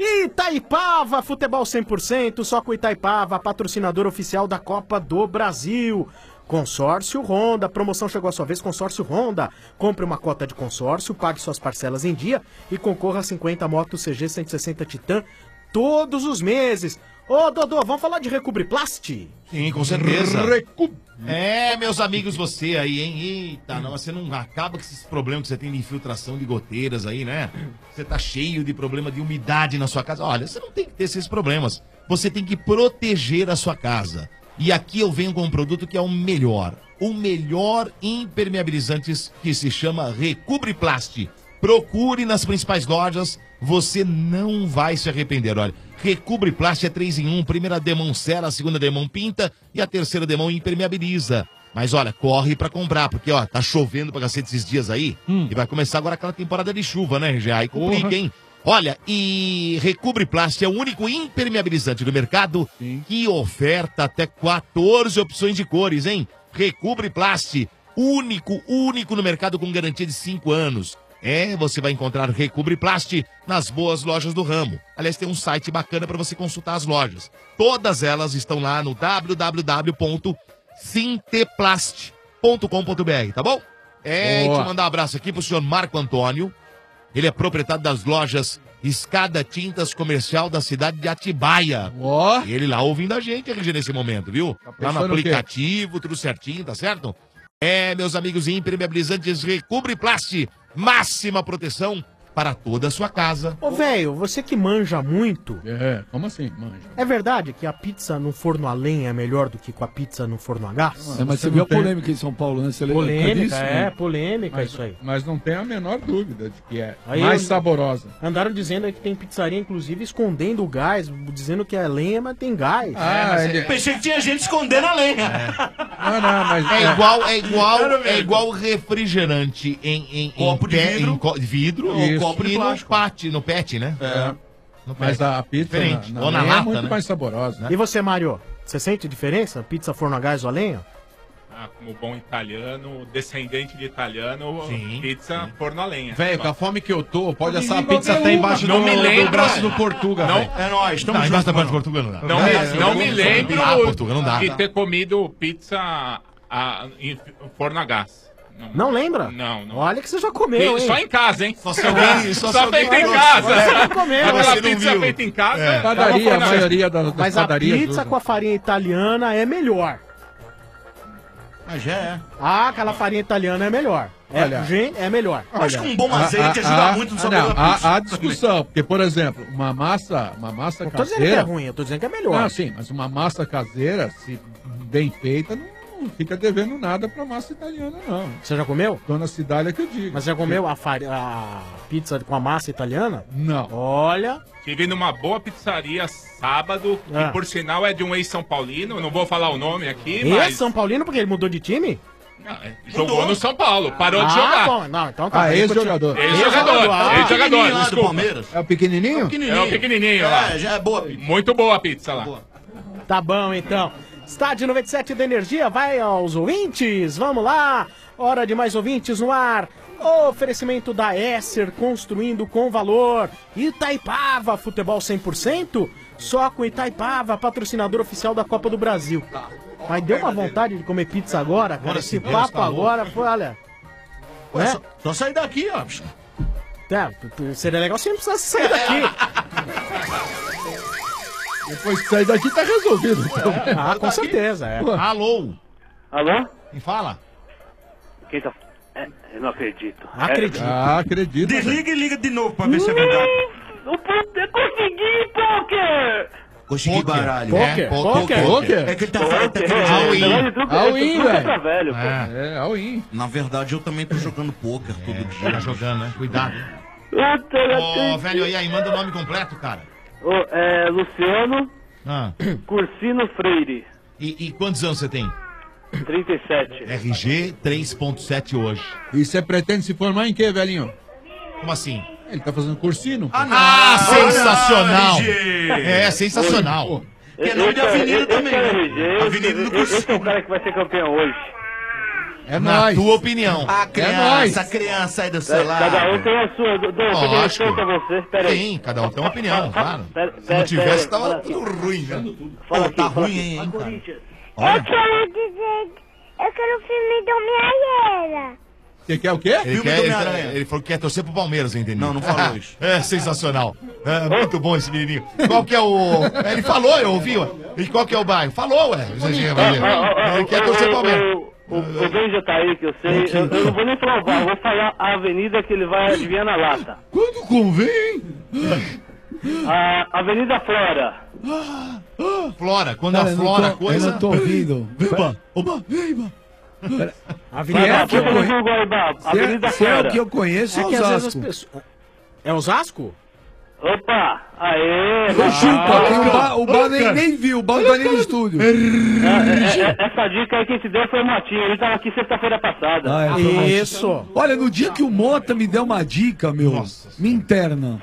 Itaipava, futebol cem por cento, só com Itaipava, patrocinador oficial da Copa do Brasil. Consórcio Honda, promoção chegou a sua vez, Consórcio Honda. Compre uma cota de consórcio, pague suas parcelas em dia e concorra a cinquenta motos C G cento e sessenta Titan todos os meses. Ô, Dodô, vamos falar de Recobriplast? Sim, com certeza. Recu... É, meus amigos, você aí, hein? Eita, não, você não acaba com esses problemas que você tem de infiltração de goteiras aí, né? Você tá cheio de problema de umidade na sua casa. Olha, você não tem que ter esses problemas. Você tem que proteger a sua casa. E aqui eu venho com um produto que é o melhor. O melhor impermeabilizantes que se chama Recobriplast. Procure nas principais lojas, você não vai se arrepender. Olha, Recobriplast é três em um, primeira demão sela, a segunda demão pinta e a terceira demão impermeabiliza. Mas olha, corre pra comprar, porque ó, tá chovendo pra cacete esses dias aí, e vai começar agora aquela temporada de chuva, né, já? Aí complica, Porra. hein? Olha, e Recobriplast é o único impermeabilizante do mercado que oferta até quatorze opções de cores, hein? Recobriplast, único, único no mercado com garantia de cinco anos. É, você vai encontrar Recobriplast nas boas lojas do ramo. Aliás, tem um site bacana para você consultar as lojas. Todas elas estão lá no w w w ponto sinteplast ponto com ponto b r, tá bom? É, e Boa. te mandar um abraço aqui pro senhor Marco Antônio. Ele é proprietário das lojas Escada Tintas Comercial da cidade de Atibaia. Ó. E ele lá ouvindo a gente, R G, nesse momento, viu? Lá no pensando o quê? aplicativo, tudo certinho, tá certo? É, meus amigos impermeabilizantes Recobriplast. Máxima proteção para toda a sua casa. Ô, velho, você que manja muito. É, como assim, manja? É verdade que a pizza no forno a lenha é melhor do que com a pizza no forno a gás? É, mas você viu a polêmica em São Paulo, né? Você lembra Polêmica, disso, é, né? polêmica Mas, isso aí. mas não tem a menor dúvida de que é Aí mais eu- saborosa. Andaram dizendo aí que tem pizzaria, inclusive, escondendo o gás, dizendo que é lenha, mas tem gás. Ah, ele- Pensei que tinha gente escondendo a lenha. Não, não, mas É é. igual, é igual, Quero é ver. igual refrigerante em, em Copo em de pé- vidro. em co- de vidro ou Isso. copo de E no plástico. No, no pet, né? É. No Mas pet. a pizza Diferente. na, Ou na lenha é lata, muito né? mais saborosa. E você, Mário? Você sente diferença? Pizza forno a gás ou a lenha? Ah, como bom italiano, descendente de italiano, Sim, pizza forno a lenha. Velho, com a fome que eu tô, pode assar a Ninguém pizza vai até ver embaixo Não do, me do lembra. braço do Portuga, Não. velho. É nóis, estamos Não, embaixo juntos, da mano. de Portugal não dá. Não, É, me, não me lembro Ah, Portugal não dá. de ter comido pizza a, em forno a gás. Não lembra? Não, não. Olha que você já comeu, hein? Só em casa, hein? Só se alguém- só se alguém feita em trouxe. casa. Você comeu, Aquela você não pizza viu. feita em casa. É. tava Padaria, forno a a gás. maioria das, das Mas a padarias pizza usam. com a farinha italiana é melhor. Mas já é. Ah, aquela farinha italiana é melhor. É, Olha. gente, é melhor. Acho que um bom A- azeite a- ajuda a- muito no ah, sabor não, da pizza. há, há discussão, porque, por exemplo, uma massa, uma massa Não tô dizendo que é caseira. ruim, eu tô dizendo que é melhor. Não, sim, mas uma massa caseira, se bem feita, não, não fica devendo nada pra massa italiana, não. Você já comeu? Dona Cidália que eu digo. Mas você já comeu a, fari- a pizza com a massa italiana? Não. Olha. Estive numa boa pizzaria sábado, Ah. que por sinal é de um ex-São Paulino, não vou falar o nome aqui, E mas... São Paulino porque ele mudou de time? Não, é, jogou no São Paulo, parou de Ah, jogar. bom, não, então tá. Ah, Ele ex-jogador. continua- Ex-jogador, Ah, ex-jogador, Pequenininho lá do desculpa. Palmeiras. É o pequenininho? É o pequenininho lá. É, já é boa pizza. Muito boa a pizza lá. Tá bom, então. Estádio noventa e sete da Energia vai aos ouvintes. Vamos lá. Hora de mais ouvintes no ar. Oferecimento da Esser, construindo com valor. Itaipava, futebol cem por cento. Só com Itaipava, patrocinador oficial da Copa do Brasil. Mas deu uma vontade de comer pizza agora, cara. Agora Esse sim, Deus papo tá louco. agora foi, olha. Ué, né? só, só sair daqui, ó. bicho. Tá, p- p- seria legal se não precisasse sair daqui. Depois que sair daqui tá resolvido. Ah, com certeza, é. Alô? Alô? Quem fala? Quem tá... É, eu não acredito. Acredito. Ah, acredito. Desliga e liga de novo pra ver se é verdade. O Poker consegui, Poker! Consegui Poker. baralho. Poker. É, Poker. Poker. É que ele tá falando que Poker. aquele All-in. jogo- Negócio de truco- All-in, truco é velho. pra velho, pô. É. É, all-in. Na verdade, eu também tô jogando poker todo dia. Tá jogando, né? Cuidado. Ô, velho, e aí, manda o nome completo, cara. Ô, é Luciano Ah. Cursino Freire, E, e quantos anos você tem? trinta e sete. R G três ponto sete hoje. E você pretende se formar em quê, velhinho? Como assim? Ele tá fazendo cursino. Ah, sensacional! É, sensacional. Que é nome de avenida também, né? Avenida do Esse é o cara que vai ser campeão hoje. É Na tua opinião. A É criança, nóis. a criança aí do seu lado. Cada um tem a sua. Dom, você tem Lógico. respeito a você. Pera aí. Sim, cada um tem uma opinião, claro. Pera- Se não pera- tivesse, pera- tava fala tudo aqui. ruim, né? Fala Pô, aqui, tá fala ruim, aqui. hein, cara? Eu quero dizer. Eu quero o filme do Homem-Aranha. Você quer o quê? Ele, Filme quer, do ele, Homem-Aranha. ele falou que quer torcer pro Palmeiras, entendeu? Não, não falou isso. É sensacional. É muito bom esse menininho. Qual que é o... Ele falou, eu ouvi. Ué. E qual que é o bairro? Falou, ué. Ele quer torcer pro Palmeiras. O, o Benja tá aí, que eu sei. Eu, eu não vou nem falar o bairro, eu vou falar a avenida que ele vai adivinhar na lata. Quando convém. A Avenida Flora. Flora, quando Cara, a eu não Flora tô- coisa... Eu não tô ouvindo. Oba, oba, vem, Se é que eu conheço, Avenida se é, se é o Flora. que eu conheço, é, É que às vezes as Osasco. pessoas... É Osasco? Opa! Aê! Eu chupa, tem o bar, o bar nem, cara. nem viu, o bar não tá nem no estúdio. É, é, é, essa dica aí que te deu foi o Motinho, ele tava aqui sexta-feira passada. Ah, é, foi uma- Olha, no dia que o Mota me deu uma dica, meu, me interna.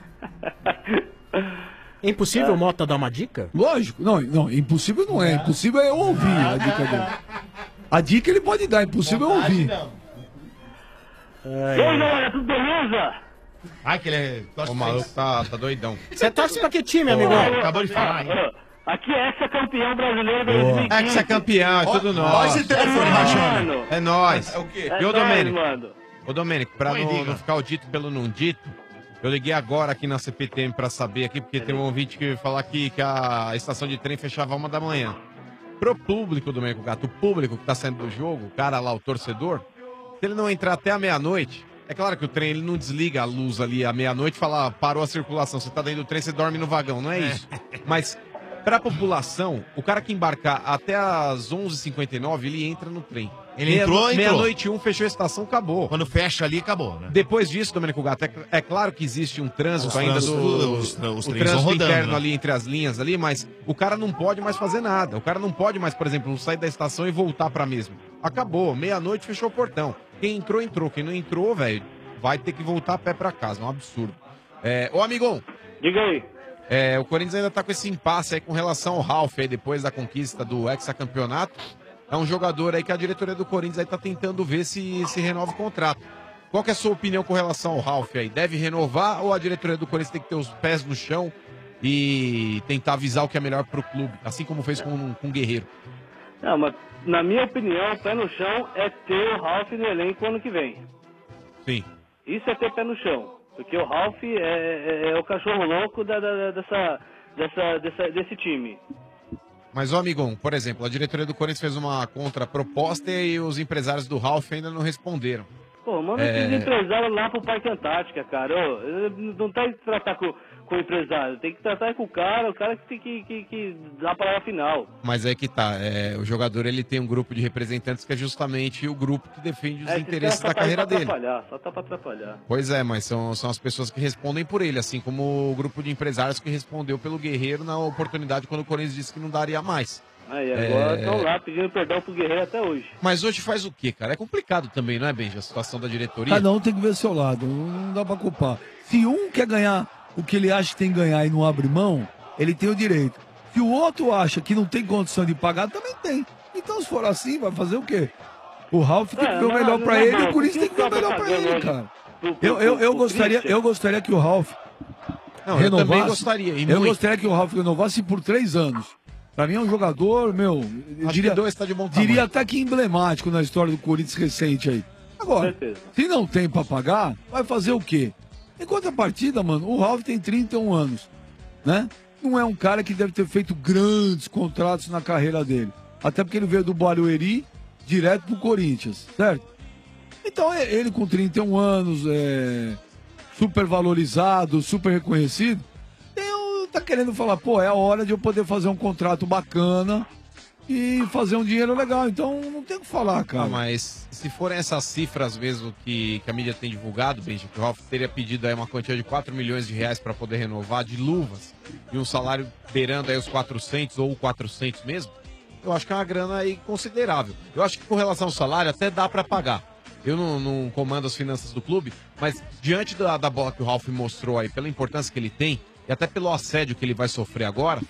É impossível o Mota dar uma dica? Lógico, não, não, impossível não é, impossível é eu ouvir a dica dele. A dica ele pode dar, impossível é ouvir. E aí, galera, tudo beleza? Ai, que ele é... O maluco tá, tá doidão. Você torce pra que time, amigão? Acabou de falar, hein? Aqui é ex-campeão brasileiro dois mil e quinze. É que você é campeão, é tudo Ó, nosso. ó esse telefone rachando. É nóis. É o quê? E É ô, nóis, Domênico? mano. Ô, Domênico, pra Oi, não, diga. não ficar o dito pelo não dito, eu liguei agora aqui na C P T M pra saber aqui, porque tem um ouvinte que falar aqui que a estação de trem fechava uma da manhã. Pro público, Domênico Gato, o público que tá saindo do jogo, o cara lá, o torcedor, se ele não entrar até a meia-noite, é claro que o trem ele não desliga a luz ali à meia-noite e fala, ah, parou a circulação, você tá dentro do trem, você dorme no vagão, não é isso. Mas pra população, o cara que embarcar até às onze e cinquenta e nove, ele entra no trem. Ele Meia- entrou, entrou. Meia-noite e um, fechou a estação, acabou. Quando fecha ali, acabou, né? Depois disso, Domênico Gato, é, é claro que existe um trânsito Os ainda trânsitos, do os- os o trens trânsito vão rodando, interno né? ali entre as linhas ali, mas o cara não pode mais fazer nada. O cara não pode mais, por exemplo, sair da estação e voltar pra mesma. Acabou, meia-noite fechou o portão. Quem entrou, entrou. Quem não entrou, velho, vai ter que voltar a pé pra casa. É um absurdo. É, ô, amigão. Diga aí. É, o Corinthians ainda tá com esse impasse aí com relação ao Ralf aí, depois da conquista do hexacampeonato. É um jogador aí que a diretoria do Corinthians aí tá tentando ver se, se renova o contrato. Qual que é a sua opinião com relação ao Ralf aí? Deve renovar ou a diretoria do Corinthians tem que ter os pés no chão e tentar avisar o que é melhor pro clube, assim como fez com, com o Guerreiro? Não, mas na minha opinião, pé no chão é ter o Ralf no elenco ano que vem. Sim. Isso é ter pé no chão. Porque o Ralf é, é- é o cachorro louco da, da- dessa, dessa, dessa, desse time. Mas, ô amigão, por exemplo, a diretoria do Corinthians fez uma contraproposta e os empresários do Ralf ainda não responderam. Pô, manda É. esses empresários lá pro Parque Antártica, cara. Ô, não tem que tratar com, com o empresário, tem que tratar com o cara, o cara que tem que, que, que dar a palavra final. Mas é que tá, é, o jogador ele tem um grupo de representantes que é justamente o grupo que defende os É, esses interesses caras da só tá aí carreira pra dele. atrapalhar, só tá pra atrapalhar. Pois é, mas são, são as pessoas que respondem por ele, assim como o grupo de empresários que respondeu pelo Guerreiro na oportunidade quando o Corinthians disse que não daria mais. Aí, agora É. estão lá pedindo perdão pro Guerreiro até hoje. Mas hoje faz o quê, cara? É complicado também, não é, Benja, a situação da diretoria? Cada um tem que ver seu lado, não dá pra culpar. Se um quer ganhar o que ele acha que tem que ganhar e não abre mão, ele tem o direito. Se o outro acha que não tem condição de pagar, também tem. Então, se for assim, vai fazer o quê? O Ralf tem que É, ver o mas- melhor pra mas ele e não, o Corinthians tem que ver o quem melhor tá pra pagando ele, hoje? cara. Pro- pro- Eu, eu, eu, pro gostaria, Christian? eu gostaria que o Ralf Não, eu renovasse. também gostaria, e eu muito. gostaria que o Ralf renovasse por três anos. Pra mim é um jogador, meu, eu Acho diria, que dois tá de bom diria tamanho. até que emblemático na história do Corinthians recente aí. Agora, se não tem pra pagar, vai fazer o quê? Em contrapartida, mano, o Ralf tem trinta e um anos, né? Não é um cara que deve ter feito grandes contratos na carreira dele. Até porque ele veio do Barueri direto pro Corinthians, certo? Então, é- ele com trinta e um anos, é, super valorizado, super reconhecido, tem, o- tá querendo falar, pô, é a hora de eu poder fazer um contrato bacana e fazer um dinheiro legal. Então não tem o que falar, cara. Ah, mas se forem essas cifras mesmo que, que a mídia tem divulgado, Benji, que o Ralf teria pedido aí uma quantia de quatro milhões de reais para poder renovar de luvas e um salário beirando aí os quatrocentos ou quatrocentos mesmo, eu acho que é uma grana aí considerável. Eu acho que com relação ao salário até dá para pagar. Eu não, não comando as finanças do clube, mas diante da, da bola que o Ralf mostrou aí, pela importância que ele tem e até pelo assédio que ele vai sofrer agora,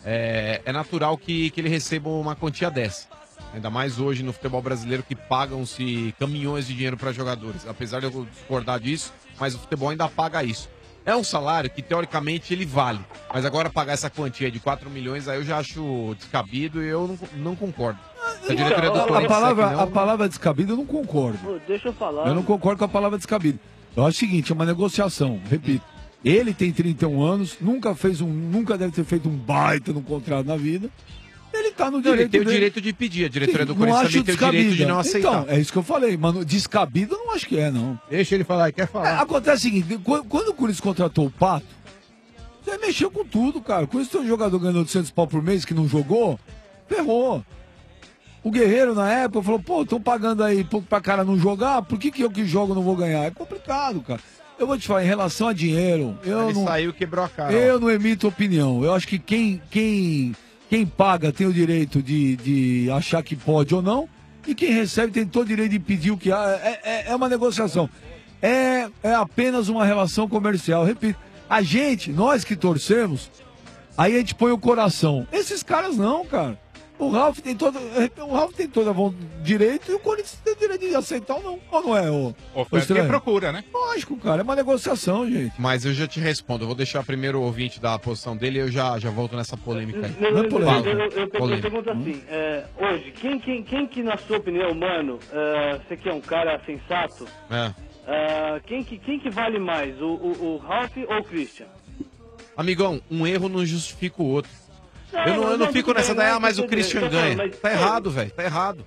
é, é natural que, que ele receba uma quantia dessa. Ainda mais hoje no futebol brasileiro que pagam-se caminhões de dinheiro para jogadores. Apesar de eu discordar disso, mas o futebol ainda paga isso. É um salário que teoricamente ele vale, mas agora pagar essa quantia de quatro milhões aí eu já acho descabido e eu não, não concordo. Se a diretoria do a, a, Corinthians palavra, é que não- a palavra descabido eu não concordo. Pô, deixa eu falar. Eu não concordo com a palavra descabido. Eu acho o seguinte, é uma negociação, repito. Ele tem trinta e um anos, nunca fez um, nunca deve ter feito um baita no contrato na vida. Ele tá no Não, direito ele tem o dele. direito de pedir, a diretoria do Não Corinthians acho também tem o direito de descabida. não aceitar. Então, é isso que eu falei, mano. Descabido eu não acho que é, não. Deixa ele falar, quer falar. É, acontece o seguinte, quando, quando o Corinthians contratou o Pato, você mexeu com tudo, cara. Quando tem um jogador ganhando oitocentos pau por mês que não jogou, ferrou. O Guerreiro, na época, falou, pô, estão pagando aí pra cara não jogar, por que, que eu que jogo não vou ganhar? É complicado, cara. Eu vou te falar, em relação a dinheiro, eu Ele não... saiu e quebrou a cara. Eu não emito opinião. Eu acho que quem, quem, quem paga tem o direito de, de achar que pode ou não, e quem recebe tem todo o direito de pedir o que há. É, é, é uma negociação. É, é apenas uma relação comercial. Repito, a gente, nós que torcemos, aí a gente põe o coração. Esses caras não, cara. O Ralf tem todo, o Ralf tem todo o direito e o Corinthians tem o direito de aceitar ou não. Ou não é, ô? Oferta e procura, né? Lógico, cara. É uma negociação, gente. Mas eu já te respondo, eu vou deixar primeiro o ouvinte dar a posição dele e eu já, já volto nessa polêmica aí. Não, não, não, Fala. eu, eu, eu, eu Polêmica. pergunto assim, é, hoje, quem, quem, quem que na sua opinião, mano, é, você que é um cara sensato, É. é, quem, que, quem que vale mais, o, o, o Ralf ou o Christian? Amigão, um erro não justifica o outro. Não, eu não, eu não não, fico tudo nessa bem, daí, não, ah, mas o tudo bem, Christian eu tô falando, ganha. mas- Tá errado, velho, tá errado.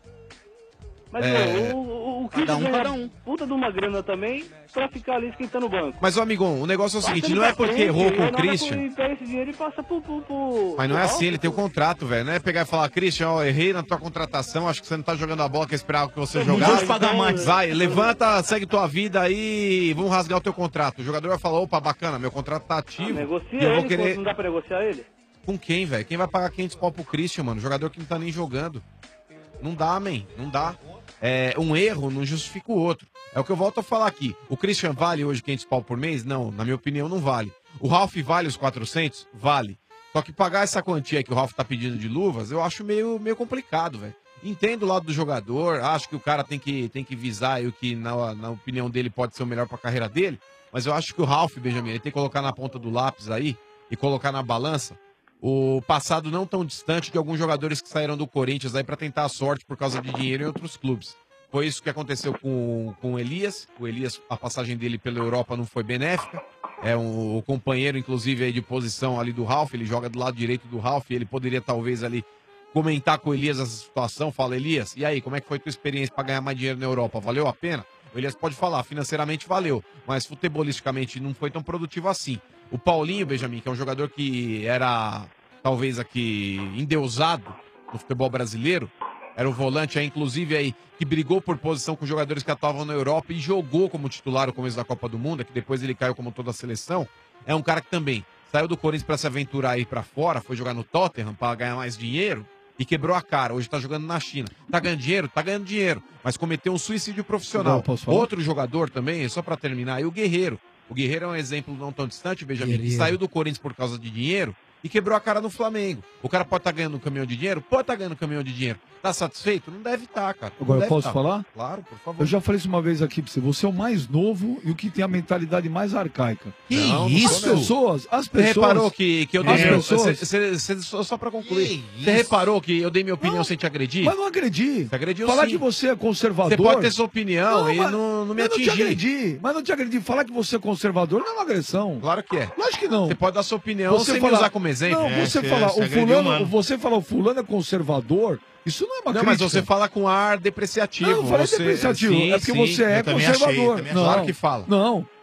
Mas É, o, o, o Christian um, ganha cada um. puta de uma grana também pra ficar ali esquentando o banco. Mas, ô amigão, o negócio é o Passa seguinte, ele não é pra porque frente, errou com e o na hora que Christian. ele pega esse dinheiro e passa pro... pro, pro Mas não é pro assim, Ralf. ele tem um contrato, velho. Não é pegar e falar, Christian, ó, errei na tua contratação, acho que você não tá jogando a bola que eu esperava que você Não jogasse. vou te pagar mais. Vai, levanta, segue tua vida aí, vamos rasgar o teu contrato. O jogador vai falar, opa, bacana, meu contrato tá ativo. Negocia e eu vou ele, querer... não dá pra negociar ele? Com quem, velho? Quem vai pagar quinhentos pau pro Christian, mano? Jogador que não tá nem jogando. Não dá, man. Não dá. É, um erro não justifica o outro. É o que eu volto a falar aqui. O Christian vale hoje quinhentos pau por mês? Não, na minha opinião não vale. O Ralf vale os quatrocentos? Vale. Só que pagar essa quantia que o Ralf tá pedindo de luvas, eu acho meio, meio complicado, velho. Entendo o lado do jogador, acho que o cara tem que, tem que visar aí o que, na, na opinião dele, pode ser o melhor pra carreira dele. Mas eu acho que o Ralf, Benjamin, ele tem que colocar na ponta do lápis aí e colocar na balança o passado não tão distante de alguns jogadores que saíram do Corinthians aí pra tentar a sorte por causa de dinheiro em outros clubes. Foi isso que aconteceu com, com o Elias. O Elias, a passagem dele pela Europa não foi benéfica. É um, o companheiro, inclusive, aí de posição ali do Ralf. Ele joga do lado direito do Ralf. Ele poderia, talvez, ali comentar com o Elias essa situação. Fala, Elias, e aí, como é que foi a tua experiência para ganhar mais dinheiro na Europa? Valeu a pena? O Elias pode falar, financeiramente valeu, mas futebolisticamente não foi tão produtivo assim. O Paulinho, Benjamin, que é um jogador que era, talvez, aqui, endeusado no futebol brasileiro, era o volante aí, inclusive, aí, que brigou por posição com jogadores que atuavam na Europa e jogou como titular no começo da Copa do Mundo, que depois ele caiu como toda a seleção. É um cara que também saiu do Corinthians para se aventurar aí para fora, foi jogar no Tottenham para ganhar mais dinheiro e quebrou a cara. Hoje tá jogando na China. Tá ganhando dinheiro? Tá ganhando dinheiro, mas cometeu um suicídio profissional. Posso falar? Outro jogador também, só para terminar, aí o Guerreiro. O Guerreiro é um exemplo não tão distante, Benjamin, que Guerreiro. saiu do Corinthians por causa de dinheiro e quebrou a cara no Flamengo. O cara pode estar ganhando um caminhão de dinheiro? Pode estar ganhando um caminhão de dinheiro. Tá satisfeito? Não deve estar, cara. Não Agora, eu deve posso tá. falar? Claro, por favor. Eu já falei isso uma vez aqui pra você. Você é o mais novo e o que tem a mentalidade mais arcaica. Que Não, não As sou, não. pessoas, as Você pessoas... reparou que, que eu dei As minha... pessoas... cê- cê- cê- só, só pra concluir. Você reparou que eu dei minha opinião sem te agredir? Mas não agredi. Você agrediu Falar sim. que você é conservador... Você pode ter sua opinião e mas- não, não me eu não te atingir. agredi, mas não te agredi. Falar que você é conservador não é uma agressão. Claro que é. Lógico que não. Você pode dar sua opinião sem me usar como exemplo. Não, É, você você- falar, você o agrediu, fulano, mano. você falar o fulano é conservador, isso não é uma Não, mas crítica. você fala com ar depreciativo. Não, eu falei você... depreciativo. Sim, é porque sim, você é eu também achei, conservador. também não, achei. Claro que fala. Não.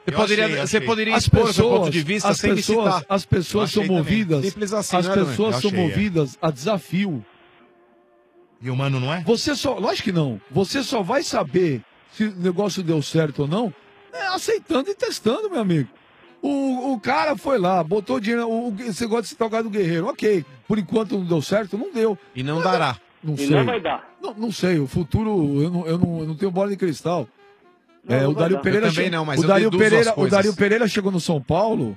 Você poderia, você poderia As expor o seu pessoas- ponto de vista as sem me pessoas, citar. As pessoas Eu são achei também. movidas. Simples assim, as né, Domênico? pessoas Eu são achei, é. movidas a desafio. E o mano não é? Você só, lógico que não. Você só vai saber se o negócio deu certo ou não é aceitando e testando, meu amigo. O, o cara foi lá, botou dinheiro. O, o- você gosta de citar o cara do Guerreiro. Ok, por enquanto não deu certo, não deu. E não dará. Não E sei. não vai dar. Não, não sei, o futuro, eu não, eu não, eu não tenho bola de cristal. Não, É, não o vai Dario dar. Pereira Eu também che- não, mas o eu Dario deduzo as Pereira, o coisas. Dario Pereira chegou no São Paulo,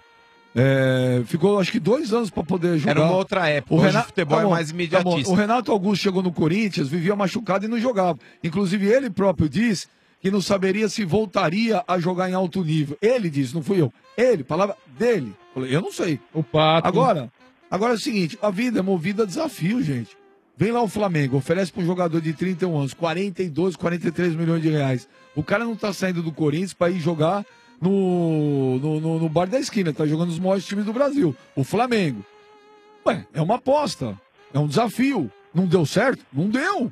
é, ficou acho que dois anos para poder jogar. Era uma outra época, hoje o futebol é mais imediatista. O Renato Augusto chegou no Corinthians, vivia machucado e não jogava. Inclusive ele próprio disse que não saberia se voltaria a jogar em alto nível. Ele disse, não fui eu. Ele, palavra dele. Falei, eu não sei. O Pato. Agora, agora é o seguinte, a vida é movida a desafio, gente. Vem lá o Flamengo, oferece para um jogador de trinta e um anos, quarenta e dois, quarenta e três milhões de reais. O cara não tá saindo do Corinthians para ir jogar no, no, no, no bar da esquina, tá jogando os maiores times do Brasil, o Flamengo. Ué, é uma aposta, é um desafio. Não deu certo? Não deu.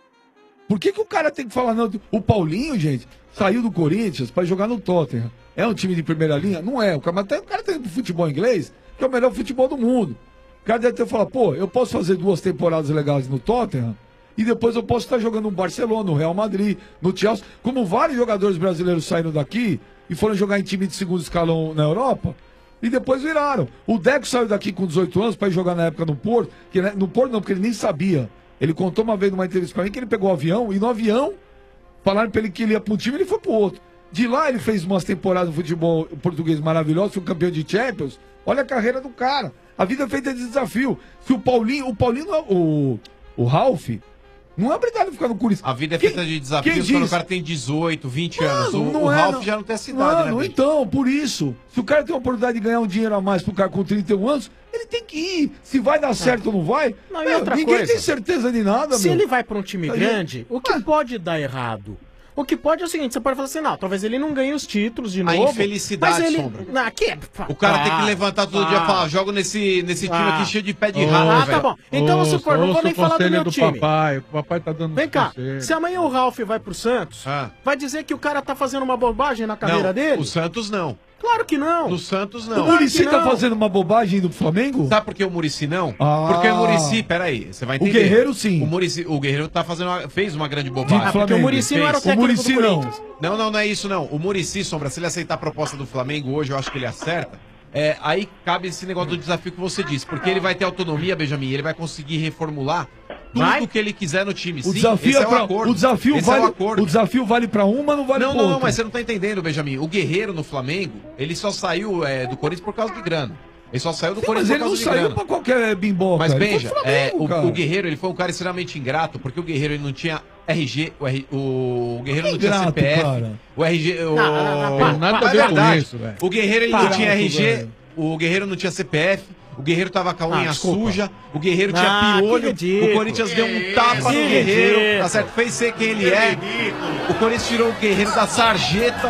Por que, que o cara tem que falar, não? O Paulinho, gente, saiu do Corinthians para jogar no Tottenham. É um time de primeira linha? Não é. O cara, mas tem- o cara tem futebol inglês, que é o melhor futebol do mundo. O cara deve ter falado, pô, eu posso fazer duas temporadas legais no Tottenham e depois eu posso estar jogando no Barcelona, no Real Madrid, no Chelsea. Como vários jogadores brasileiros saíram daqui e foram jogar em time de segundo escalão na Europa e depois viraram. O Deco saiu daqui com dezoito anos para ir jogar na época no Porto, que né, no Porto não, porque ele nem sabia. Ele contou uma vez numa entrevista para mim que ele pegou o avião e no avião falaram para ele que ele ia para um time e ele foi para o outro. De lá ele fez umas temporadas de futebol português maravilhosas, foi campeão de Champions. Olha a carreira do cara. A vida é feita de desafio. Se o Paulinho, o Paulinho, não é- o, o Ralf, não é obrigado a ficar no Corinthians. A vida é Quem- feita de quem desafios diz? quando o cara tem dezoito, vinte Mano, anos. O, não o é, Ralf não. já não tem essa idade, Mano, né, bicho? então, por isso, se o cara tem a oportunidade de ganhar um dinheiro a mais pro cara com trinta e um anos, ele tem que ir. Se vai dar certo ou não vai, Não, e meu, outra ninguém coisa, tem certeza de nada, Se meu. ele vai pra um time Aí- grande, o que pode dar errado? O que pode é o seguinte, você pode falar assim, não, talvez ele não ganhe os títulos de A novo. infelicidade, mas ele... Sombra. Não, que... O cara tem que Ah, levantar todo ah. dia e falar, jogo nesse, nesse time Ah. aqui cheio de pé de Ô, rato, ah, velho. tá bom. Então, vamos supor, não vou nem falar do meu do time. papai, o papai tá dando Vem uns cá, conselhos. se amanhã o Ralf vai pro Santos, vai dizer que o cara tá fazendo uma bobagem na carreira Não, dele? o Santos não. Claro que não. No Santos O não. Muricy Claro que tá não. fazendo uma bobagem do Flamengo? Sabe por que o Muricy não? Ah. Porque o Muricy, peraí, você vai O entender. Guerreiro, sim. O, Muricy, o Guerreiro tá fazendo uma- fez uma grande bobagem. Ah, porque o Muricy não era o Fez. técnico do Corinthians. Não, não, não é isso não. O Muricy, Sombra, se ele aceitar a proposta do Flamengo hoje, eu acho que ele acerta. É, aí cabe esse negócio do desafio que você disse. Porque ele vai ter autonomia, Benjamin, ele vai conseguir reformular tudo que ele quiser no time. O Sim, desafio esse é é o pra, acordo. o desafio Esse é o vale, acordo. o desafio vale para um, mas não vale Não, pro não, não, outro. mas você não tá entendendo, Benjamin. O Guerreiro no Flamengo, ele só saiu é, do Corinthians por causa de grana. Ele só saiu do Sim, Corinthians mas ele por não causa de saiu grana. pra qualquer bimboca. Mas ele foi Benja, pro Flamengo, é, o, cara. o Guerreiro ele foi um cara extremamente ingrato, porque o Guerreiro ele não tinha R G, o, R, o Guerreiro não tinha Ingrato, C P F, cara. o R G, o... Não, não, não, para, nada é a ver com verdade. isso, velho. O Guerreiro ele Para, não tinha R G, velho. o Guerreiro não tinha C P F, o Guerreiro tava com a Ah, unha desculpa. suja, o Guerreiro Ah, tinha que piolho, ridículo. o Corinthians deu um tapa no Que Guerreiro, ridículo. tá certo? Fez ser quem ele é. O Corinthians tirou o Guerreiro da sarjeta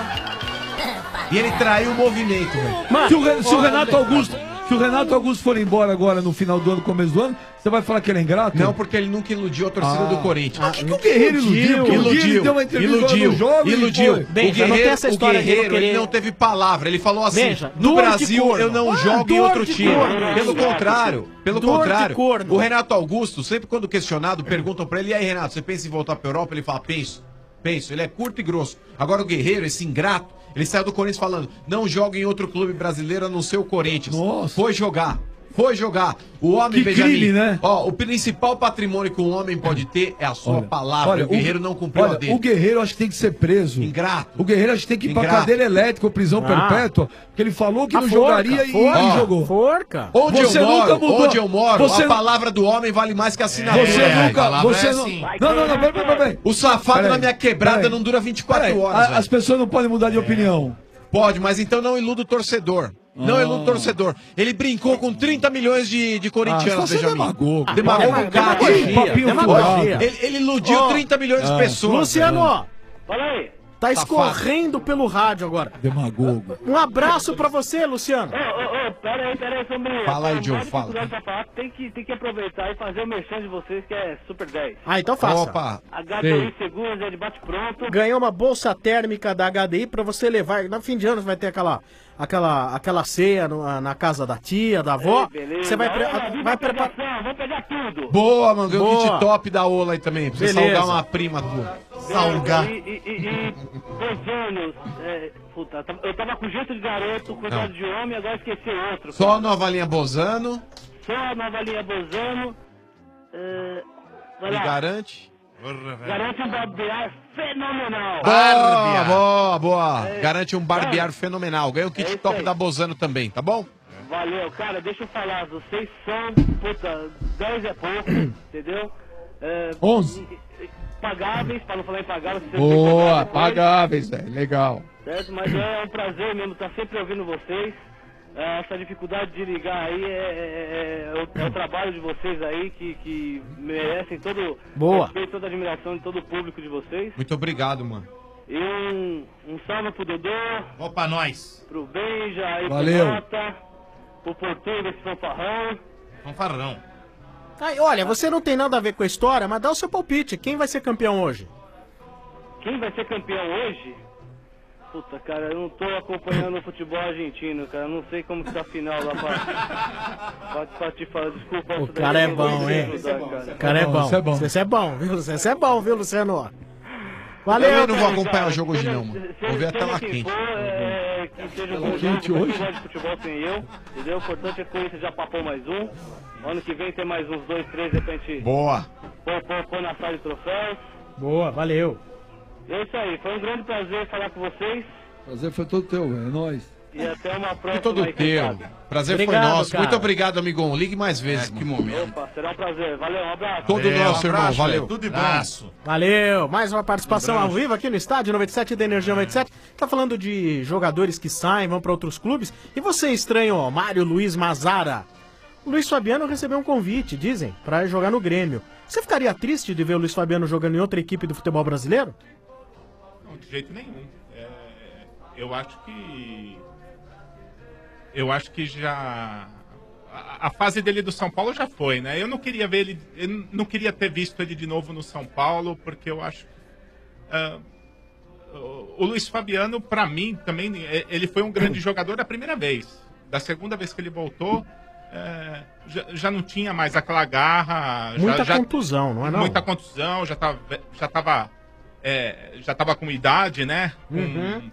e ele traiu o movimento, velho. se, o, Re- se o Renato Augusto, se o Renato Augusto for embora agora no final do ano, começo do ano, você vai falar que ele é ingrato? Não, porque ele nunca iludiu a torcida Ah. do Corinthians. Mas que que o Guerreiro iludiu? Porque um dia ele deu uma entrevista iludiu, no jogo e iludiu. foi. O Bem, já não tem Guerreiro, essa o história de Guerreiro não querer- ele não teve palavra. Ele falou assim: Veja, no dor de Brasil corno. eu não Ah, jogo em dor outro de time. corno. Pelo contrário, pelo Dor de contrário. corno. O Renato Augusto, sempre quando questionado, perguntam pra ele: e aí, Renato, você pensa em voltar pra Europa? Ele fala: penso, penso. Ele é curto e grosso. Agora o Guerreiro, esse ingrato, ele saiu do Corinthians falando: não joga em outro clube brasileiro a não ser o Corinthians. Foi jogar. Foi jogar. O homem, Que Benjamin, crime, né? Ó, o principal patrimônio que um homem pode ter é a sua palavra. Olha, o Guerreiro não cumpriu olha, a dele. O Guerreiro acho que tem que ser preso. Ingrato. O Guerreiro acho que tem que ir pra Ingrato. cadeira elétrica ou prisão Ah. perpétua, porque ele falou que A não forca, jogaria e, forca, e jogou. Forca. Onde Você eu nunca moro, mudou. onde eu moro, Você a nu- palavra do homem vale mais que a assinatura. Você É, a nunca. palavra Você é não... assim. não, não, não, peraí, peraí, peraí. O safado Peraí, na minha quebrada peraí. não dura vinte e quatro Peraí, horas. a- velho. as pessoas não podem mudar de opinião. Pode, mas então não iluda o torcedor. Não Ah. iluda o torcedor. Ele brincou com trinta milhões de, de Ah, corintianos, você é Benjamin. demagogo. Demagogo, Demagogia, cara. demagogia, papinho Demagogia. furado. Ele, ele iludiu Ó, trinta milhões de ah. pessoas. Luciano, velho. Fala aí. Tá Safado. escorrendo pelo rádio agora. Demagogo. Um abraço pra você, Luciano. Ô, ô, ô, pera aí, pera aí, Sombrinha. Fala aí, Tem Joe, mais fala. dificuldade pra falar, Tem que, tem que aproveitar e fazer o merchan de vocês, que é Super dez. Ah, então faça. Opa. H D I Seguros é de bate-pronto. Ganhou uma bolsa térmica da H D I pra você levar. No fim de ano vai ter aquela, aquela, aquela ceia no- na casa da tia, da avó. Ei, beleza. Você vai, pre- Olha, viva vai a preparar. pegação, Vamos pegar tudo. Boa, mano, ganhou o Boa. kit top da Ola aí também. Pra você Beleza. salgar uma prima tua. Salgar. E, e, e, e Bozano, é, puta, eu tava com jeito de garoto, cuidado Não. de homem, agora esqueci outro. Só a nova linha Bozano. Só a nova linha Bozano. É, vai Me lá. garante. Garante um barbear fenomenal. Boa, boa, boa. É. Garante um barbear fenomenal. Ganha o kit É isso top aí. da Bozano também, tá bom? Valeu, cara, deixa eu falar, vocês são, puta, dez é pouco, entendeu? É, onze. Pagáveis, pra não falar impagáveis. vocês Boa, têm que pagar depois, pagáveis, velho. Legal. Certo? Mas é um prazer mesmo estar sempre ouvindo vocês. É, essa dificuldade de ligar aí é, é- é o, é o trabalho de vocês aí que, que merecem todo Boa. respeito, toda a admiração de todo o público de vocês. Muito obrigado, mano. E um, um salve pro Dodô. Opa, nós. Pro Benja, aí Valeu. pro Mota, pro Portuga, esse fanfarrão. Fanfarrão. Ai, olha, você não tem nada a ver com a história, mas dá o seu palpite. Quem vai ser campeão hoje? Quem vai ser campeão hoje? Puta, cara, eu não tô acompanhando o futebol argentino, cara. Eu não sei como que tá a final lá pra, pra, pra te falar. Desculpa. O cara é bom, hein? O cara é bom. Isso é bom. Você é bom, viu? Você é bom, viu, Luciano? Valeu, Eu não vou cara. acompanhar o jogo hoje não, mano. Vou ver a tela quem quente. for, é, que seja um bom quente jogo, hoje? quem gosta de futebol sem eu, entendeu? O importante é que o Corinthians já papou mais um. Ano que vem tem mais uns dois, três, de repente. Boa. Pôr, pôr, pôr na sala de troféus. Boa, valeu. E é isso aí, foi um grande prazer falar com vocês. Prazer foi todo teu, velho. É nóis. E até uma Foi próxima. todo aí, quem teu. sabe. Prazer Obrigado, foi nosso. cara. Muito obrigado, amigão. Ligue mais vezes. que momento. Opa, será um prazer. Valeu, um abraço. Todo Valeu, nosso, um irmão. abraço, Valeu. velho. Tudo de bom. Abraço. Valeu, mais uma participação ao vivo aqui no estádio noventa e sete da Energia noventa e sete. Tá falando de jogadores que saem, vão para outros clubes. E você, estranho, ó, Mário Luiz Mazara. O Luiz Fabiano recebeu um convite, dizem, para jogar no Grêmio. Você ficaria triste de ver o Luiz Fabiano jogando em outra equipe do futebol brasileiro? Não, de jeito nenhum. É, eu acho que. Eu acho que já. A, a fase dele do São Paulo já foi, né? Eu não queria ver ele. Eu não queria ter visto ele de novo no São Paulo, porque eu acho. ah, o, o Luiz Fabiano, pra mim, também, é- ele foi um grande jogador da primeira vez. Da segunda vez que ele voltou, é, já, já não tinha mais aquela garra. já- Muita já- contusão, não é não? Muita contusão, já tava, já tava, é, já tava com idade, né? Com, Uhum.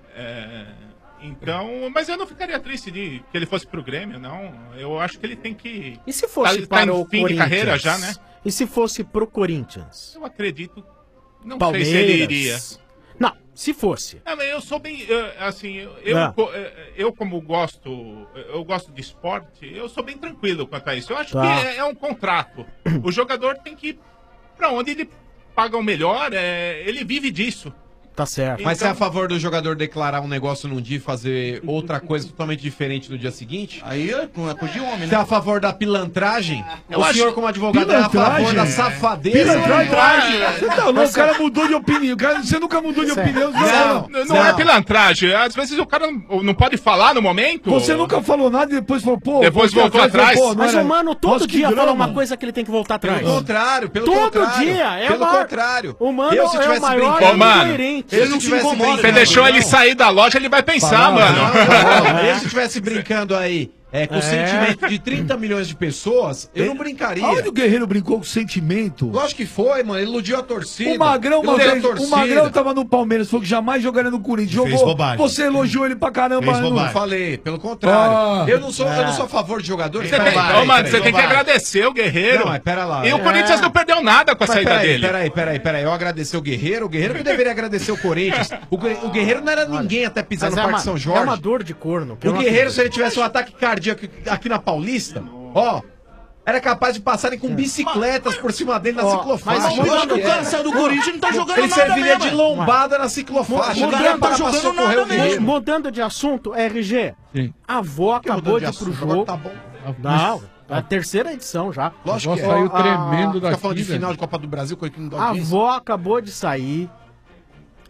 é, então, mas eu não ficaria triste de que ele fosse pro Grêmio, não. Eu acho que ele tem que. E se fosse tá, para tá em o fim Corinthians? de carreira já, né? E se fosse pro Corinthians? Eu acredito. Não Palmeiras? sei se ele iria. Não, se fosse. Não, mas eu sou bem, eu, assim, eu, eu, Ah. co- eh, eu como gosto, eu gosto de esporte, eu sou bem tranquilo quanto a isso. Eu acho Tá. que é, é um contrato. O jogador tem que ir pra onde ele paga o melhor, é, ele vive disso. Tá certo. Mas você é a favor do jogador declarar um negócio num dia e fazer outra coisa totalmente diferente no dia seguinte? Aí é coisa de homem, Você é né? a favor da pilantragem? Eu o acho- senhor, como advogado, é a favor Pilantragem? da safadeza? Pilantragem? Você tá louco, o cara mudou de opinião. O cara- Você nunca mudou de opinião. Não, não, não é pilantragem. Às vezes o cara não, não pode falar no momento. Você nunca falou nada e depois falou, pô. Depois voltei voltou atrás. pô, não Mas era- o mano todo Nossa, que dia fala drama. uma coisa que ele tem que voltar atrás. Pelo contrário, pelo todo contrário. dia. É pelo o maior- contrário. O mano Eu, se é o tivesse maior brincando- Ô, mano, incoerente. ele não se incomoda. Você deixou ele sair da loja, ele vai pensar, Não, mano. não, não, não. Ele se estivesse brincando aí é, com É. o sentimento de trinta milhões de pessoas, eu não brincaria. Aonde o Guerreiro brincou com sentimento? Lógico que foi, mano. Ele iludiu a torcida. O Magrão, uma Iludiu a vez, o torcida. Magrão tava no Palmeiras, falou que jamais jogaria no Corinthians. Fez Jogou, bobagem. você elogiou ele pra caramba. Eu não falei, pelo contrário. Ah. eu, não sou, eu não Ah. sou a favor de jogadores. Você tem, ô, mano, você tem que agradecer o Guerreiro. Não, mas pera lá. E o É. Corinthians não perdeu nada com a Mas saída peraí, dele. Peraí, peraí, peraí. Eu agradecer o Guerreiro. O Guerreiro que deveria agradecer o Corinthians. O, Gue- o Guerreiro não era ninguém até pisar Mas no é Parque uma- São Jorge. É uma dor de corno. que eu O não Guerreiro, acredito. se ele tivesse um ataque cardíaco aqui na Paulista, ó, era capaz de passarem com bicicletas por cima dele na Ó, ciclofaixa. mas mudando- Eu acho que o cara é. saiu do Corinthians e não tá jogando Ele nada serviria mesmo. de lombada na ciclofaixa. Mudando- O cara ia parar pra jogando socorrer nada o Guerreiro. mesmo. Mudando de assunto, R G. Sim. A avó Que acabou mudando de de ir pro assunto, jogo. agora tá bom. Não, é a terceira edição já. Lógico que é. Ó, a- Fica falando de final de Copa do Brasil, coisa que não dá A audiência. avó acabou de sair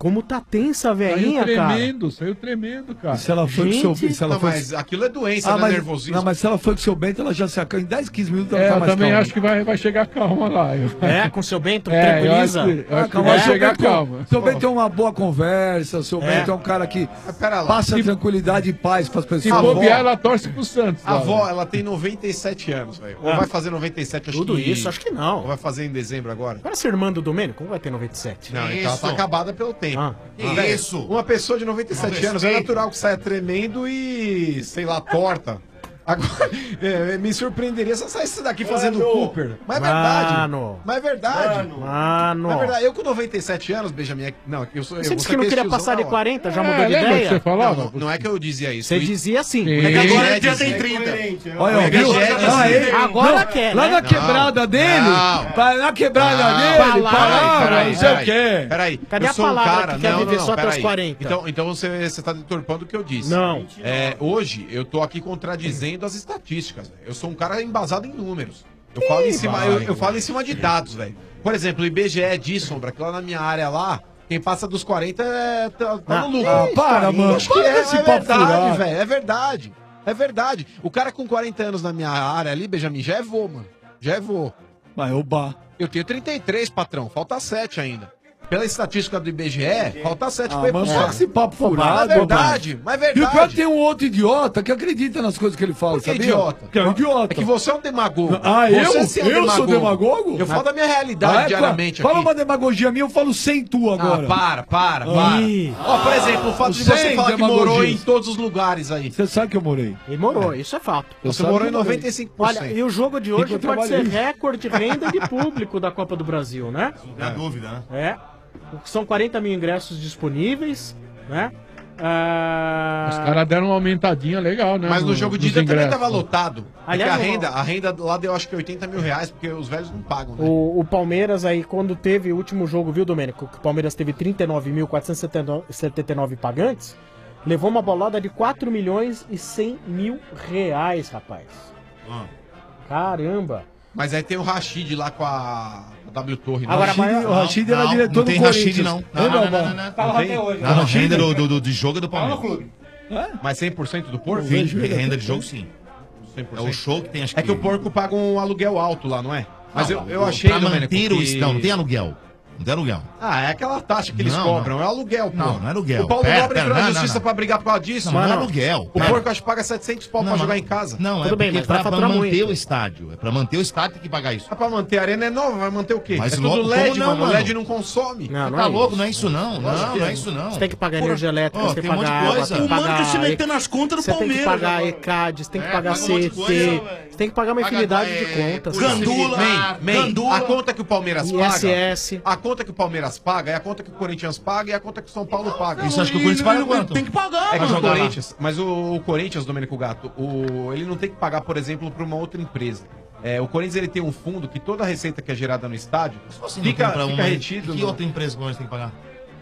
Como tá tensa a Saiu velhinha, cara. tremendo, saiu tremendo, cara. Se ela foi com o seu Bento, se ela Não, foi... mas aquilo é doença, Ah, não é mas, nervosismo. não, mas se ela foi com o seu Bento, ela já se acalma. Em dez, quinze minutos ela É, tá eu mais também calma. acho que vai, vai chegar calma lá. Eu- É, com o seu Bento, É, eu tranquiliza. acho que, eu acho que Calma, vai o seu chegar Bento- calma. O seu Bento é uma boa conversa, o seu É. Bento é um cara que pera lá. passa tranquilidade e paz pras Se pessoas. bobear, ela torce pro Santos. A lá, avó, né? ela tem noventa e sete anos, velho. Ou Ah. vai fazer noventa e sete, acho Tudo que... isso, acho que não. Ou vai fazer em dezembro agora? Agora essa irmã do Domênico, como vai ter noventa e sete? Não, então ela tá acabada pelo tempo. Ah. Que Ah. isso? Uma pessoa de noventa e sete Não, anos é respeito. natural que saia tremendo e, sei lá, torta. Agora, é, me surpreenderia se eu saísse daqui fazendo Mano. Cooper. Mas é verdade. Mano. Mas é verdade. Mano. Mas é verdade. Eu com noventa e sete anos, Benjamin, é- não, eu sou eu Você vou disse ser que não aquele queria tiozão passar de da hora. quarenta, já É, mudou de lembra ideia? que você falava? Não, não, não é que eu dizia isso. Você Eu- dizia assim. É que agora Sim. ele já tem Sim. trinta. Olha, O viu? I B G E diz Ah, assim. ele- Agora não, quer, Lá né? na quebrada dele, Não. vai na quebrada Não, dele, peraí, palavra, peraí, não sei o peraí, quê. Peraí, Cadê eu a sou um palavra cara, que quer não, viver não, não, só até os peraí. quarenta? Então, então você, você tá deturpando o que eu disse. Não. É, hoje eu tô aqui contradizendo as estatísticas. Velho. Eu sou um cara embasado em números. Eu falo em cima, eu, eu falo em cima de dados, velho. Por exemplo, o I B G E diz, Sombra, que lá na minha área lá, quem passa dos quarenta é, tá, tá Ah, no lucro. ah, para, mano. Acho que Para é, com esse é papo verdade, furado. velho. É verdade. É verdade. O cara com quarenta anos na minha área ali, Benjamin, já é vô, mano. Já é vô. Vai, oba. Eu tenho trinta e três, patrão. Falta sete ainda. Pela estatística do I B G E, falta sete Ah, pra ir mano, pro para céu. esse papo Mas furado, é verdade, mano. mas é E o pior é verdade. que tem um outro idiota que acredita nas coisas que ele fala, Por que sabia? idiota? Que é um idiota. É que você é um demagogo. Ah, eu? Você sim é um eu sou demagogo? Eu falo da minha realidade Ah, é? diariamente Fala aqui. uma demagogia minha, eu falo sem tu agora. Ah, para, para, Ah. para. Ih. Ó, por exemplo, o fato de você Sem falar que morou demagogias. em todos os lugares aí. Você sabe que eu morei. Ele morou, isso é fato. Eu Você sabe morou que em eu morei. noventa e cinco por cento. Olha, e o jogo de hoje Enquanto eu pode ser trabalhei. recorde de renda de público da Copa do Brasil, né? Não há dúvida, né? É. São quarenta mil ingressos disponíveis, né? Ah, Os caras deram uma aumentadinha legal, né? Mas no jogo de nos ida também ingressos. tava lotado. Porque Aliás, a o- renda, a renda lá deu acho que oitenta mil reais, porque os velhos não pagam, né? O, o Palmeiras aí, quando teve o último jogo, viu, Domênico? Que o Palmeiras teve trinta e nove mil quatrocentos e setenta e nove pagantes, levou uma bolada de quatro milhões e cem mil reais, rapaz. Caramba! Mas aí tem o Rashid lá com a, a W Torre. né? Agora, Rashid- mas- o Rashid era Não, diretor não do tem Corinthians. Rashid, não. Não, Lembra, não, não, Bola? não, não. Tá lá Não tem? até hoje. Não, a Rashid? renda do, do, do jogo é do Tá no Palmeiras. clube. Mas cem por cento do porco? Sim, renda de jogo sim. cem por É cento. o show que tem, acho É que o porco paga um aluguel alto lá, não é? Mas Não, eu, eu achei, pra Domênico, manter o... que... Não, não tem aluguel. Não tem aluguel. Ah, é aquela taxa que eles Não, cobram, não. é aluguel, pô. Não, não é aluguel. O Paulo Pera, Nobre pera, entrou na não, não, justiça não. pra brigar por causa disso. Não, não é Mano, aluguel. O Cara. porco acho que paga setecentos pau pra Não, jogar não. em casa. Não, é Tudo bem, porque mas vai pra, pra faturar manter muito. o estádio. É pra manter o estádio tem que pagar isso. Ah, pra manter a arena é nova, vai manter o quê? Mas é tudo logo- L E D, como não, mano. O mano? L E D não consome. Não, não Tá é louco? isso. Não é isso não. Não, não é isso não. Você tem que pagar Porra. energia elétrica, Ó, você tem que tem um monte de pagar água, coisa. tem que O mano pagar... tá se metendo nas contas do Você tem que Palmeiras. pagar já, E C A D, você tem que É, pagar paga um monte de C coisa, T, velho. você tem que pagar uma Paga, infinidade é, de contas. Gandula, Man, man, Gandula. a conta que o Palmeiras I paga, S S. a conta que o Palmeiras paga é a conta que o Corinthians paga e a conta que o São Paulo paga. Isso acho que o Corinthians paga quanto? Tem que pagar, É que mano. o Corinthians, mas o, o Corinthians, Domênico Gato, o, ele não tem que pagar, por exemplo, para uma outra empresa. É, o Corinthians ele tem um fundo que toda a receita que é gerada no estádio Assim, não fica, tem pra fica uma- retido. Que no- outra empresa o Palmeiras tem que pagar?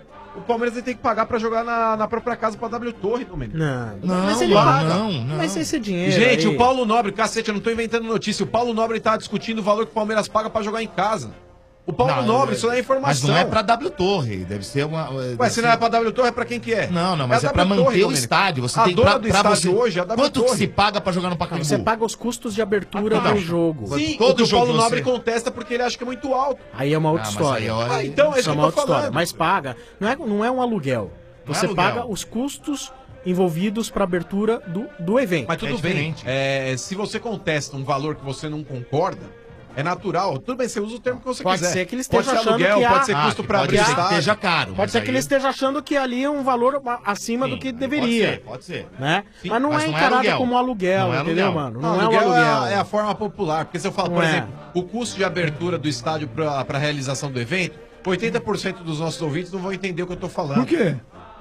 O Palmeiras ele tem que pagar para jogar na, na própria casa para W Torre, Domênico. Não, Não, mas ele mano, paga. não, não. Mas esse dinheiro Gente, aí- o Paulo Nobre, cacete, eu não tô inventando notícia. O Paulo Nobre tá discutindo o valor que o Palmeiras paga para jogar em casa. O Paulo Não, Nobre, é- isso não é Mas informação. não é pra W Torre, deve ser uma... Ué, deve se ser- não é pra W Torre, é pra quem que é? Não, não, mas é, a pra W manter Torre, o Domênico. estádio. Você a tem dona pra, do pra estádio você... hoje é a W Quanto que Torre. se paga pra jogar no Pacaembu? Você paga os custos de abertura Ah, não. do jogo. Sim, Todo o que o jogo Paulo você- Nobre contesta porque ele acha que é muito alto. Aí é uma outra Ah, mas história. aí, olha, Ah, então, é isso Isso que é eu uma tô outra história. falando. Mas paga. Não é, não é um aluguel. Não é Você aluguel. paga os custos envolvidos para abertura do, do evento. Mas tudo É bem. diferente. É, se você contesta um valor que você não concorda, é natural. Tudo bem, você usa o termo que você Pode quiser. ser que ele Pode esteja ser achando aluguel, que há- pode ser Ah, custo que pra pode abrir ser que estádio. esteja caro. Pode mas ser que aí- ele esteja achando que ali é um valor acima Sim, do que pode deveria. ser, Pode ser. Né? Sim, mas não mas é não é encarado aluguel. como aluguel, Não é entendeu, aluguel. mano? Não, Não, é um aluguel aluguel. é a, é a forma popular. Porque se eu falo, Não por é. exemplo, o custo de abertura do estádio pra, pra realização do evento, oitenta por cento dos nossos ouvintes não vão entender o que eu tô falando. Por quê?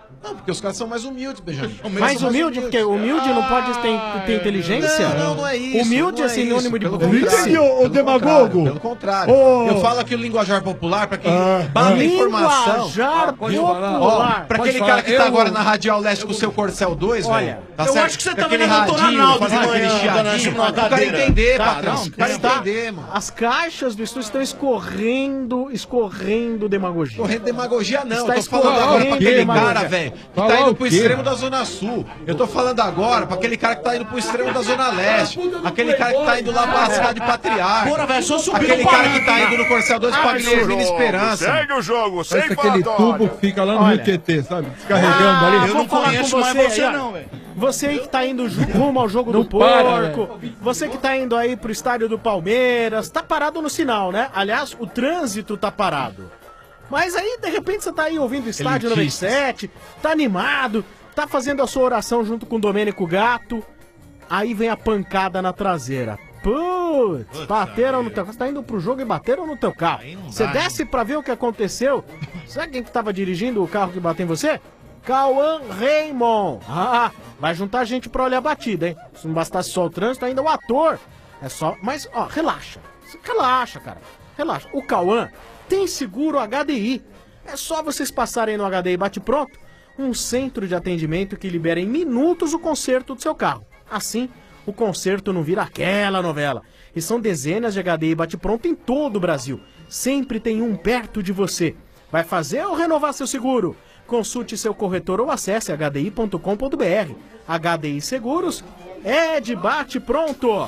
Não, porque os caras são mais humildes, Benjamin. Mais humilde, porque humilde não pode ter, ter inteligência? Não, não, não é isso. Humilde não é sinônimo de burrice. Entendi, ô, ô demagogo. Pelo contrário. Ô. Eu falo aqui o linguajar popular pra quem Ah, bata ah. informação. Linguajar Pode popular. falar. Ó, pra Pode aquele falar. cara que tá Eu- agora na Radial Leste com o seu Corcel dois, Olha, velho. Tá eu certo? acho que você Com tá aquele vendo doutor radinho, Arnaldo fazendo de aquele manhã, chiadinho. numa O cara cadeira. entender, Tá, patrão. não, O cara está- entender, mano. As caixas do estúdio estão escorrendo, escorrendo demagogia. Correndo demagogia não, Está eu tô falando escorrendo agora pra aquele demagogia. cara, velho, que Falar tá indo o pro quê? extremo da Zona Sul. Eu tô falando agora pra aquele cara que tá indo pro extremo da Zona Leste. Aquele cara que tá indo lá pra cidade patriarca. Porra, velho, só subir Aquele no cara palanque. que tá indo no Corcel dois pra Guilherme Esperança. Segue o jogo, sem Parece aquele falatório. tubo que fica lá no Olha. Rio Tietê, sabe? Descarregando Ah, ali. vou falar com você, aí, ó. Você aí que tá indo ju- rumo ao jogo Não do para, porco, você que tá indo aí pro estádio do Palmeiras, tá parado no sinal, né? Aliás, o trânsito tá parado. Mas aí, de repente, você tá aí ouvindo o Estádio noventa e sete, tá animado, tá fazendo a sua oração junto com o Domênico Gato, aí vem a pancada na traseira. Putz, bateram no teu carro. Você tá indo pro jogo e bateram no teu carro. Você dá, desce pra ver o que aconteceu. Sabe quem que tava dirigindo o carro que bateu em você? Cauã Raymond. Ah, vai juntar gente pra olhar a batida, hein? Se não bastasse só o trânsito, ainda o ator. É só. Mas, ó, relaxa. Relaxa, cara. Relaxa. O Cauã tem seguro H D I. É só vocês passarem no H D I Bate Pronto, um centro de atendimento que libera em minutos o conserto do seu carro. Assim, o conserto não vira aquela novela. E são dezenas de H D I Bate Pronto em todo o Brasil. Sempre tem um perto de você. Vai fazer ou renovar seu seguro? Consulte seu corretor ou acesse h d i ponto com ponto b r. H D I Seguros é de Bate Pronto.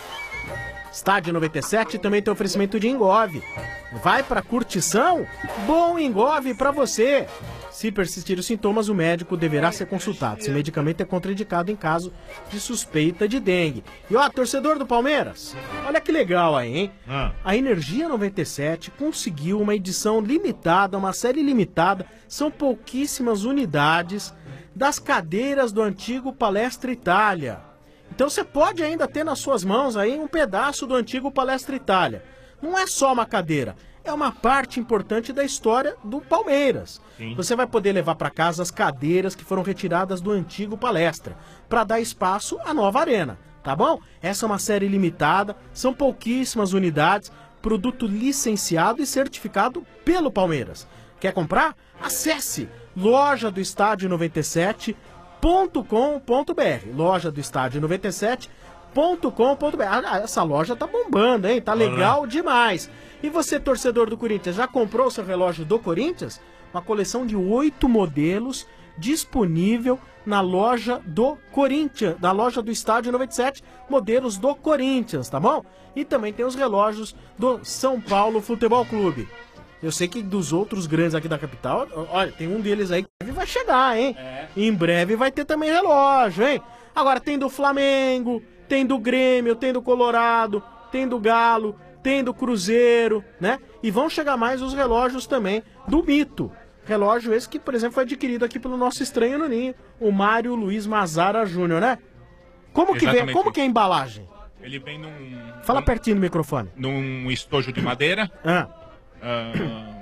Estádio noventa e sete também tem oferecimento de Engove. Vai pra curtição? Bom Engove pra você. Se persistir os sintomas, o médico deverá ser consultado. Esse medicamento é contraindicado em caso de suspeita de dengue. E ó, torcedor do Palmeiras, olha que legal aí, hein? Ah. A Energia noventa e sete conseguiu uma edição limitada, uma série limitada, são pouquíssimas unidades das cadeiras do antigo Palestra Itália. Então você pode ainda ter nas suas mãos aí um pedaço do antigo Palestra Itália. Não é só uma cadeira, é uma parte importante da história do Palmeiras. Sim. Você vai poder levar para casa as cadeiras que foram retiradas do antigo Palestra, para dar espaço à nova arena, tá bom? Essa é uma série limitada, são pouquíssimas unidades, produto licenciado e certificado pelo Palmeiras. Quer comprar? Acesse loja do estádio noventa e sete ponto com ponto b r, loja do estádio noventa e sete ponto com ponto b r. Ah, essa loja tá bombando, hein? Tá legal demais. E você, torcedor do Corinthians, já comprou o seu relógio do Corinthians? Uma coleção de oito modelos disponível na loja do Corinthians, na loja do Estádio noventa e sete, modelos do Corinthians, tá bom? E também tem os relógios do São Paulo Futebol Clube. Eu sei que dos outros grandes aqui da capital, olha, tem um deles aí que vai chegar, hein? Em breve vai ter também relógio, hein? Agora tem do Flamengo, tem do Grêmio, tem do Colorado, tem do Galo, tem do Cruzeiro, né? E vão chegar mais os relógios também do Mito. Relógio esse que, por exemplo, foi adquirido aqui pelo nosso estranho no ninho, o Mário Luiz Mazara Júnior, né? Como que vem, Exatamente como isso. que é a embalagem? Ele vem num, Fala pertinho do microfone. num estojo de madeira. Ah. ah,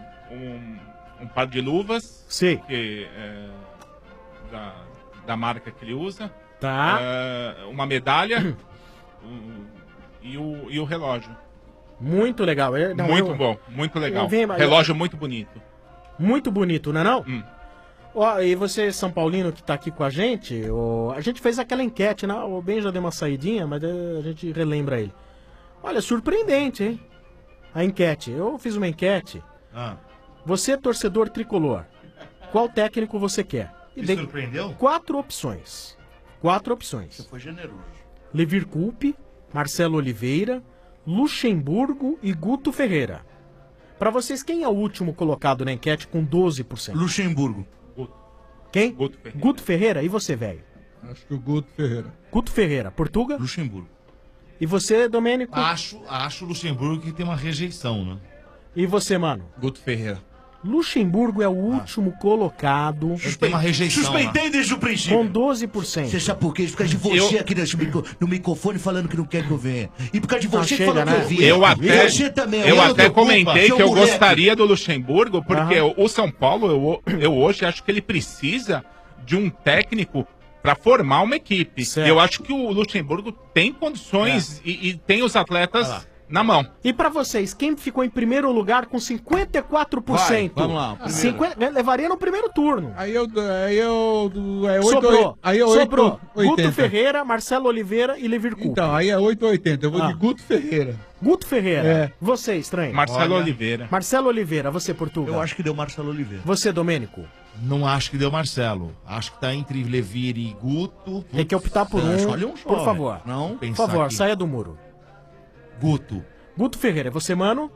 um, um par de luvas. Sim. Que, é, da, da marca que ele usa. Tá. ah, uma medalha. um, e, o, e o relógio. Muito legal. Eu- não, muito eu- bom, muito legal. eu venho- Relógio muito bonito. Muito bonito, não é não? Hum. Ó, e você, São Paulino, que tá aqui com a gente, ó, a gente fez aquela enquete, né? O Ben já deu uma saidinha, mas eh, a gente relembra ele. Olha, surpreendente, hein? A enquete. Eu fiz uma enquete. Ah. Você, torcedor tricolor, qual técnico você quer? E Me dei surpreendeu? Quatro opções. Quatro opções. Você foi generoso. Levir Coupe, Marcelo Oliveira, Luxemburgo e Guto Ferreira. Pra vocês, quem é o último colocado na enquete com doze por cento? Luxemburgo. Quem? Guto Ferreira. Guto Ferreira. E você, velho? Acho que o Guto Ferreira. Guto Ferreira. Portuga? Luxemburgo. E você, Domênico? Acho, acho o Luxemburgo que tem uma rejeição, né? E você, mano? Guto Ferreira. Luxemburgo é o último colocado. Tem uma rejeição. Suspeitei desde o princípio. Com doze por cento. Você sabe por quê? Por causa de você Eu- aqui nesse micro- no microfone falando que não quer que eu venha. E por causa de você Ah, que chega, falou né? que eu vinha. Eu até, Você também. eu não até tenho culpa, comentei seu que eu moleque. gostaria do Luxemburgo, porque o São Paulo, eu, eu hoje acho que ele precisa de um técnico para formar uma equipe. Certo. E eu acho que o Luxemburgo tem condições e, e tem os atletas na mão. E pra vocês, quem ficou em primeiro lugar com cinquenta e quatro por cento? Vai, vamos lá, primeiro. cinquenta, levaria no primeiro turno. Aí eu. Aí eu. É oito, Sobrou. Aí eu Sobrou. oito, Guto Ferreira, Marcelo Oliveira e Levir Coupe. Então, aí é oito oitenta. Eu vou Ah. de Guto Ferreira. Guto Ferreira. É. Você, estranho. Marcelo Olha. Oliveira. Marcelo Oliveira, você, Portugal. Eu acho que deu Marcelo Oliveira. Você, Domênico. Não acho que deu Marcelo. Acho que tá entre Levir e Guto. Tem que optar por um, Escolhe um só, por né? favor. Não, Por pensar favor, aqui. saia do muro. Guto. Guto Ferreira, você, mano?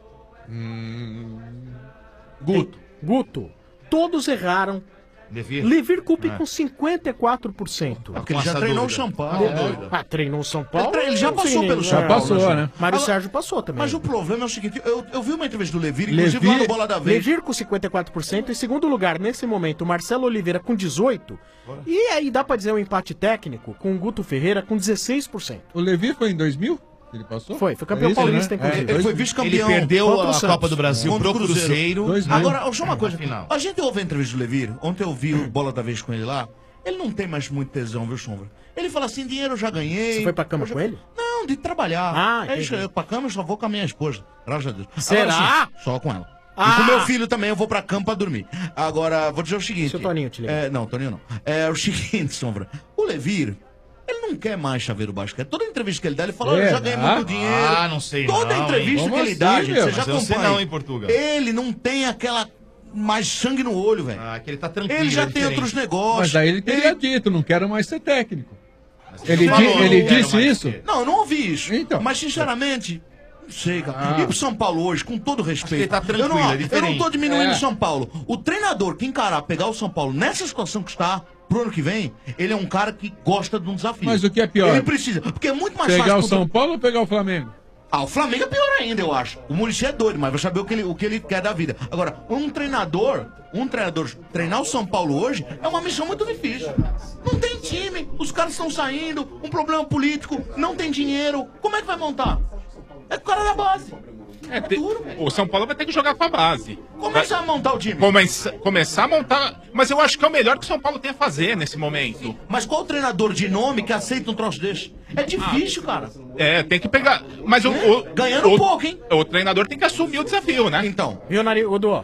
Guto. Guto. Todos erraram. Levir? Levir Coupe É. com cinquenta e quatro por cento. Porque ele já treinou o São Paulo. É. Ah, treinou o São Paulo? Ele, tre- ele já Sim, passou pelo é. São Paulo. Mário Agora- Sérgio passou também. Mas o problema é o seguinte, eu, eu vi uma entrevista do Levir, inclusive lá no Bola da Vez. Levir com cinquenta e quatro por cento. Em segundo lugar, nesse momento, o Marcelo Oliveira com dezoito por cento. E aí dá pra dizer um empate técnico com o Guto Ferreira com dezesseis por cento. O Levi foi em dois mil? Ele passou? Foi, foi campeão É isso, paulista, né? inclusive. É, Ele foi dois- vice-campeão. Ele perdeu contra o a Santos. Copa do Brasil Contra o pro Cruzeiro. Dois mil. Agora, só uma coisa. final. A gente ouve a entrevista do Levir. Ontem eu vi o Bola da Vez com ele lá. Ele não tem mais muito tesão, viu, Sombra? Ele fala assim, dinheiro eu já ganhei. Você foi pra cama eu já- com ele? Não, de trabalhar. Ah, é isso, entendi. eu pra cama eu só vou com a minha esposa. Graças a Deus. Será? Agora, sim, só com ela. Ah! E com meu filho também eu vou pra cama pra dormir. Agora, vou dizer o seguinte. Seu Toninho te liga. É, não, Toninho não. É o seguinte, Sombra. O Levir, ele não quer mais chaveiro basquete. Toda entrevista que ele dá, ele fala, olha, eu já ganhei Será? muito dinheiro. Ah, não sei Toda não, entrevista hein? que Como ele dá, assim, gente, meu? você já Mas eu sei acompanha. não, hein, Portugal? Ele não tem aquela mais sangue no olho, velho. Ah, que ele tá tranquilo. Ele já é tem diferente. outros negócios. Mas daí ele teria dito, não quero mais ser técnico. Ele, Ele di- falou, ele não quero disse mais isso? ser. Não, eu não ouvi isso. Então. Mas, sinceramente, não sei, cara. Ah. E pro São Paulo hoje, com todo respeito. ele tá tranquilo, eu não, é eu não diferente. tô diminuindo É. o São Paulo. O treinador que encarar, pegar o São Paulo nessa situação que está, pro ano que vem, ele é um cara que gosta de um desafio. Mas o que é pior? Ele precisa. Porque é muito mais Pegar fácil. o pro- São Paulo ou pegar o Flamengo? Ah, o Flamengo é pior ainda, eu acho. O Muricy é doido, mas vai saber o que, ele, o que ele quer da vida. Agora, um treinador, um treinador treinar o São Paulo hoje é uma missão muito difícil. Não tem time, os caras estão saindo, um problema político, não tem dinheiro. Como é que vai montar? É o cara da base. É, te- o São Paulo vai ter que jogar com a base. Começa a montar o time. Começa, começar a montar. Mas eu acho que é o melhor que o São Paulo tem a fazer nesse momento. Mas qual treinador de nome que aceita um troço desse? É difícil, cara. É, tem que pegar. Mas o. o Ganhando o, pouco, hein? O treinador tem que assumir o desafio, né? Então. Viu, Nari, Odo?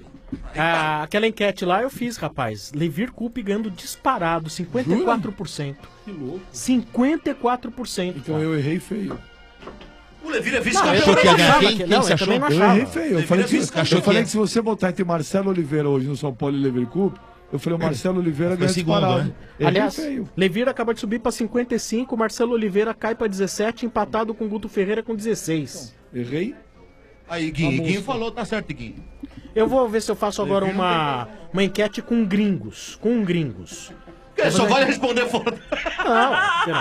Ah, aquela enquete lá eu fiz, rapaz. Levir Coupe ganhando disparado, cinquenta e quatro por cento. Que louco. cinquenta e quatro por cento. Então eu errei feio. O Levir é Não, vice-campeão. eu também Quem- não achava quem- que- quem não, você eu também não Eu achava. errei feio. Eu Levir falei, é que, vice-campeão. eu falei que se você botar entre Marcelo Oliveira hoje no São Paulo e Lever Coupe, eu falei o Marcelo Oliveira ganha segundo, disparado. né? Errei Aliás, feio. Levir acaba de subir para cinquenta e cinco, Marcelo Oliveira cai para dezessete, empatado com Guto Ferreira com dezesseis. Errei? Aí, Guinho, Guinho falou, tá certo, Guinho. Eu vou ver se eu faço agora uma, uma enquete com gringos. Com gringos. Que só vale responder fora. Não,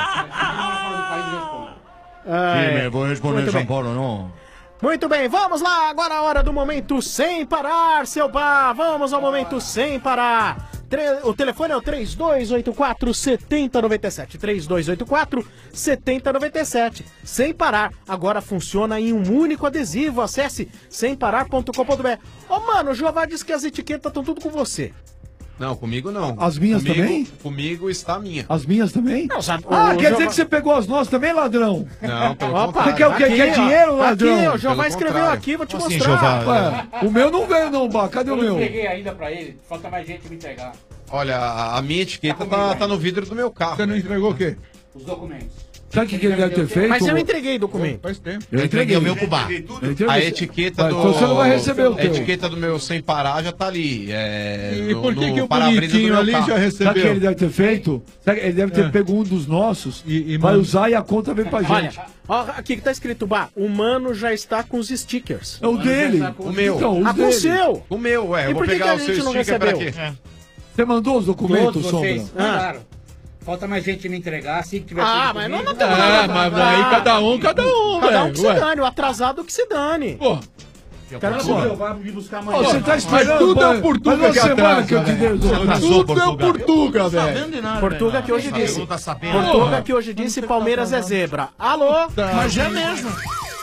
Time, vou responder muito São bem. Paulo, não. Muito bem, vamos lá, agora a hora do momento sem parar, seu bar. Vamos ao momento sem parar. Tre- O telefone é o três dois oito quatro, sete zero nove sete. três dois oito quatro, sete zero nove sete. Sem parar, agora funciona em um único adesivo. Acesse sem parar ponto com ponto b r. Ô, mano, o Jová disse que as etiquetas estão tudo com você. Não, comigo não. As minhas Comigo- também? Comigo está a minha. As minhas também? Não, sabe, ah, o quer Jová- dizer que você pegou as nossas também, ladrão? Não, pelo Opa, contrário. Você quer o quê? Quer ó, dinheiro, ladrão? Aqui, o Jová Pelo escreveu contrário. aqui, vou te Como assim, mostrar. Jová? Ué, o meu não veio não, Bá. Cadê o meu? ainda pra ele, falta mais gente me entregar. Olha, a, a minha etiqueta tá, tá no vidro do meu carro. Você não entregou o quê? Os documentos. Sabe o que, que ele deve ter feito? Mas eu entreguei documento. Faz tempo. Eu entreguei o meu pro bar. Eu entreguei. A etiqueta Mas do. então você não vai receber o A teu. etiqueta do meu sem parar já tá ali. É, E no- por que, no que o para-brisa do bonitinho meu ali carro. já Sabe o que ele recebeu? deve ter feito? Sabe, ele deve ter É. pego um dos nossos, E- e vai manda- usar e a conta vem pra Olha, gente. ó, aqui que tá escrito, Bah, o mano já está com os stickers. É o dele. O meu. Então, os Ah, com o dele. seu. O meu, é. E Eu vou por que pegar que a o seu gente não sticker pra recebeu? quê? Você mandou os documentos, Todos Sombra? vocês mandaram. Falta mais gente me entregar, assim que tiver Ah, tudo mas comigo. não, não tá Ah, mas aí cada um, cada um, Cada um velho. que se Ué. dane, o atrasado que se dane. Pô, Quero Portugal. saber. Vai me buscar Ô, amanhã. você tá esperando? Mas tudo é Faz Portuga uma que semana atrasa, que eu te velho. dei. Tudo é Portuga, velho. Sabendo de nada, Portuga velho. que hoje Não disse. tá sabendo. Portuga Porra. que hoje disse Palmeiras é zebra. Alô? Mas é mesmo.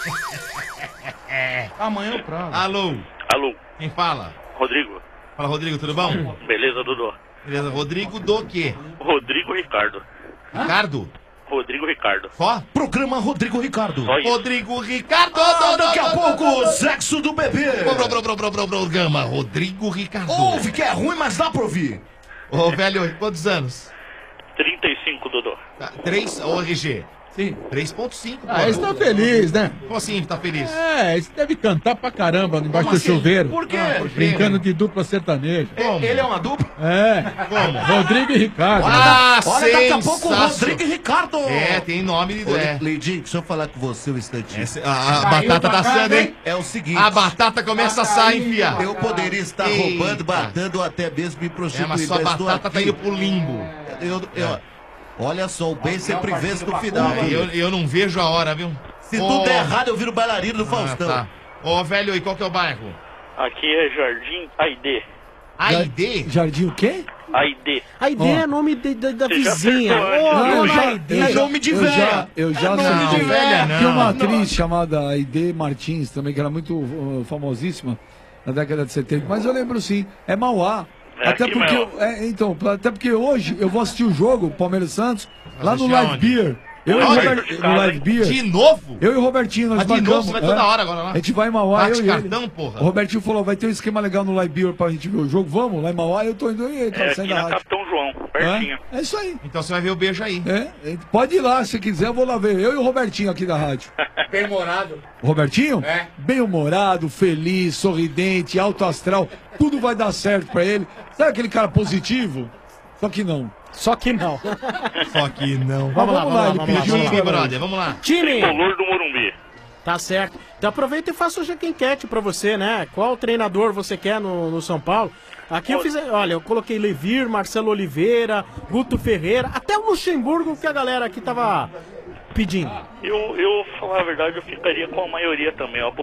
Amanhã eu prazo. Alô? Alô, Quem fala? Rodrigo. Fala, Rodrigo, tudo bom? Beleza, Dudu? Beleza, Rodrigo do quê? Rodrigo Ricardo. Ricardo? Rodrigo Ricardo. Só? Programa Rodrigo Ricardo. Só isso. Rodrigo Ricardo! Ah, daqui a pouco, sexo do bebê. Pro- pro- pro- pro- pro- Programa Rodrigo Ricardo. Ouve que é ruim, mas dá pra ouvir. Ô, velho, quantos anos? trinta e cinco, Dudu. Tá, três, ô, R G. Sim. três ponto cinco. Ah, esse tá feliz, né? Como assim tá feliz? É, esse deve cantar pra caramba embaixo Como do assim? chuveiro. Por quê? Ah, por quê? Brincando de dupla sertaneja. Como? Ele é uma dupla? É. Como? Rodrigo e Ricardo. Ah, Olha, daqui a pouco o sensacional. Rodrigo e Ricardo. É, tem nome. Ô, É. Leidinho, deixa eu falar com você um instantinho. Essa- a, a batata tá assando, hein? É o seguinte. A batata começa a sair, fia. Eu poderia estar Eita. roubando, matando ou até mesmo me É, prostituindo. mas sua estou batata tá aqui. indo pro limbo. Eu, eu- olha só, o bem sempre vence no final. É, eu, eu não vejo a hora, viu? Se Ô, tudo der errado, eu viro bailarino do Faustão. Ah, tá. Ô, velho, e qual que é o bairro? Aqui é Jardim Aide. Aide? Jardim o quê? Aide. A ideia é nome de- da- da Você já vizinha. acertou, Ô, né? Não, eu dona já, Aide. eu já, nome de eu véia. já, eu já É nome não, de véia, não. Tinha uma Não. atriz chamada Aide Martins também, que era muito uh, famosíssima na década de setenta, mas eu lembro sim, é Mauá. É até aqui porque, mesmo. eu- é, então, até porque hoje eu vou assistir o jogo, Palmeiras e Santos, lá no assistir Live aonde? Beer. Eu e o Aonde? Robert, no Live Beer. De novo? Eu e o Robertinho, nós Ah, de marcamos. novo? Você vai toda hora agora lá? A gente vai em Mauá, Bate eu e ele. cartão, porra. O Robertinho falou, vai ter um esquema legal no Live Beer pra gente ver o jogo. Vamos, lá em Mauá, eu tô indo e ele tá É aqui saindo da na rádio. Capitão João, pertinho. É, é isso aí. Então você vai ver o beijo aí. É, pode ir lá, se quiser, eu vou lá ver. Eu e o Robertinho aqui da rádio. Bem-humorado. O Robertinho? É. Bem-humorado, feliz, sorridente, alto astral. Tudo vai dar certo pra ele. Sabe aquele cara positivo? Só que não. Só que não. Só que não. Vamos lá, vamos vamos lá, lá, ele vamos lá. pediu vamos lá. Time, brother, vamos lá. Time! Tricolor do Morumbi. Tá certo. Então aproveita e faça hoje a enquete pra você, né? Qual treinador você quer no, no São Paulo? Aqui eu fiz, olha, eu coloquei Levir, Marcelo Oliveira, Guto Ferreira, até o Luxemburgo que a galera aqui tava pedindo. Eu, eu, falar a verdade, eu ficaria com a maioria também. Eu, apo-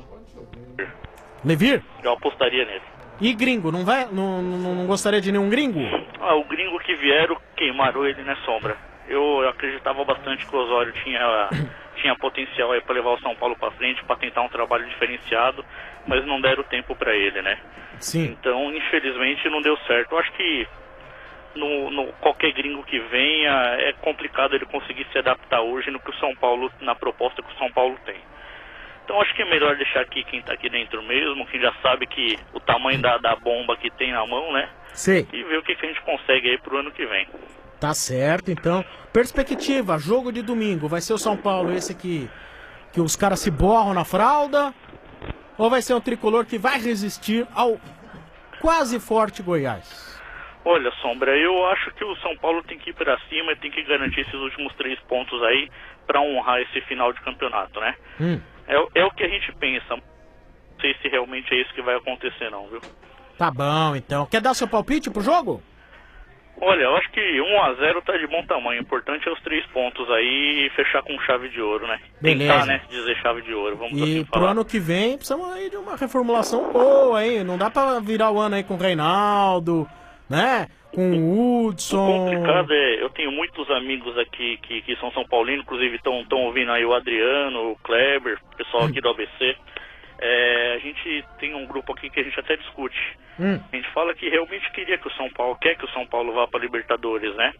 Levir? eu apostaria nele. E gringo, não vai? Não, não, não gostaria de nenhum gringo? Ah, o gringo que vieram, queimaram ele, né, Sombra? Eu, eu acreditava bastante que o Osório tinha, tinha potencial aí pra levar o São Paulo pra frente, pra tentar um trabalho diferenciado, mas não deram tempo pra ele, né? Sim. Então, infelizmente, não deu certo. Eu acho que no, no- qualquer gringo que venha, é complicado ele conseguir se adaptar hoje no que o São Paulo, na proposta que o São Paulo tem. Então acho que é melhor deixar aqui quem tá aqui dentro mesmo, quem já sabe que o tamanho da, da bomba que tem na mão, né? Sei. E ver o que, que a gente consegue aí pro ano que vem. Tá certo, então. Perspectiva, jogo de domingo. Vai ser o São Paulo esse que, que os caras se borram na fralda? Ou vai ser um tricolor que vai resistir ao quase forte Goiás? Olha, Sombra, eu acho que o São Paulo tem que ir pra cima e tem que garantir esses últimos três pontos aí pra honrar esse final de campeonato, né? Hum. É, o- é o que a gente pensa. Não sei se realmente é isso que vai acontecer não, viu? Tá bom, então. Quer dar seu palpite pro jogo? Olha, eu acho que um a zero tá de bom tamanho. O importante é os três pontos aí e fechar com chave de ouro, né? Beleza. Tentar, né? Dizer chave de ouro, vamos E assim pro falar. ano que vem, precisamos aí de uma reformulação boa, hein? Não dá pra virar o ano aí com o Reinaldo, né? Com o Hudson. O complicado é, eu tenho muitos amigos aqui que, que são São Paulinos, inclusive estão ouvindo aí o Adriano, o Kleber, o pessoal aqui do A B C. É, a gente tem um grupo aqui que a gente até discute. Hum. A gente fala que realmente queria que o São Paulo, quer que o São Paulo vá para Libertadores, né?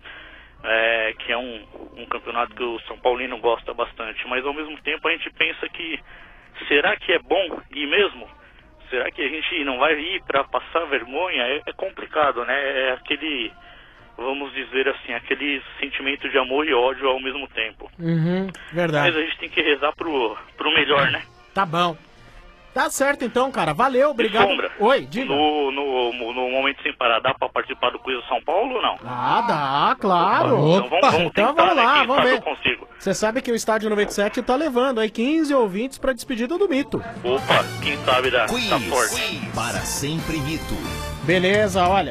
É, que é um, um campeonato que o São Paulino gosta bastante. Mas ao mesmo tempo a gente pensa que, será que é bom ir mesmo? Será que a gente não vai ir para passar vergonha? É, é complicado, né? É aquele, vamos dizer assim, aquele sentimento de amor e ódio ao mesmo tempo. Uhum, verdade. Mas a gente tem que rezar pro, pro melhor, né? Tá bom. Tá certo então, cara. Valeu, obrigado. Sombra, Oi, diga. No, no, no Momento Sem Parar, dá pra participar do Quiz do São Paulo ou não? Ah, dá, claro. Então vamos, vamos Então tentar, vamos lá, né? Quem vamos sabe ver. eu consigo. Você sabe que o Estádio noventa e sete tá levando aí quinze ouvintes pra despedida do Mito. Opa, quem sabe dá, Quiz tá forte. para sempre mito. Beleza, olha.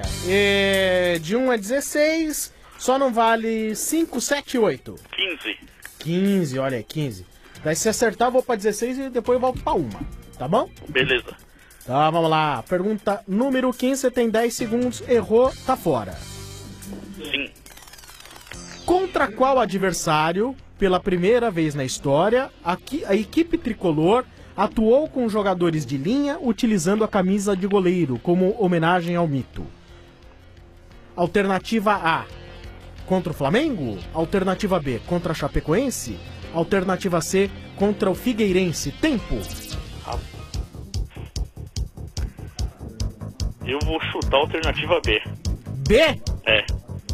E de um a dezesseis, só não vale cinco, sete, oito. quinze. quinze, olha aí, quinze. Daí se acertar, eu vou pra dezesseis e depois eu volto pra uma. Tá bom? Beleza. Tá, vamos lá. Pergunta número quinze, você tem dez segundos, errou, tá fora. Sim. Contra qual adversário, pela primeira vez na história, a, qui- a equipe tricolor atuou com jogadores de linha utilizando a camisa de goleiro como homenagem ao mito? Alternativa A, contra o Flamengo? Alternativa B, contra a Chapecoense? Alternativa C, contra o Figueirense? Tempo. Eu vou chutar a alternativa B. B? É.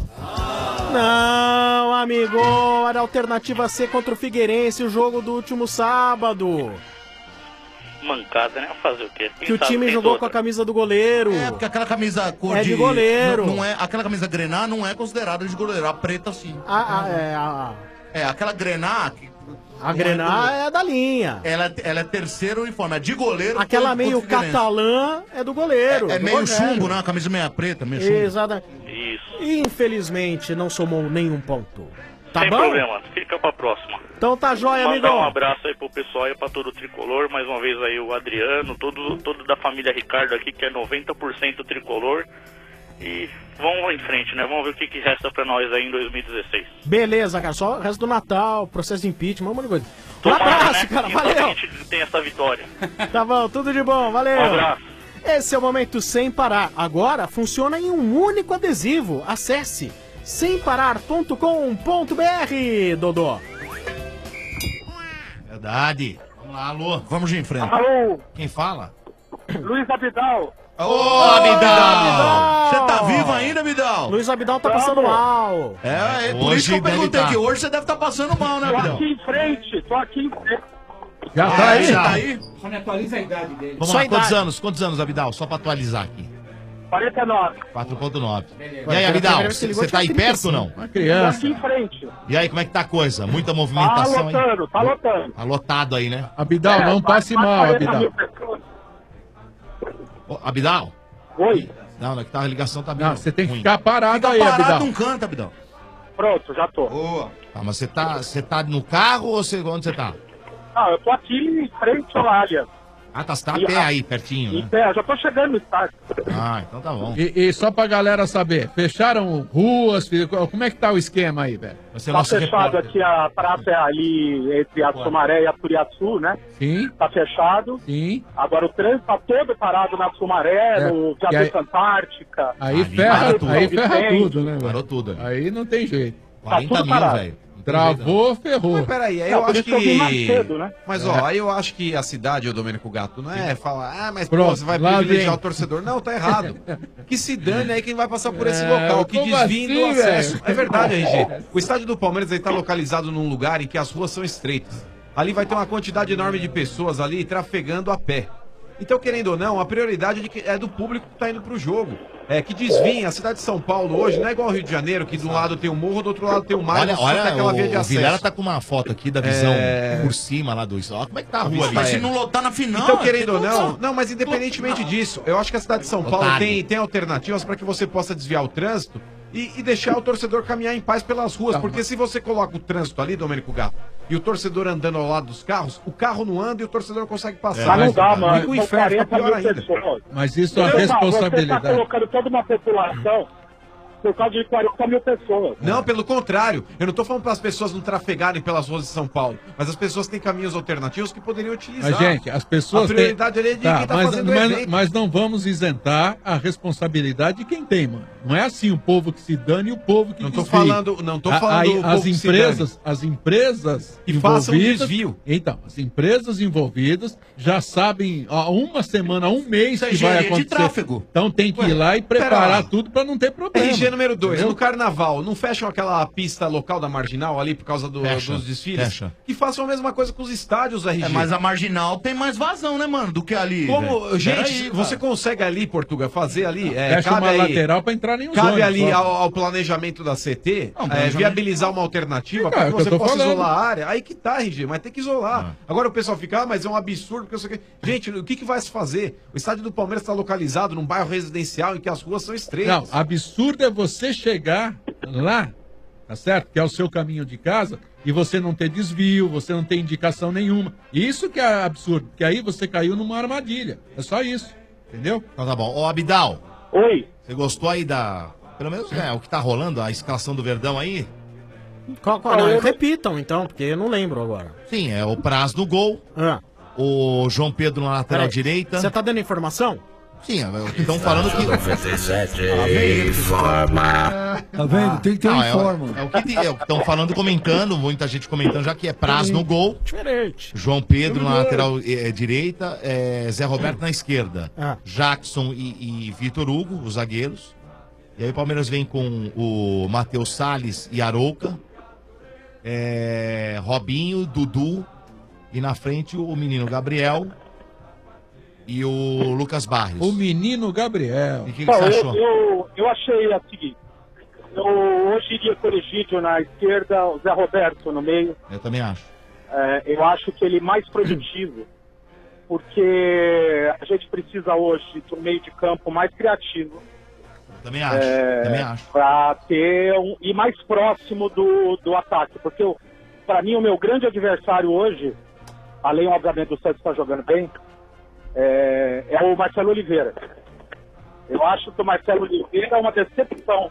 Não, amigo, era a alternativa C contra o Figueirense, o jogo do último sábado. Mancada, né? Fazer o quê? Quem Que o sabe time tem jogou outra. com a camisa do goleiro. É, porque aquela camisa cor É de goleiro. Não, não é, aquela camisa grená não é considerada de goleiro. A preta, sim. A, a, é, a, É, aquela grená... que a não grená é, é da linha. ela, ela é terceiro uniforme. É de goleiro... Aquela foi- meio foi Figueirense. catalã é do goleiro. É, é do meio Rogério. chumbo, né? A camisa meia preta, meio chumbo. Exatamente. Isso. Infelizmente, não somou nenhum ponto. Tá Sem bom? problema, fica pra próxima. Então tá jóia, amigo. Mandar um abraço aí pro pessoal e pra todo o tricolor. Mais uma vez aí o Adriano, todo, todo da família Ricardo aqui, que é noventa por cento tricolor. E vamos em frente, né? Vamos ver o que, que resta pra nós aí em dois mil e dezesseis. Beleza, cara. Só o resto do Natal, processo de impeachment, um monte de coisa. Um Tomara, abraço, né? cara. Quem sabe Valeu. a gente tem essa vitória. Tá bom, tudo de bom. Valeu. Um abraço. Esse é o Momento Sem Parar. Agora funciona em um único adesivo. Acesse sem parar ponto com ponto b r, Dodô. Verdade. Vamos lá, alô. Vamos em frente. Alô, Quem fala? Luiz Abidal. Ô, Abidal! Você tá vivo ainda, Abidal? Luiz Abidal tá passando mal. É, é por Hoje isso que eu deve perguntei tá. que hoje você deve estar passando mal, né, Tô Abidal? aqui em frente, tô aqui em frente. Já Ah, tá aí? já tá aí? Só me atualiza a idade dele. Vamos Só lá, a idade. quantos anos? Quantos anos, Abidal? Só pra atualizar aqui. quarenta e nove. quatro ponto nove. Beleza. E aí, Cara, Abidal, primeiro que ele você tá aí gosta de perto ou não? Uma Tô criança. aqui em frente. E aí, como é que tá a coisa? Muita Tá movimentação aí? lotando, tá lotando. Tá lotado aí, né? Abidal, não passe quase mal, quarenta mil Abidal. pessoas. Ô, Abidal? Oi, Não, não, que tá, a ligação tá bem Não, você tem que ruim. ficar parado Fica aí, parado Abidal. num canto, Abidal. pronto, já tô. Boa. Tá, mas você tá, você tá no carro ou você, onde você tá? Ah, eu tô aqui em frente ao área. Ah, tá, você tá a E pé a- aí, pertinho, Em né? pé, já tô chegando no estádio. Ah, então tá bom. E, e só pra galera saber, fecharam ruas, fi- como é que tá o esquema aí, velho? Você é Tá nosso fechado repórter. aqui a praça ali entre a Sumaré e a Turiaçu, né? Sim, Tá fechado. sim. Agora o trânsito tá todo parado na Sumaré, É, no e aí- Viaduto Antártica. Aí Ali ferra, parou tudo. aí ferra Vicente. tudo, né, Parou velho? tudo. ali. Aí não tem jeito. quarenta tudo mil, parado. velho. Não tem jeito, Travou, ferrou. Mas peraí, aí Não, eu por acho isso que eu vim mais que. cedo, né? Mas ó, aí eu acho que a cidade, o Domênico Gato, não é falar, ah, mas pô, Pronto, você vai lá privilegiar vem. o torcedor. Não, tá errado. Que se dane aí quem vai passar por esse É, local, que como desviem do assim, acesso. velho? É verdade, R G. O estádio do Palmeiras aí tá localizado num lugar em que as ruas são estreitas. Ali vai ter uma quantidade enorme de pessoas ali trafegando a pé. Então, querendo ou não, a prioridade de que- é do público que tá indo pro jogo. É que desviem. A cidade de São Paulo hoje não é igual ao Rio de Janeiro, que de um lado tem o morro, do outro lado tem o mar, Olha, só tem olha, aquela via de o, o acesso. Vilela tá com uma foto aqui da visão É. por cima lá do... Olha como é que tá a rua ali. Mas se não lotar na final... Então, é querendo ou tem não, condição. não, mas independentemente disso, eu acho que a cidade de São Paulo Otário. tem, tem alternativas para que você possa desviar o trânsito e, e deixar o torcedor caminhar em paz pelas ruas. Não, Porque se você coloca o trânsito ali, Domênico Gato, e o torcedor andando ao lado dos carros, o carro não anda e o torcedor não consegue passar. Mas não mas- dá, mano. Fica o São inferno, fica quarenta pior mil ainda. pessoas. Mas isso é uma Entendeu, Paulo? Você tá responsabilidade. colocando toda uma população por causa de quarenta mil pessoas. Não, pelo contrário. Eu não tô falando para as pessoas não trafegarem pelas ruas de São Paulo, mas as pessoas têm caminhos alternativos que poderiam utilizar. Mas, gente, as pessoas. A prioridade ali é de Tá, quem tá mas, fazendo o mas, evento. mas não vamos isentar a responsabilidade de quem tem, mano. Não é assim o povo que se dane e o povo que Não tô desvie. falando- não tô A- falando aí, o as povo que se empresas, as empresas E façam o envolvidas- desvio. Então, as empresas envolvidas já sabem há uma semana, há um mês Isso é que vai engenharia de acontecer. tráfego. Então tem que Ué, ir lá e pera preparar lá. tudo para não ter problema. R G número dois, entendeu? no carnaval, não fecham aquela pista local da Marginal ali por causa do- Fecha, dos desfiles? fecha. Que façam a mesma coisa com os estádios, R G. É, mas a Marginal tem mais vazão, né, mano, do que ali. Como, velho. gente, Peraí, você cara. consegue ali, Portugal, fazer ali, é, Fecha cabe uma aí, lateral para entrar nenhum cabe ônibus, ali só. ao, ao planejamento da C T, Não, é, planejamento- viabilizar uma alternativa É, para é que o que você eu tô possa falando. isolar a área. Aí que tá, R G, mas tem que isolar. Agora o pessoal fica, ah, mas é um absurdo, porque eu sei que... Gente, o que, que vai se fazer? O estádio do Palmeiras está localizado num bairro residencial em que as ruas são Não, estreitas. absurdo é você chegar lá, tá certo? Que é o seu caminho de casa, e você não ter desvio, você não ter indicação nenhuma. Isso que é absurdo, porque aí você caiu numa armadilha. É só isso. Entendeu? Então tá bom. Ô, Abidal. Oi. Você gostou aí da... Pelo menos é o que tá rolando, a escalação do Verdão aí? Qual, qual, não, repitam então, porque eu não lembro agora. Sim, é o Praz no gol. Ah. O João Pedro na lateral Peraí, direita. Você tá dando informação? Sim, estão falando que... noventa e sete informa. Tá vendo? Tem que ter um Não, é, informa. o- é o que é o que estão falando, comentando, muita gente comentando, já que é Praz no gol. Diferente. João Pedro na lateral eh, direita, eh, Zé Roberto na esquerda. Ah. Jackson e, e Vitor Hugo, os zagueiros. E aí o Palmeiras vem com o Matheus Salles e Arouca. eh, Robinho, Dudu. E na frente o menino Gabriel e o Lucas Barrios. O menino Gabriel. E o que, que Bom, você eu, achou? eu, eu achei a seguinte. Eu hoje iria com o Egídio na esquerda, o Zé Roberto no meio. Eu também acho. É, eu acho que ele é mais produtivo, porque a gente precisa hoje de um meio de campo mais criativo. Eu também acho. É, também acho. Para ter um, e mais próximo do, do ataque. Porque, para mim, o meu grande adversário hoje, além, obviamente, do Santos estar jogando bem, é, é o Marcelo Oliveira. Eu acho que o Marcelo Oliveira é uma decepção.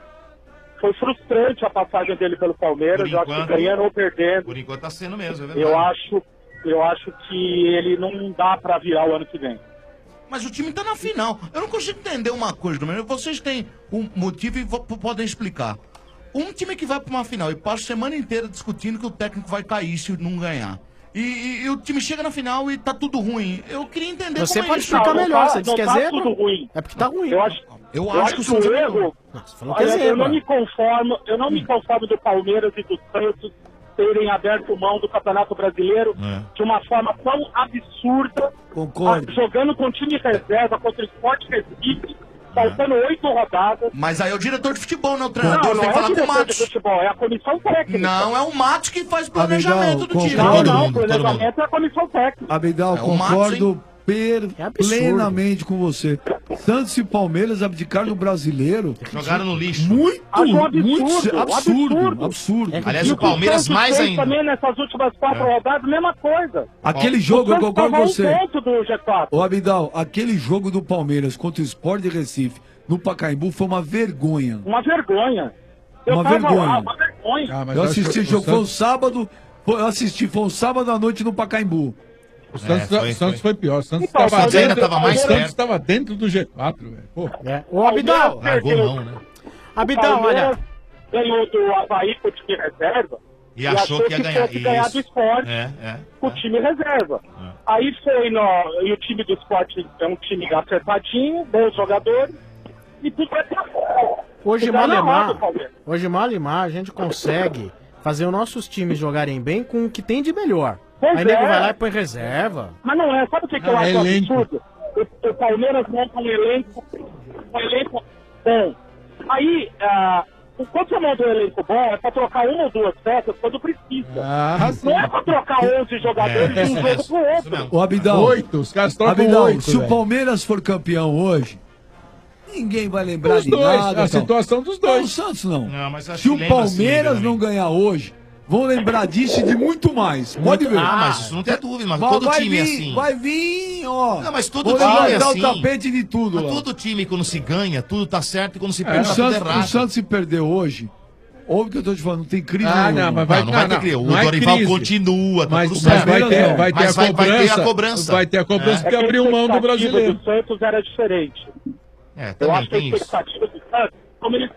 Foi frustrante a passagem dele pelo Palmeiras, Por eu acho que enquanto- ganhando ou perdendo. Por enquanto tá sendo mesmo, é verdade. Eu acho, eu acho que ele não dá para virar o ano que vem. Mas o time tá na final. Eu não consigo entender uma coisa, Domênico. Vocês têm um motivo e vo- podem explicar. Um time que vai pra uma final e passa a semana inteira discutindo que o técnico vai cair se não ganhar. E, e- e o time chega na final e tá tudo ruim. Eu queria entender Você como é pode isso. explicar Não, não melhor, tá- você disse não que é tá zebra? tudo ruim. É porque tá ruim. Eu acho, Eu eu acho acho que o que Santos o é erro. Não, você falou que é Olha, eu zebra. não me conformo, eu não me conformo do Palmeiras e do Santos terem aberto mão do Campeonato Brasileiro É. de uma forma tão absurda, Concordo. a- jogando com time reserva contra o Sport Recife, faltando oito rodadas. Mas aí é o diretor de futebol, não é o treinador. Não, não tem que é o falar com o diretor de Matos. futebol, é a comissão técnica. Não, é o Matos que faz planejamento do Abidal, time. concordo. Não, não, mundo, o todo planejamento é a comissão técnica. Abidal, É o Matos, concordo per- É absurdo. plenamente com você. Santos e Palmeiras abdicaram do brasileiro. Jogaram no lixo. Muito, Acho um absurdo, muito absurdo, absurdo. absurdo. É Aliás, E o Palmeiras Santos mais fez ainda. também nessas últimas quatro rodadas, mesma coisa. Aquele O jogo, eu Santos concordo tava com um você. ponto do G quatro. Ô Abidal, aquele jogo do Palmeiras contra o Sport de Recife no Pacaembu foi uma vergonha. Uma vergonha. Eu Uma tava vergonha. lá, uma vergonha. Ah, mas Eu acho assisti que o jogo, foi um Santos, sábado, foi- eu assisti, foi um sábado à noite no Pacaembu. o Santos, É, foi, o Santos foi pior. O Santos Então, estava o Santos dentro, ainda tava mais o Santos perto. estava dentro do G quatro, velho. Pô. É. Ô, Abidal, Largou Perdeu. não, né? Abidal, Palmeiras olha. ganhou do Havaí com o time reserva. E achou que ia ganhar. fosse ganhar do Sport É, é. com o time reserva. Aí foi no. E o time do Sport é um time acertadinho, bons jogadores. E tudo vai ter. Hoje, Ficaram na Malemar, roda, Palmeiras. hoje, Malemar, a gente consegue fazer os nossos times jogarem bem com o que tem de melhor. Pois Aí nego é. vai lá e põe reserva. Mas não é, sabe o que, que eu Não, acho é elenco. absurdo? O, o Palmeiras monta um elenco, um elenco bom. Aí, ah, quando você monta um elenco bom, é pra trocar uma ou duas peças quando precisa. Ah, sim. Não é pra trocar onze jogadores É, de um isso jogo mesmo, pro isso outro. mesmo. Ô Abidal, Oito, os caras trocam Abidal, oito, se o velho. Palmeiras for campeão hoje, ninguém vai lembrar Os de dois, nada. a tal. situação dos Não, o dois. Santos não. Não, mas acho Se que o lembra assim, Palmeiras lembra não ganhar hoje, vão lembrar disso e de muito mais. Pode ver. Ah, mas isso não tem dúvida, mas Vai- todo vai time é vir, assim. Vai vir, ó. Não, mas todo Vou time é levantar assim. o tapete de tudo Mas lá. todo time, quando se ganha, tudo tá certo e quando se É, perde, o, tá tudo Santos, errado. o Santos se perdeu hoje. Ouve o que eu tô te falando, não tem crise Ah, nenhuma. não, mas vai, Não, não vai não, ter não, crise. O não é Dorival crise. continua, tá Mas, tudo mas certo. vai ter, Não. vai ter, Mas a, vai- vai ter cobrança, a cobrança. Vai ter a cobrança É porque que a abriu mão do expectativa brasileiro. do Santos era diferente. É, Eu também acho que a tem isso. expectativa do Santos, como ele,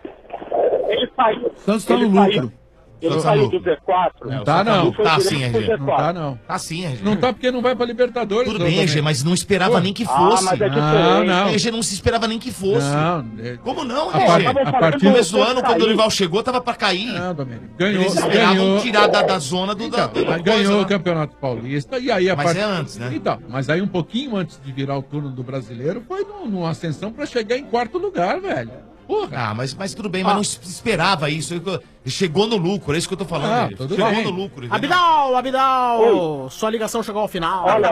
ele saiu. Santos tá ele no saiu- lucro. Ele Santos tá saiu no do G quatro. Não tá, não. Foi Tá direto sim, pro R G. G Não quatro. tá, não. Tá sim, R G. Não tá porque não vai pra Libertadores. Tudo não, bem, R G, também. mas não esperava Pô. nem que Ah, fosse. mas é Não, diferente. não. R G não se esperava nem que fosse. Não, é- Como não, A R G? par- Estavam a falando partir- do Começo do ano, Santos quando o cair. Dorival chegou, tava pra cair. Não, Domênico. Ganhou, Eles esperavam ganhou. tirar da, da zona do... Da, Então, da mas coisa, ganhou né? o Campeonato Paulista e aí a Mas part- é antes, né? Então, mas aí um pouquinho antes de virar o turno do brasileiro foi num- numa ascensão pra chegar em quarto lugar, velho. Porra. Ah, mas, mas tudo bem, mas não es- esperava isso. Ele chegou no lucro, é isso que eu tô falando. Ah, ele. tudo Chegou bem. no lucro. entendeu? Abidal, Abidal, sua ligação chegou ao final. Olha,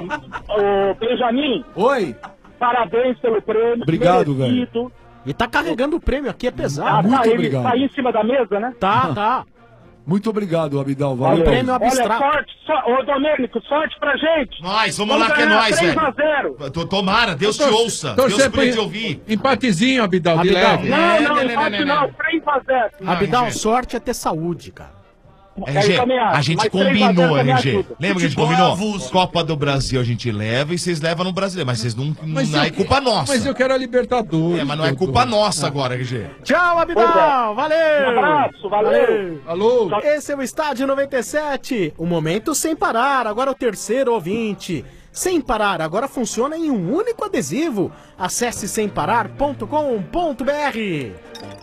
o Benjamin, Oi. parabéns pelo prêmio. Obrigado, merecido. E tá carregando o prêmio aqui, é pesado. Ah, Muito tá, ele obrigado. tá aí em cima da mesa, né? Tá, tá. Muito obrigado, Abidal. Valeu. Valeu. Olha, sorte, so... ô Domênico, sorte pra gente. Nós, vamos lá que é ganhar nós, três velho. a zero. Tô- Tomara, Deus te ouça. Deus Torcer podia te pro- ouvir. Empatezinho, Abidal, de Abidal. leve. Não, É, não, né, empate né, né, não, né. três a zero. Abidal, R G. sorte é ter saúde, cara. R G, Eu também acho, a gente mas três a zero combinou, também R G. ajuda. Lembra que a gente Futebol é combinou? avulso. Copa do Brasil a gente leva e vocês levam no brasileiro. Mas vocês não. Mas não é eu- culpa nossa. Mas eu quero a Libertadores. É, mas não é Dodô. culpa nossa agora, R G. Tchau, Abidal. Valeu. Um abraço, valeu. Alô? Esse é o Estádio noventa e sete. O momento sem parar. Agora o terceiro ouvinte. Sem parar, agora funciona em um único adesivo. Acesse sem parar ponto com ponto b r.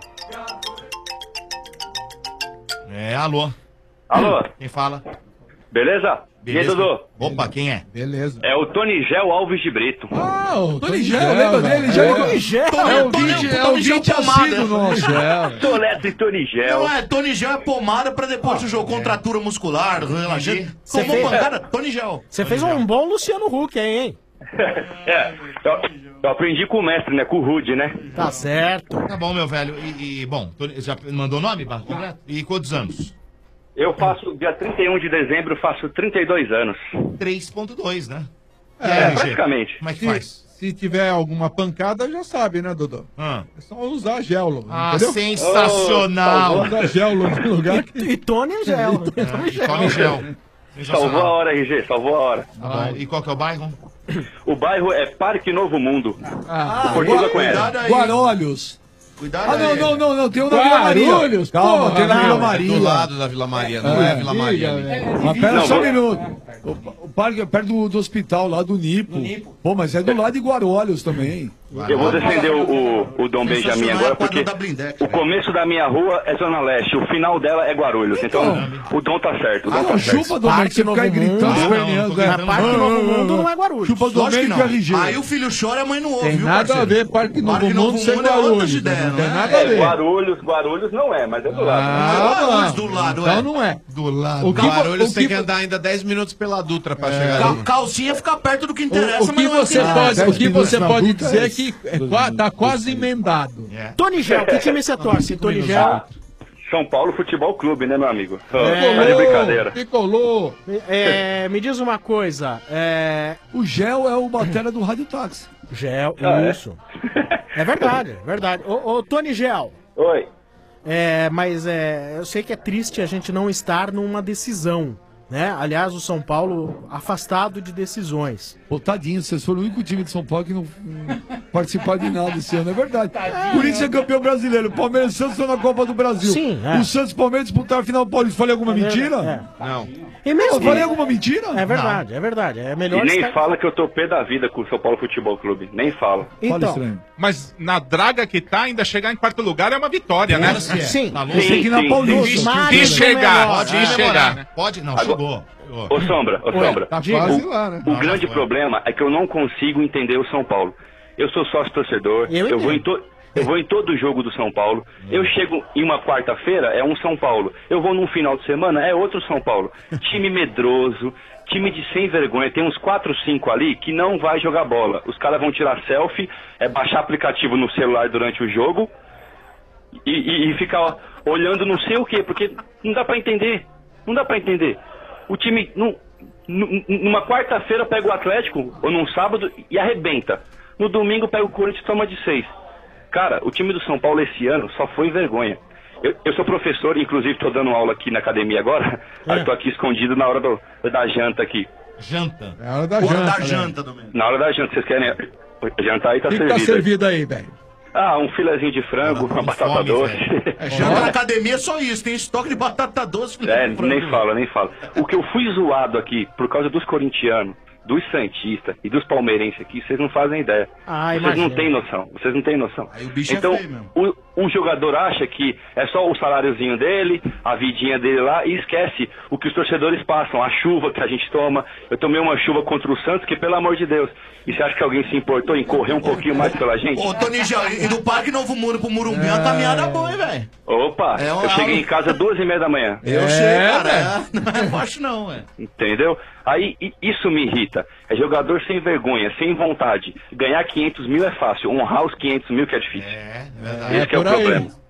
É, alô. Alô, Quem fala? beleza? E aí, Beleza. Dudu? Opa, quem é? Beleza. É o Tony Gel Alves de Brito. Ah, o Tony Gel, lembra dele? Já É. Tony Gel. Tony- É o Tony- vinte, é o Tony Gel vinte pomada. assíduo nosso. Toledo e Tony Gel. Não é, Tony Gel é pomada pra depois do jogo, contratura muscular, relaxante. Você Tomou fez- pancada, Tony Gel. Você fez um bom Luciano Huck aí, hein? É, eu, eu aprendi com o mestre, né? Com o Rude, né? Tá certo. Tá bom, meu velho. E, e, bom, Tony- já mandou o nome? Barco? E quantos anos? Eu faço, dia trinta e um de dezembro, faço trinta e dois anos. três ponto dois, né? É, E aí, R G? praticamente. Como é que Se, faz? se tiver alguma pancada, já sabe, né, Dodô? Ah, É só usar gel, Ah, entendeu? sensacional. Usar gel no lugar que... E Tony é gel. Tome gel. Salvou a hora, R G, salvou a hora. Tá bom. E qual que é o bairro? O bairro é Parque Novo Mundo. Ah, o Portuga conhece. Cuidado aí. Guarulhos. Cuidado Ah, não, aí. não, não, não, tem um na Vila Maria. Guarulhos, Calma, porra, tem na não, Vila é Maria. Do lado da Vila Maria, não é, Vila Maria. ali. Mas pera Não, só um vou- minuto. O, o parque é perto do, do hospital lá do Nipo. Pô, mas é do lado de Guarulhos também. Eu vou defender o, o, o Dom Benjamin agora, é a quadra porque da Blindex, o velho. começo da minha rua é Zona Leste, o final dela é Guarulhos. Então, o Dom tá certo, o Dom Ah, tá não, certo. chupa, Domênico, você ficar aí gritando, Ah, não, esperneando. não tô é. gritando, Parque não. Novo Mundo não é Guarulhos. Chupa Lógico que Domênico não. e R G. Aí o filho chora e a mãe não ouve, Tem viu, nada a parceiro? ver, Parque Novo Parque Mundo Novo ser Mundo é outra Guarulhos. ideia, Não tem não é? nada a É, ver. Guarulhos, Guarulhos não é, mas é do lado. Ah, Guarulhos não. do lado, Então é. não é. Do lado. O que, vo- Guarulhos o tem que, que andar ainda dez minutos pela Dutra pra É. chegar Cal- ali. Calcinha fica perto do que o, interessa, o mas que não é o você interessa. pode, o dez que minutos você na pode Dutra dizer é- é que é, qua- tá quase emendado. É. Tony Gel, que time você torce? Tony Gel? Ah, São Paulo Futebol Clube, né, meu amigo? Oh, É. Tá de brincadeira. Picolô. É, me diz uma coisa. É, O Gel é o batera do Rádio Táxi. Gel, Ah, é? isso. É verdade, é verdade. Ô, ô Tony Gel, Oi. é, mas é, eu sei que é triste a gente não estar numa decisão, né? Aliás, o São Paulo afastado de decisões. Pô, tadinho, vocês foram o único time de São Paulo que não hum, participaram de nada esse ano, é verdade. Corinthians é campeão brasileiro, o Palmeiras e o Santos estão na Copa do Brasil. Sim, é. O Santos e o Palmeiras disputaram a final do Paulista. Falei alguma mentira? É. Não. E mesmo Eu falei alguma mentira? É verdade, é verdade. É E melhor nem estar- fala que eu tô pé da vida com o São Paulo Futebol Clube. Nem fala. Fala Então, estranho. Mas na draga que tá, ainda chegar em quarto lugar é uma vitória, né? Claro que é. sim. Tá louco? Sim, Tem que ir na sim, Paulista. sim. Mas- Se chegar, Pode se demorar. chegar, né? Pode? Não, Agora- chegou. Ô, Sombra, ô, Sombra. Tá Diga. quase lá, né? O Não, grande já foi. problema é que eu não consigo entender o São Paulo. Eu sou sócio torcedor, Eu eu, vou em entendo. to- eu vou em todo jogo do São Paulo. Eu chego em uma quarta-feira, é um São Paulo. Eu vou num final de semana, é outro São Paulo. Time medroso, time de sem vergonha. Tem uns quatro, cinco ali que não vai jogar bola. Os caras vão tirar selfie, é baixar aplicativo no celular durante o jogo e, e, e ficar olhando não sei o quê, porque não dá pra entender. Não dá pra entender. O time, não, nu- numa quarta-feira pega o Atlético, ou num sábado, e arrebenta. No domingo pega o Corinthians e toma de seis. Cara, o time do São Paulo esse ano só foi vergonha. Eu, eu sou professor, inclusive estou dando aula aqui na academia agora. É. Estou aqui escondido na hora do, da janta aqui. Janta. É a hora da Hora janta. da né? janta, Domingo. Na hora da janta, vocês querem jantar aí? Tá O que, que servido. tá aí. servido aí, velho? Ah, um filezinho de frango, uma batata fome, doce. É, janta na academia é só isso, tem estoque de batata doce. É, frango. nem fala, nem fala. O que eu fui zoado aqui, por causa dos corintianos, dos santistas e dos palmeirenses aqui, vocês não fazem ideia. Ah, vocês imagino. não têm noção, vocês não têm noção. Aí o bicho é então, feio mesmo. o, o jogador acha que é só o saláriozinho dele, a vidinha dele lá, e esquece o que os torcedores passam, a chuva que a gente toma. Eu tomei uma chuva contra o Santos, que pelo amor de Deus, e você acha que alguém se importou em correr um pouquinho mais pela gente? Ô, Tony Gel, e do Parque Novo Mundo pro Murumbi é uma caminhada boa, hein, velho? Opa, É uma eu cheguei aula. em casa duas e meia da manhã. Eu sei, cara. é, Não é fácil, não, velho. Entendeu? Aí i- isso me irrita. É jogador sem vergonha, sem vontade. Ganhar quinhentos mil é fácil, honrar os quinhentos mil que é difícil. É, Esse que é o por aí. problema.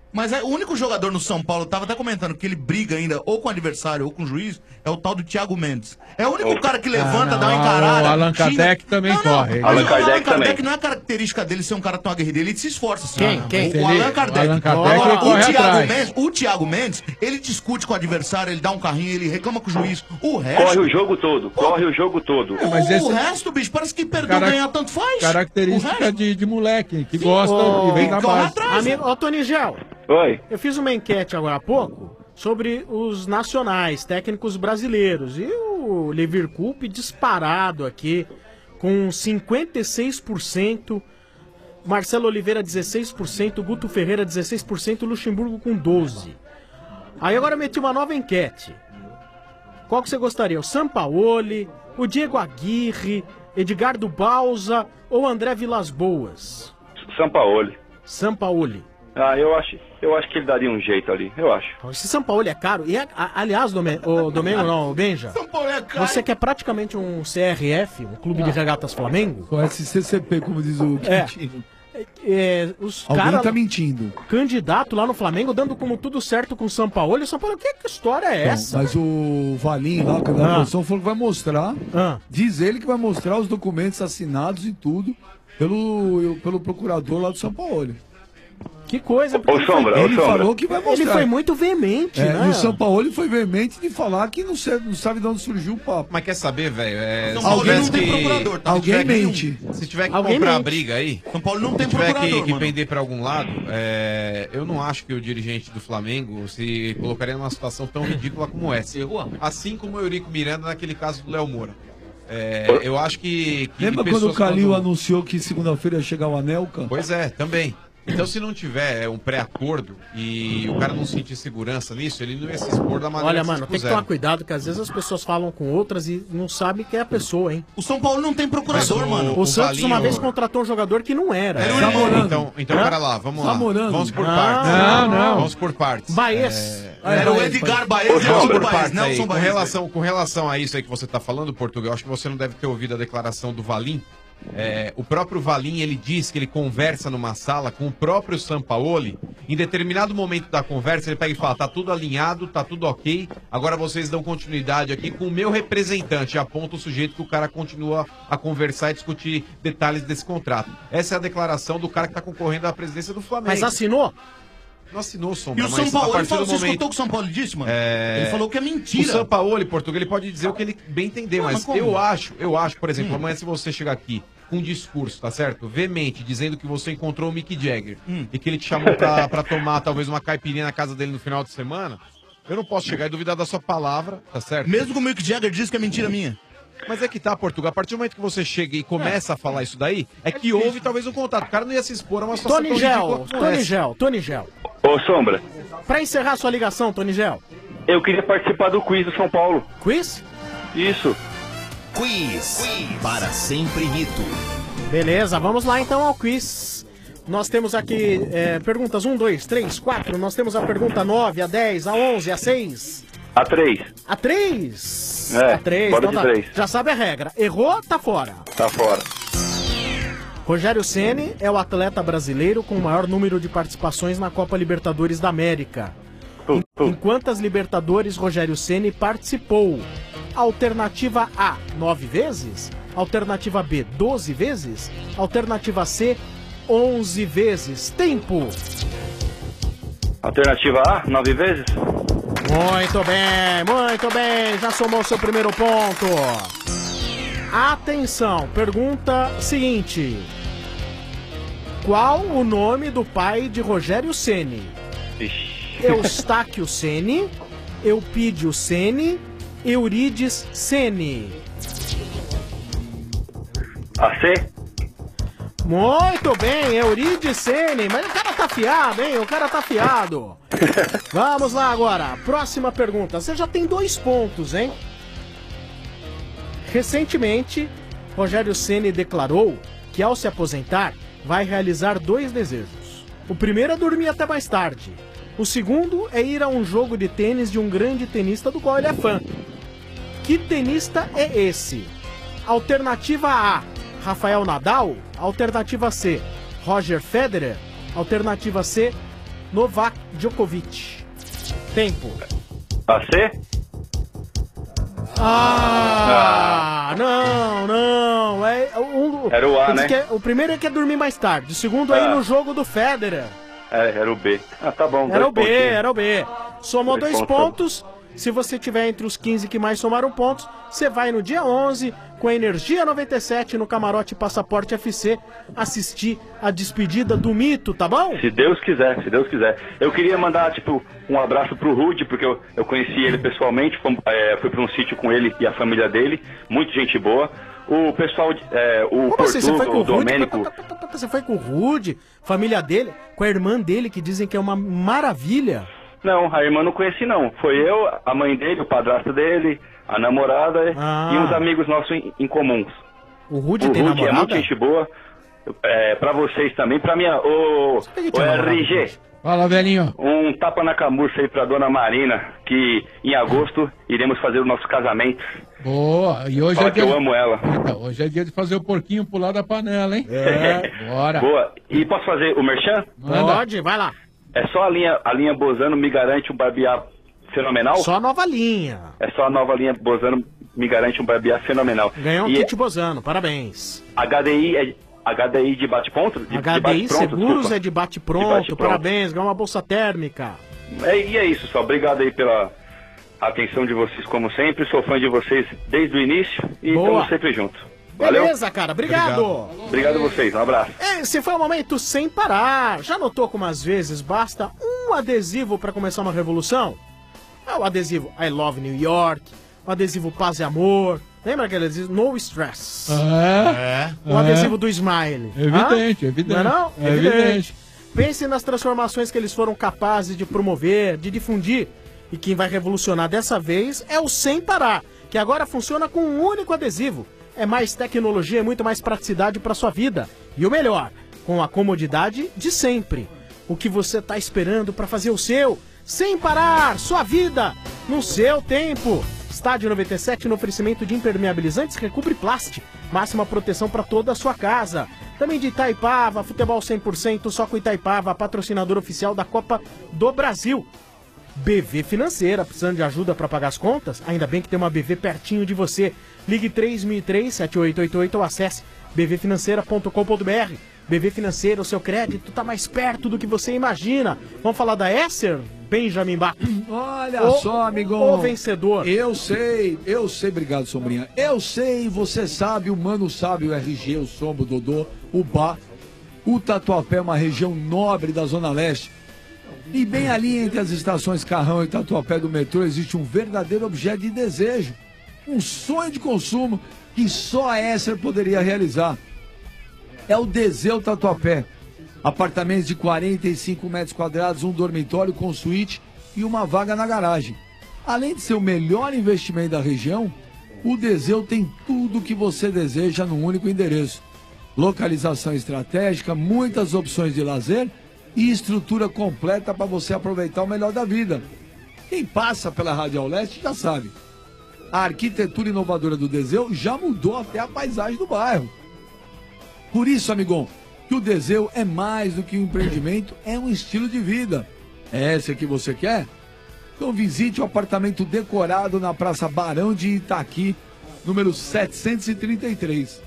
Mas é, o único jogador no São Paulo, tava até comentando que ele briga ainda ou com o adversário ou com o juiz, é o tal do Thiago Mendes. É o único cara que levanta, Ah, dá uma não, encarada. o Allan xinga. Kardec também Não, não, corre. mas Allan o Kardec Allan Kardec também. não é característica dele ser um cara tão aguerrido, ele se esforça. assim. Quem? Quem? O, Ele- Allan Kardec. o Allan Kardec, Agora, ele corre o, Thiago atrás. Mendes, o Thiago Mendes, ele discute com o adversário, ele dá um carrinho, ele reclama com o juiz. O resto... Corre o jogo todo, corre o jogo todo. O, mas esse- o resto, bicho, parece que perdeu, Cara- ganhar tanto faz. Característica de, de moleque, que gosta e vem da base. Amigo, ô Tony Gel. Oi. Eu fiz uma enquete agora há pouco sobre os nacionais, técnicos brasileiros. E o Liverpool disparado aqui com cinquenta e seis por cento, Marcelo Oliveira dezesseis por cento, Guto Ferreira dezesseis por cento, Luxemburgo com doze por cento. Aí agora eu meti uma nova enquete. Qual que você gostaria? O Sampaoli, o Diego Aguirre, Edgardo Bausa ou André Vilas Boas? Sampaoli. Sampaoli. Ah, eu acho, eu acho que ele daria um jeito ali, eu acho. Esse São Paulo é caro. E, a- a- aliás, Dome, o Domingo não, o Benja. São Paulo é caro. Você que é praticamente um C R F, um clube de regatas Flamengo. O S C C P, como diz o É. Quintino. É, os Alguém caras. tá mentindo. Candidato lá no Flamengo, dando como tudo certo com o São Paulo. E o São Paulo, que, que história é Não, essa? mas o Valinho lá, o candidato Ah. à oposição, falou que vai mostrar. Diz ele que vai mostrar os documentos assinados e tudo pelo, pelo procurador lá do São Paulo. Que coisa, Ô, ô, Sombra, ô, Ele Sombra. falou que vai mostrar. Ele foi muito veemente, É, né? E o São Paulo foi veemente de falar que não sabe, não sabe de onde surgiu o papo. Mas quer saber, velho? É, São se Paulo tivesse não tem que- procurador, tá? Alguém Se tiver que- mente. Se tiver que Alguém comprar a mente. briga aí, São Paulo não tem se tiver procurador, que, que mano. pender pra algum lado, é, eu não acho que o dirigente do Flamengo se colocaria numa situação tão ridícula como essa. Assim como o Eurico Miranda naquele caso do Léo Moura. É, eu acho que. que Lembra quando pessoas o Calil quando- anunciou que segunda-feira ia chegar o Anelka? Pois é, também. Então, se não tiver um pré-acordo e o cara não sentir segurança nisso, ele não ia se expor da maneira Olha, que mano, se tem que expuseram. tomar cuidado, que às vezes as pessoas falam com outras e não sabem quem é a pessoa, hein? O São Paulo não tem procurador, Mas o- mano. O, o Santos Valinho- uma vez contratou um jogador que não era. Era o Então, então, então Hã? pera lá, vamos lá. Namorando. Vamos por Não, partes. não, não. Vamos por partes. Baez. É, Era o Edgar Baez e Vamos o por Baez, partes aí. Nelson Com Baez. relação, com relação a isso aí que você tá falando, Portugal, acho que você não deve ter ouvido a declaração do Valim. É, o próprio Valim, ele diz que ele conversa numa sala com o próprio Sampaoli. Em determinado momento da conversa, ele pega e fala: tá tudo alinhado, tá tudo ok. Agora vocês dão continuidade aqui com o meu representante. E aponta o sujeito que o cara continua a conversar e discutir detalhes desse contrato. Essa é a declaração do cara que tá concorrendo à presidência do Flamengo. Mas assinou? Não assinou, Sombra, E o mas São a Paulo, ele partir falou, do você momento... escutou o que o São Paulo disse, mano? É, Ele falou que é O mentira. Sampaoli, Portugal, ele pode dizer o que ele bem entender, Não, mas, mas como? eu acho, eu acho, por exemplo, Hum. amanhã se você chegar aqui com um discurso, tá certo? Veemente, dizendo que você encontrou o Mick Jagger Hum. e que ele te chamou pra, pra tomar talvez uma caipirinha na casa dele no final de semana, eu não posso chegar e duvidar da sua palavra, tá certo? Mesmo que o Mick Jagger diz que é mentira minha. Mas é que tá, Portugal, a partir do momento que você chega e começa a falar isso daí, é que houve talvez um contato. O cara não ia se expor a uma situação Tony tão Gel, ridícula como Tony essa. Gel, Tony Gel. Ô, Sombra, Pra encerrar sua ligação, Tony Gel. eu queria participar do quiz do São Paulo. Quiz? Isso. Quiz. Para sempre mito. Beleza, vamos lá então ao quiz. Nós temos aqui é, perguntas um, dois, três, quatro. Nós temos a pergunta nove, a dez, a onze, a seis, A três. a três. É, a três, bora então de tá. três. Já sabe a regra. Errou, tá fora. Tá fora. Rogério Ceni é o atleta brasileiro com o maior número de participações na Copa Libertadores da América. Em, em quantas Libertadores Rogério Ceni participou? Alternativa A, nove vezes. Alternativa B, doze vezes. Alternativa C, onze vezes. Tempo. Alternativa A, nove vezes? Muito bem, muito bem. Já somou seu primeiro ponto. Atenção, pergunta seguinte. Qual o nome do pai de Rogério Ceni? Eustáquio Ceni, Eupídio Ceni, Eurides Ceni. A C? Muito bem, Eurides Ceni. Mas o cara tá afiado, hein? O cara tá afiado. Vamos lá agora. Próxima pergunta. Você já tem dois pontos, hein? Recentemente, Rogério Ceni declarou que ao se aposentar vai realizar dois desejos. O primeiro é dormir até mais tarde. O segundo é ir a um jogo de tênis de um grande tenista do qual ele é fã. Que tenista é esse? Alternativa A, Rafael Nadal. Alternativa C, Roger Federer. Alternativa C, Novak Djokovic. Tempo. A C? Ah, não, não. É, o, Era o A, diz né? que é- o primeiro é que é dormir mais tarde. O segundo aí Ah. no jogo do Federer. É, era o B. Ah, tá bom. Era dois o B, pontinhos. era o B. Somou Dois dois pontos, pontos. Se você tiver entre os quinze que mais somaram pontos, você vai no dia onze com a Energia noventa e sete no Camarote Passaporte F C assistir a despedida do mito, tá bom? Se Deus quiser, se Deus quiser. Eu queria mandar, tipo, um abraço pro Rude, porque eu, eu conheci ele pessoalmente, fui, é, fui pra um sítio com ele e a família dele, muito gente boa. O pessoal, de- é, o Como assim? Você foi com Portuga, o o Rude? Domênico, Você foi com o Rude, família dele, com a irmã dele, que dizem que é uma maravilha. não, a irmã não conheci não. Foi eu, a mãe dele, o padrasto dele, a namorada Ah. e uns amigos nossos em, em comuns. O Rude o tem Rude é namorada? muito gente boa. É, pra vocês também, pra minha... O, o tinha namorado, R G. Fala, velhinho. Um tapa na camurça aí pra dona Marina, que em agosto iremos fazer o nosso casamento. Boa. E hoje Fala é que dia eu de- amo ela. Então, hoje é dia de fazer o porquinho pular da panela, hein? É. Bora. Boa. E posso fazer o merchan? Pode, vai lá. É só a linha, a linha Bozano me garante um barbear fenomenal? Só a nova linha. É só a nova linha Bozano me garante um barbear fenomenal. Ganhou um e kit Bozano, parabéns. H D I é H D I de bate-ponto? De, H D I de bate-pronto, Seguros desculpa. é de bate-pronto, De bate-pronto. parabéns, ganhou uma bolsa térmica. É, e é isso, só. Obrigado aí pela atenção de vocês, como sempre. Sou fã de vocês desde o início e Boa. estamos sempre juntos. Valeu? Beleza, cara, obrigado. Obrigado, Obrigado a vocês, um abraço. Esse foi o momento sem parar. Já notou como às vezes basta um adesivo para começar uma revolução? É o adesivo I Love New York, o adesivo Paz e Amor. Lembra aquele adesivo No Stress? É. O adesivo do Smile. Evidente, Hã? evidente. Não é não? É evidente. Pense nas transformações que eles foram capazes de promover, de difundir. E quem vai revolucionar dessa vez é o Sem Parar, que agora funciona com um único adesivo. É mais tecnologia, é muito mais praticidade para sua vida. E o melhor, com a comodidade de sempre. O que você está esperando para fazer o seu? Sem Parar, sua vida, no seu tempo. Estádio noventa e sete no oferecimento de impermeabilizantes Recobre Plast. Máxima proteção para toda a sua casa. Também de Itaipava, futebol cem por cento, só com Itaipava, patrocinador oficial da Copa do Brasil. B V Financeira, precisando de ajuda para pagar as contas? Ainda bem que tem uma B V pertinho de você. Ligue três mil e três, sete oito oito oito ou acesse b v financeira ponto com ponto b r. B V Financeira, o seu crédito está mais perto do que você imagina. Vamos falar da Esser, Benjamin Bach? Olha O- só, amigão. O vencedor. Eu sei, eu sei, obrigado, Sombrinha. Eu sei, você sabe, o Mano sabe, o R G, o Sombo, o Dodô, o Bá. O Tatuapé é uma região nobre da Zona Leste. E bem ali entre as estações Carrão e Tatuapé do metrô existe um verdadeiro objeto de desejo. Um sonho de consumo que só a Esser poderia realizar. É o Deseu Tatuapé. Apartamentos de quarenta e cinco metros quadrados, um dormitório com suíte e uma vaga na garagem. Além de ser o melhor investimento da região, o Deseu tem tudo o que você deseja num único endereço. Localização estratégica, muitas opções de lazer e estrutura completa para você aproveitar o melhor da vida. Quem passa pela Radial Leste já sabe. A arquitetura inovadora do Deseu já mudou até a paisagem do bairro. Por isso, amigão, que o Deseu é mais do que um empreendimento, é um estilo de vida. É esse que você quer? Então visite o apartamento decorado na Praça Barão de Itaqui, número setecentos e trinta e três.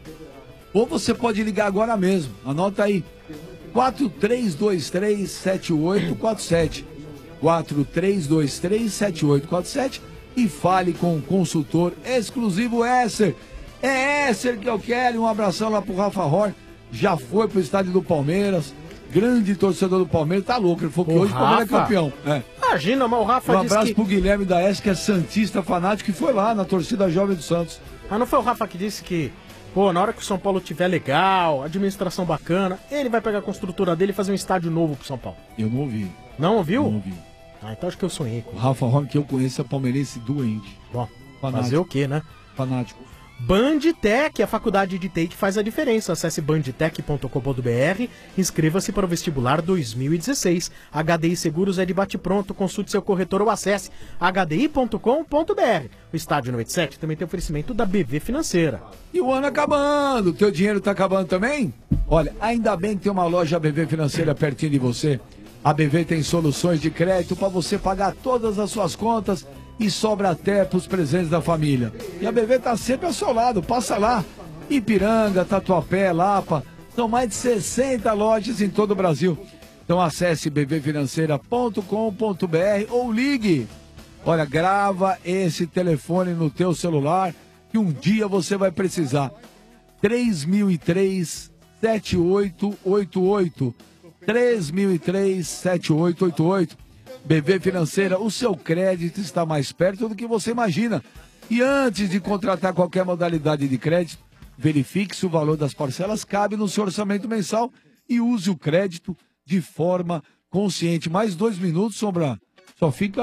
Ou você pode ligar agora mesmo, anota aí, quatro três dois três, sete oito quatro sete, quatro três dois três, sete oito quatro sete e fale com o consultor exclusivo Esser. É Esser que eu quero, um abração lá pro Rafa Hor, já foi pro estádio do Palmeiras, grande torcedor do Palmeiras, tá louco, ele falou que O hoje o Palmeiras é Rafa? campeão. É. Imagina, mas o Rafa Um disse abraço que... pro Guilherme da S, que é santista fanático, que foi lá na torcida jovem do Santos. Mas não foi o Rafa que disse que, pô, na hora que o São Paulo tiver legal, administração bacana, ele vai pegar a construtora dele e fazer um estádio novo pro São Paulo. Eu não ouvi. Não ouviu? Não ouvi. Ah, então acho que eu sonhei com O Rafa Horn, que eu conheço, é palmeirense doente. Bom, Fanático. fazer o quê, né? Fanático. Bandtech, a faculdade de T I que faz a diferença. Acesse bandtech ponto com ponto b r, inscreva-se para o vestibular dois mil e dezesseis. H D I Seguros é de bate-pronto, consulte seu corretor ou acesse h d i ponto com ponto b r. O Estádio noventa e sete também tem oferecimento da B V Financeira. E o ano acabando, teu dinheiro tá acabando também? Olha, ainda bem que tem uma loja B V Financeira pertinho de você. A B V tem soluções de crédito para você pagar todas as suas contas e sobra até para os presentes da família. E a B V está sempre ao seu lado, passa lá. Ipiranga, Tatuapé, Lapa, são mais de sessenta lojas em todo o Brasil. Então acesse b v financeira ponto com ponto b r ou ligue. Olha, grava esse telefone no teu celular que um dia você vai precisar. três mil e três, sete oito oito oito. três mil e três, sete oito oito oito. B V Financeira, o seu crédito está mais perto do que você imagina. E antes de contratar qualquer modalidade de crédito, verifique se o valor das parcelas cabe no seu orçamento mensal e use o crédito de forma consciente. Mais dois minutos, Sombra. Só fica...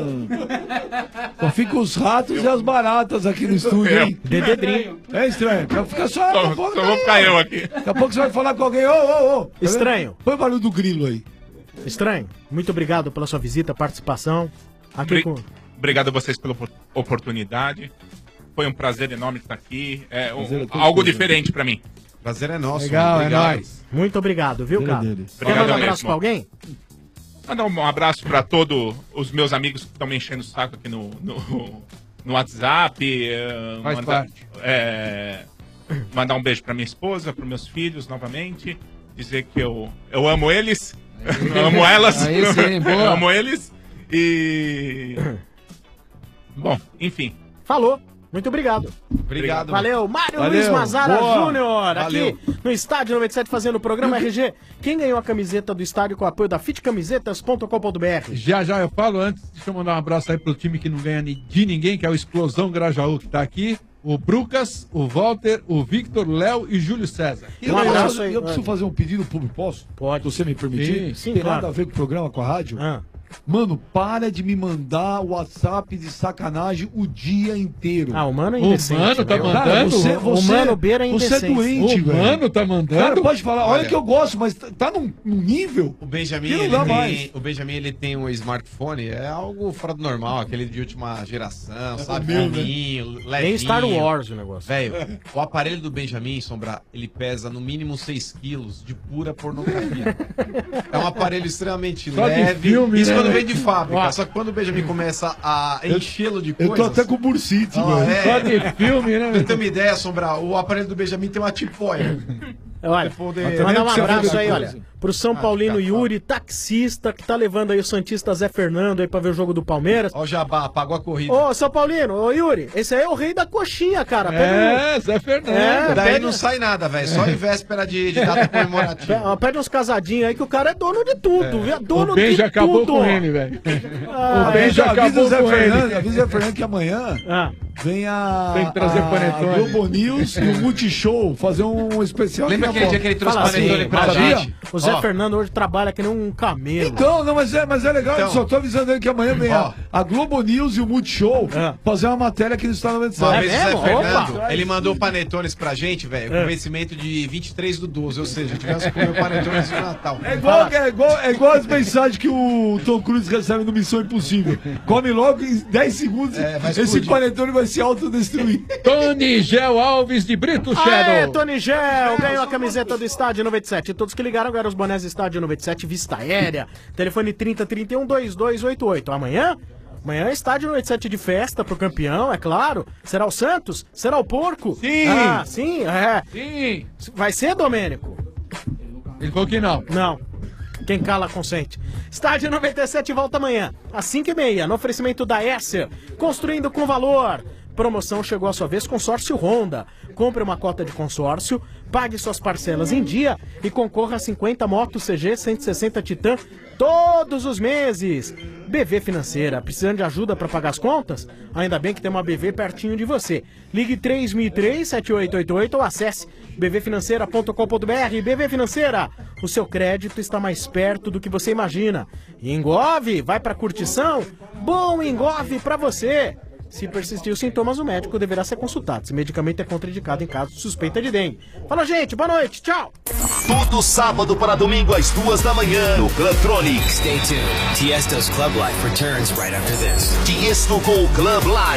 Só fica os ratos e as baratas aqui no estúdio, hein? Dededrinho. É estranho. Fica só... Só, só vou ficar eu aqui. Daqui a pouco você vai falar com alguém. Ô, ô, ô. Estranho. Põe o barulho do grilo aí. Estranho. Muito obrigado pela sua visita, participação. Aqui Obri- com... Obrigado a vocês pela opor- oportunidade. Foi um prazer enorme estar aqui. É um- Prazer é todo algo tudo. diferente pra mim. Prazer é nosso. Legal, obrigado. é nóis. Muito obrigado, viu, cara? Quer Obrigado mandar um mesmo. abraço pra alguém? Mandar um abraço para todos os meus amigos que estão me enchendo o saco aqui no, no, no WhatsApp. eh, Faz mandar, parte. eh, mandar um beijo para minha esposa, para meus filhos novamente. Dizer que eu, eu amo eles. Eu amo elas. Aí sim, boa. Eu amo eles. E. Bom, enfim. Falou. Muito obrigado. Obrigado. Valeu. Mário Valeu. Luiz Mazara Boa. Júnior, Valeu. aqui no Estádio noventa e sete fazendo o programa R G. Quem ganhou a camiseta do estádio com o apoio da fit camisetas ponto com ponto b r? Já, já eu falo antes, deixa eu mandar um abraço aí pro time que não ganha ni- de ninguém, que é o Explosão Grajaú, que tá aqui. O Brucas, o Walter, o Victor, Léo e Júlio César. E eu, preciso, eu preciso fazer um pedido público, posso? Pode. Se você me permitir? Sim, sim, Tem claro. nada a ver com o programa, com a rádio? Ah. Mano, para de me mandar WhatsApp de sacanagem o dia inteiro. Ah, o Mano é indecente. O Mano tá meu. mandando? Cara, você, O você, Mano Beira é Você é indecente. doente, O velho. Mano tá mandando? Cara, pode falar. Olha, Olha. que eu gosto, mas tá tá num, num nível O Benjamin, que não ele dá tem, mais. o Benjamin, ele tem um smartphone, é algo fora do normal, aquele de última geração, sabe? meu, né? Fininho, levinho. Nem Star Wars o negócio. Velho, o aparelho do Benjamin, Sombra, ele pesa no mínimo seis quilos de pura pornografia. É um aparelho extremamente Só de leve. filme, Isso né? quando vem de fábrica. Ó. Só que quando o Benjamin começa a enchê-lo de Eu coisas... tô até com bursite, Ah, mano. é. Só de filme, né? Pra você ter uma ideia, Sombra, o aparelho do Benjamin tem uma tipóia. Olha, poder- mandar um Você abraço vê aí, depois. olha, pro São Ah, Paulino fica Yuri, taxista, que tá levando aí o Santista Zé Fernando aí pra ver o jogo do Palmeiras. Ó o Jabá, apagou a corrida. Ô, São Paulino, ô Yuri, esse aí é o rei da coxinha, cara. Pega É, Zé Fernando. É, Daí pega- não sai nada, velho. Só em véspera de, de data um, comemorativa. pe- pede uns casadinhos aí que o cara é dono de tudo, viu? É dono O Ben de já acabou tudo. com ele, velho. Ah, O Ben já avisa acabou o Zé com Fernando, ele. avisa o Zé Fernando que amanhã Ah. vem a, Tem que trazer a panetone. Globo News e o Multishow fazer um especial. Lembra aqui na aquele dia Fox. que ele trouxe Fala panetone assim, pra sabia? gente? O Zé Ó, Fernando hoje trabalha que nem um camelo. Então, não, mas é, mas é legal, Então. eu só tô avisando ele que amanhã vem a, Ó. a Globo News e o Multishow É. fazer uma matéria aqui no Estado noventa e Uma sete. vez o Zé mesmo? Fernando, Opa! ele mandou panetones pra gente, velho, com É. vencimento de vinte e três do doze, ou seja, tivemos que comer panetones no Natal. É igual, é, igual, é igual as mensagens que o Tom Cruise recebe no Missão Impossível. Come logo em dez segundos, É, vai esse explodir. panetone vai se autodestruir. Tony Gel Alves de Brito Aê, Shadow. Tony Gel, ganhou a camiseta do Estádio noventa e sete. Todos que ligaram ganharam os bonés do Estádio noventa e sete Vista Aérea. Telefone trinta, trinta e um, vinte e dois oitenta e oito. Amanhã, amanhã é Estádio noventa e sete de festa pro campeão, é claro. Será o Santos? Será o Porco? Sim. Ah, sim, é. Sim. Vai ser, Domênico? Ele falou que não. Não. Quem cala consente. Estádio noventa e sete volta amanhã, às cinco e meia, no oferecimento da Esser. Construindo com valor. Promoção chegou à sua vez, consórcio Honda. Compre uma cota de consórcio, pague suas parcelas em dia e concorra a cinquenta motos C G cento e sessenta Titan todos os meses. B V Financeira, precisando de ajuda para pagar as contas? Ainda bem que tem uma B V pertinho de você. Ligue três mil e três, sete oito oito oito ou acesse b v financeira ponto com ponto b r. B V Financeira, o seu crédito está mais perto do que você imagina. E Engove, vai para curtição? Bom Engove para você! Se persistir os sintomas, o médico deverá ser consultado. Esse medicamento é contraindicado em caso de suspeita de dengue. Fala, gente. Boa noite. Tchau. Todo sábado para domingo às duas da manhã no Clubtronic. Stay tuned. Tiesto's Club Life returns right after this. Tiesto com o Club Live.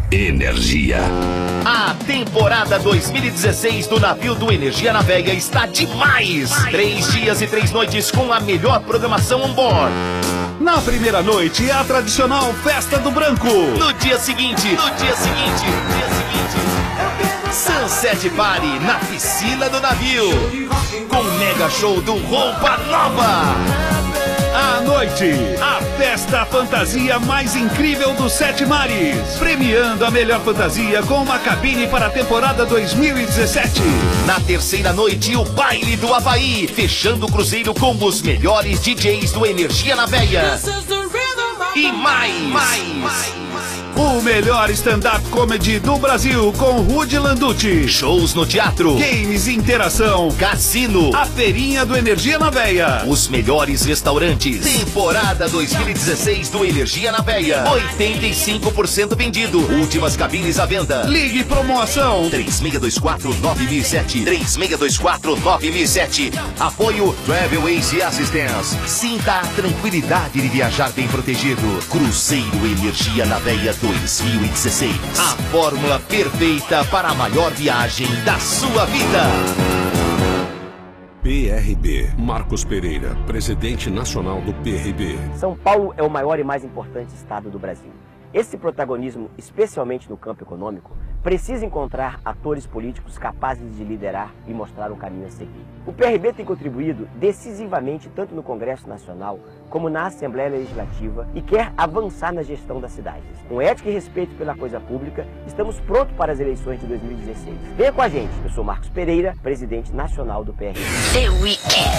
Energia. A temporada dois mil e dezesseis do navio do Energia na Veia está demais! Três dias e três noites com a melhor programação on-board. Na primeira noite, a tradicional Festa do Branco. No dia seguinte, no dia seguinte, no dia seguinte, Sunset Party na piscina do navio. Com mega show do Roupa Nova. À noite, a festa fantasia mais incrível dos Sete Mares. Premiando a melhor fantasia com uma cabine para a temporada dois mil e dezessete. Na terceira noite, o baile do Havaí. Fechando o cruzeiro com os melhores D Js do Energia na Veia. E mais, mais. O melhor stand-up comedy do Brasil com Rudy Landucci. Shows no teatro. Games, interação. Cassino. A feirinha do Energia na Veia. Os melhores restaurantes. Temporada dois mil e dezesseis do Energia na Veia. oitenta e cinco por cento vendido. Últimas cabines à venda. Ligue promoção. três seis dois quatro nove mil e sete. três seis dois quatro nove mil e sete. Apoio Travel Ace Assistance. Sinta a tranquilidade de viajar bem protegido. Cruzeiro Energia na Veia dois mil e dezesseis. A fórmula perfeita para a maior viagem da sua vida. P R B. Marcos Pereira, presidente nacional do P R B. São Paulo é o maior e mais importante estado do Brasil. Esse protagonismo, especialmente no campo econômico, precisa encontrar atores políticos capazes de liderar e mostrar o caminho a seguir. O P R B tem contribuído decisivamente tanto no Congresso Nacional como na Assembleia Legislativa e quer avançar na gestão das cidades. Com ética e respeito pela coisa pública, estamos prontos para as eleições de dois mil e dezesseis. Venha com a gente, eu sou Marcos Pereira, presidente nacional do P R B. The Weekend.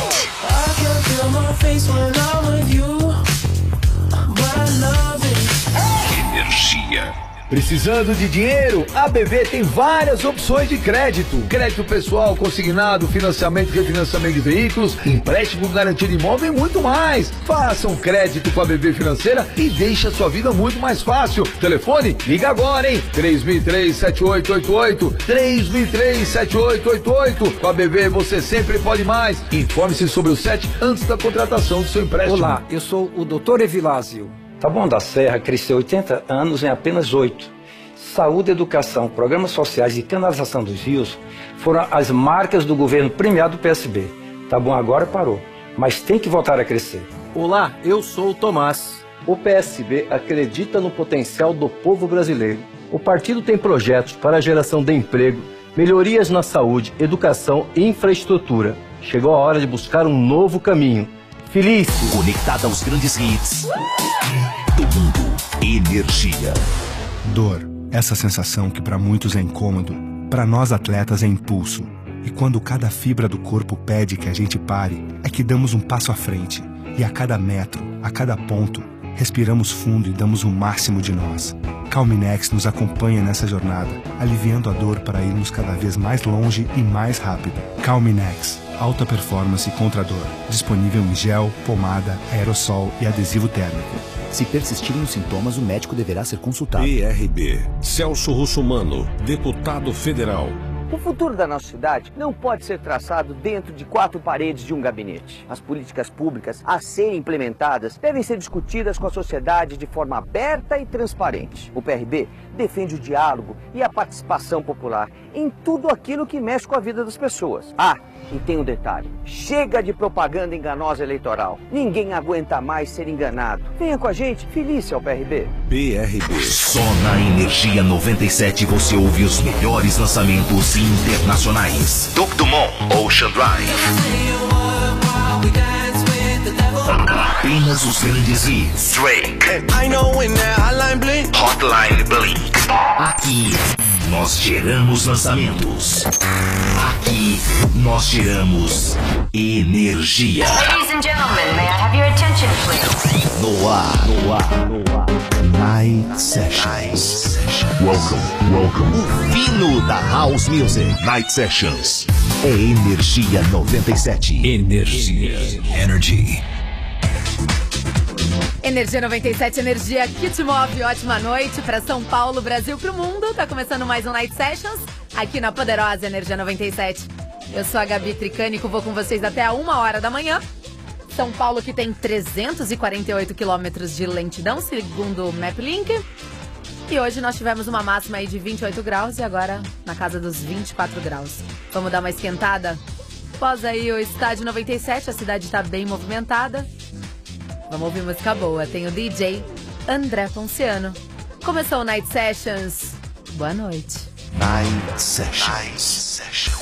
Energia. Precisando de dinheiro? A B V tem várias opções de crédito. Crédito pessoal, consignado, financiamento e refinanciamento de veículos, empréstimo garantido de imóvel e muito mais. Faça um crédito com a B V Financeira e deixe a sua vida muito mais fácil. Telefone? Liga agora, hein? três mil e três, sete oito oito oito. três mil e três, sete oito oito oito. Com a B V você sempre pode mais. Informe-se sobre o S E T antes da contratação do seu empréstimo. Olá, eu sou o doutor Evilásio. Taboão da Serra cresceu oitenta anos em apenas oito. Saúde, educação, programas sociais e canalização dos rios foram as marcas do governo premiado do P S B. Taboão agora parou, mas tem que voltar a crescer. Olá, eu sou o Tomás. O P S B acredita no potencial do povo brasileiro. O partido tem projetos para a geração de emprego, melhorias na saúde, educação e infraestrutura. Chegou a hora de buscar um novo caminho. Feliz! Conectada aos grandes hits do mundo. Energia. Dor. Essa sensação que para muitos é incômodo, para nós atletas é impulso. E quando cada fibra do corpo pede que a gente pare, é que damos um passo à frente. E a cada metro, a cada ponto, respiramos fundo e damos o máximo de nós. Calminex nos acompanha nessa jornada, aliviando a dor para irmos cada vez mais longe e mais rápido. Calminex. Alta performance contra a dor. Disponível em gel, pomada, aerossol e adesivo térmico. Se persistirem os sintomas, o médico deverá ser consultado. P R B. Celso Russomano, deputado federal. O futuro da nossa cidade não pode ser traçado dentro de quatro paredes de um gabinete. As políticas públicas a serem implementadas devem ser discutidas com a sociedade de forma aberta e transparente. O P R B defende o diálogo e a participação popular em tudo aquilo que mexe com a vida das pessoas. Ah, e tem um detalhe. Chega de propaganda enganosa eleitoral. Ninguém aguenta mais ser enganado. Venha com a gente, feliz ao P R B. P R B. Só na Energia noventa e sete você ouve os melhores lançamentos internacionais. Duke Dumont, Ocean Drive. Apenas os grandes hits. Drake. Hotline Bling. Aqui nós geramos lançamentos. Aqui nós geramos energia. Ladies and gentlemen, may I have your attention, please? No ar, no ar, no ar. Night Sessions. Welcome, welcome. O fino da House Music. Night Sessions. É Energia noventa e sete. Energia. Energy. Energia noventa e sete, energia que te move. Ótima noite para São Paulo, Brasil, pro mundo. Tá começando mais um Night Sessions aqui na poderosa Energia noventa e sete. Eu sou a Gabi Tricânico, vou com vocês até a uma hora da manhã. São Paulo que tem trezentos e quarenta e oito quilômetros de lentidão, segundo o MapLink. E hoje nós tivemos uma máxima aí de vinte e oito graus e agora na casa dos vinte e quatro graus. Vamos dar uma esquentada? Após aí o Estádio noventa e sete, a cidade está bem movimentada. Vamos ouvir música boa. Tem o D J André Ponciano. Começou o Night Sessions. Boa noite. Night Sessions. Night Sessions.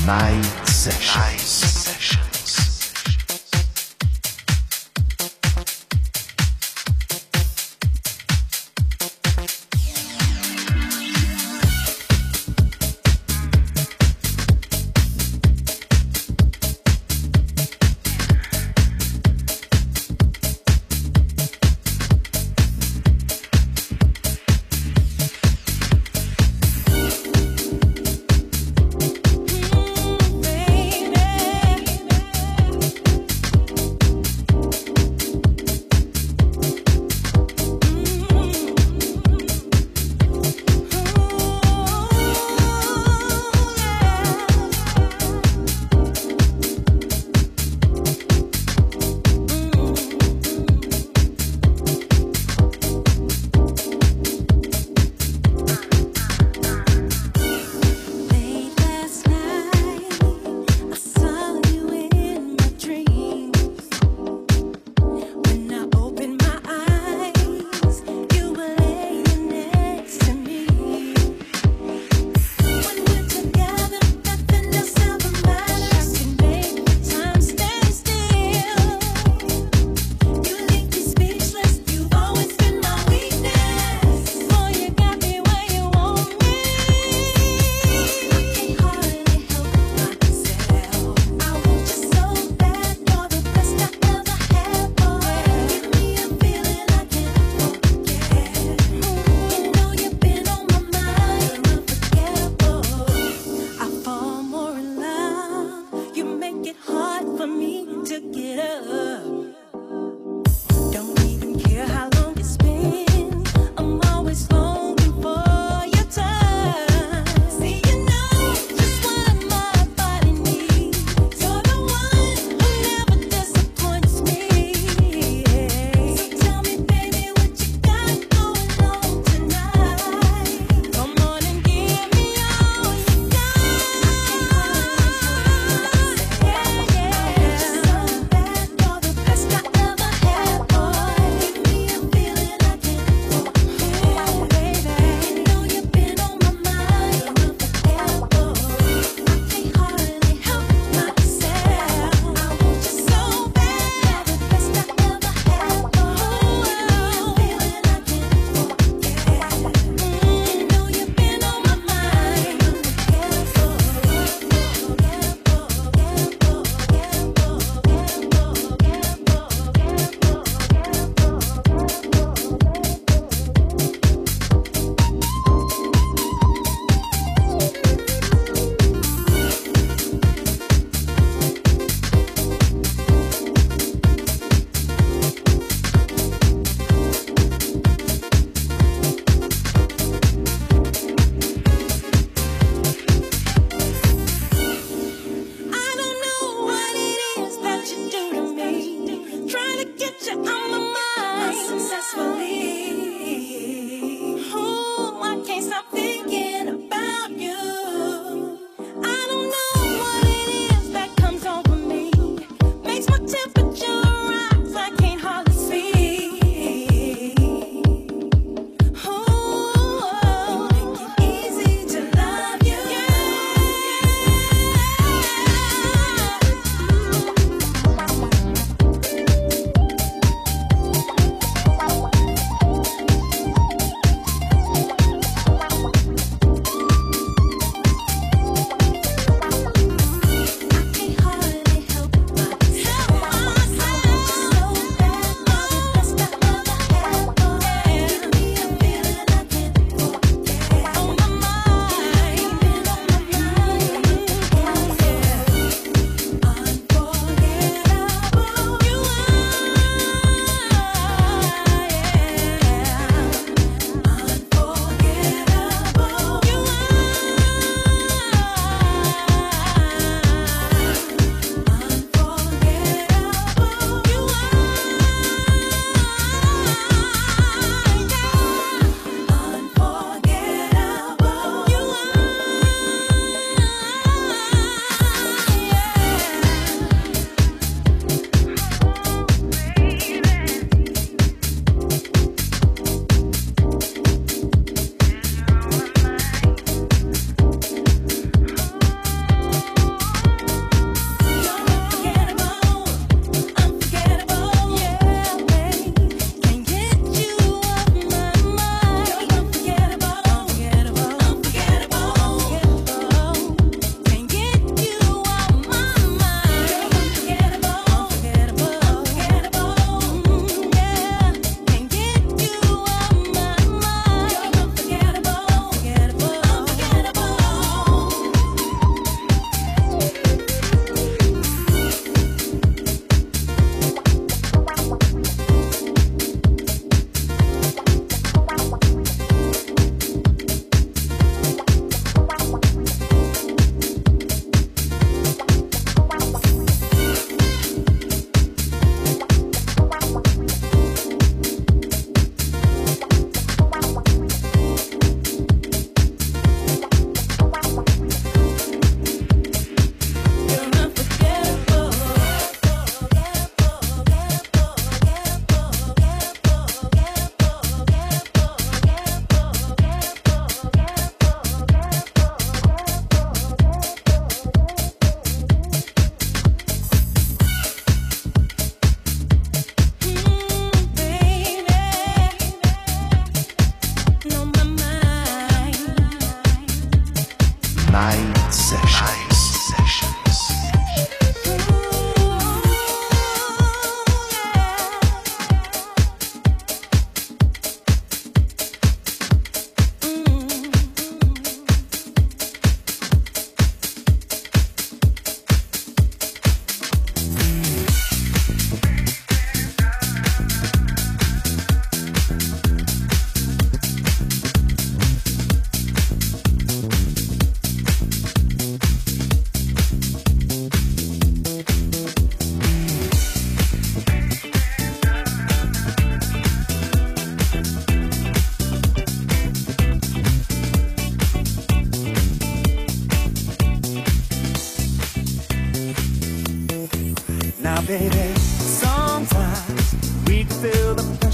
Night Sessions. Now, baby, sometimes we can feel the pain.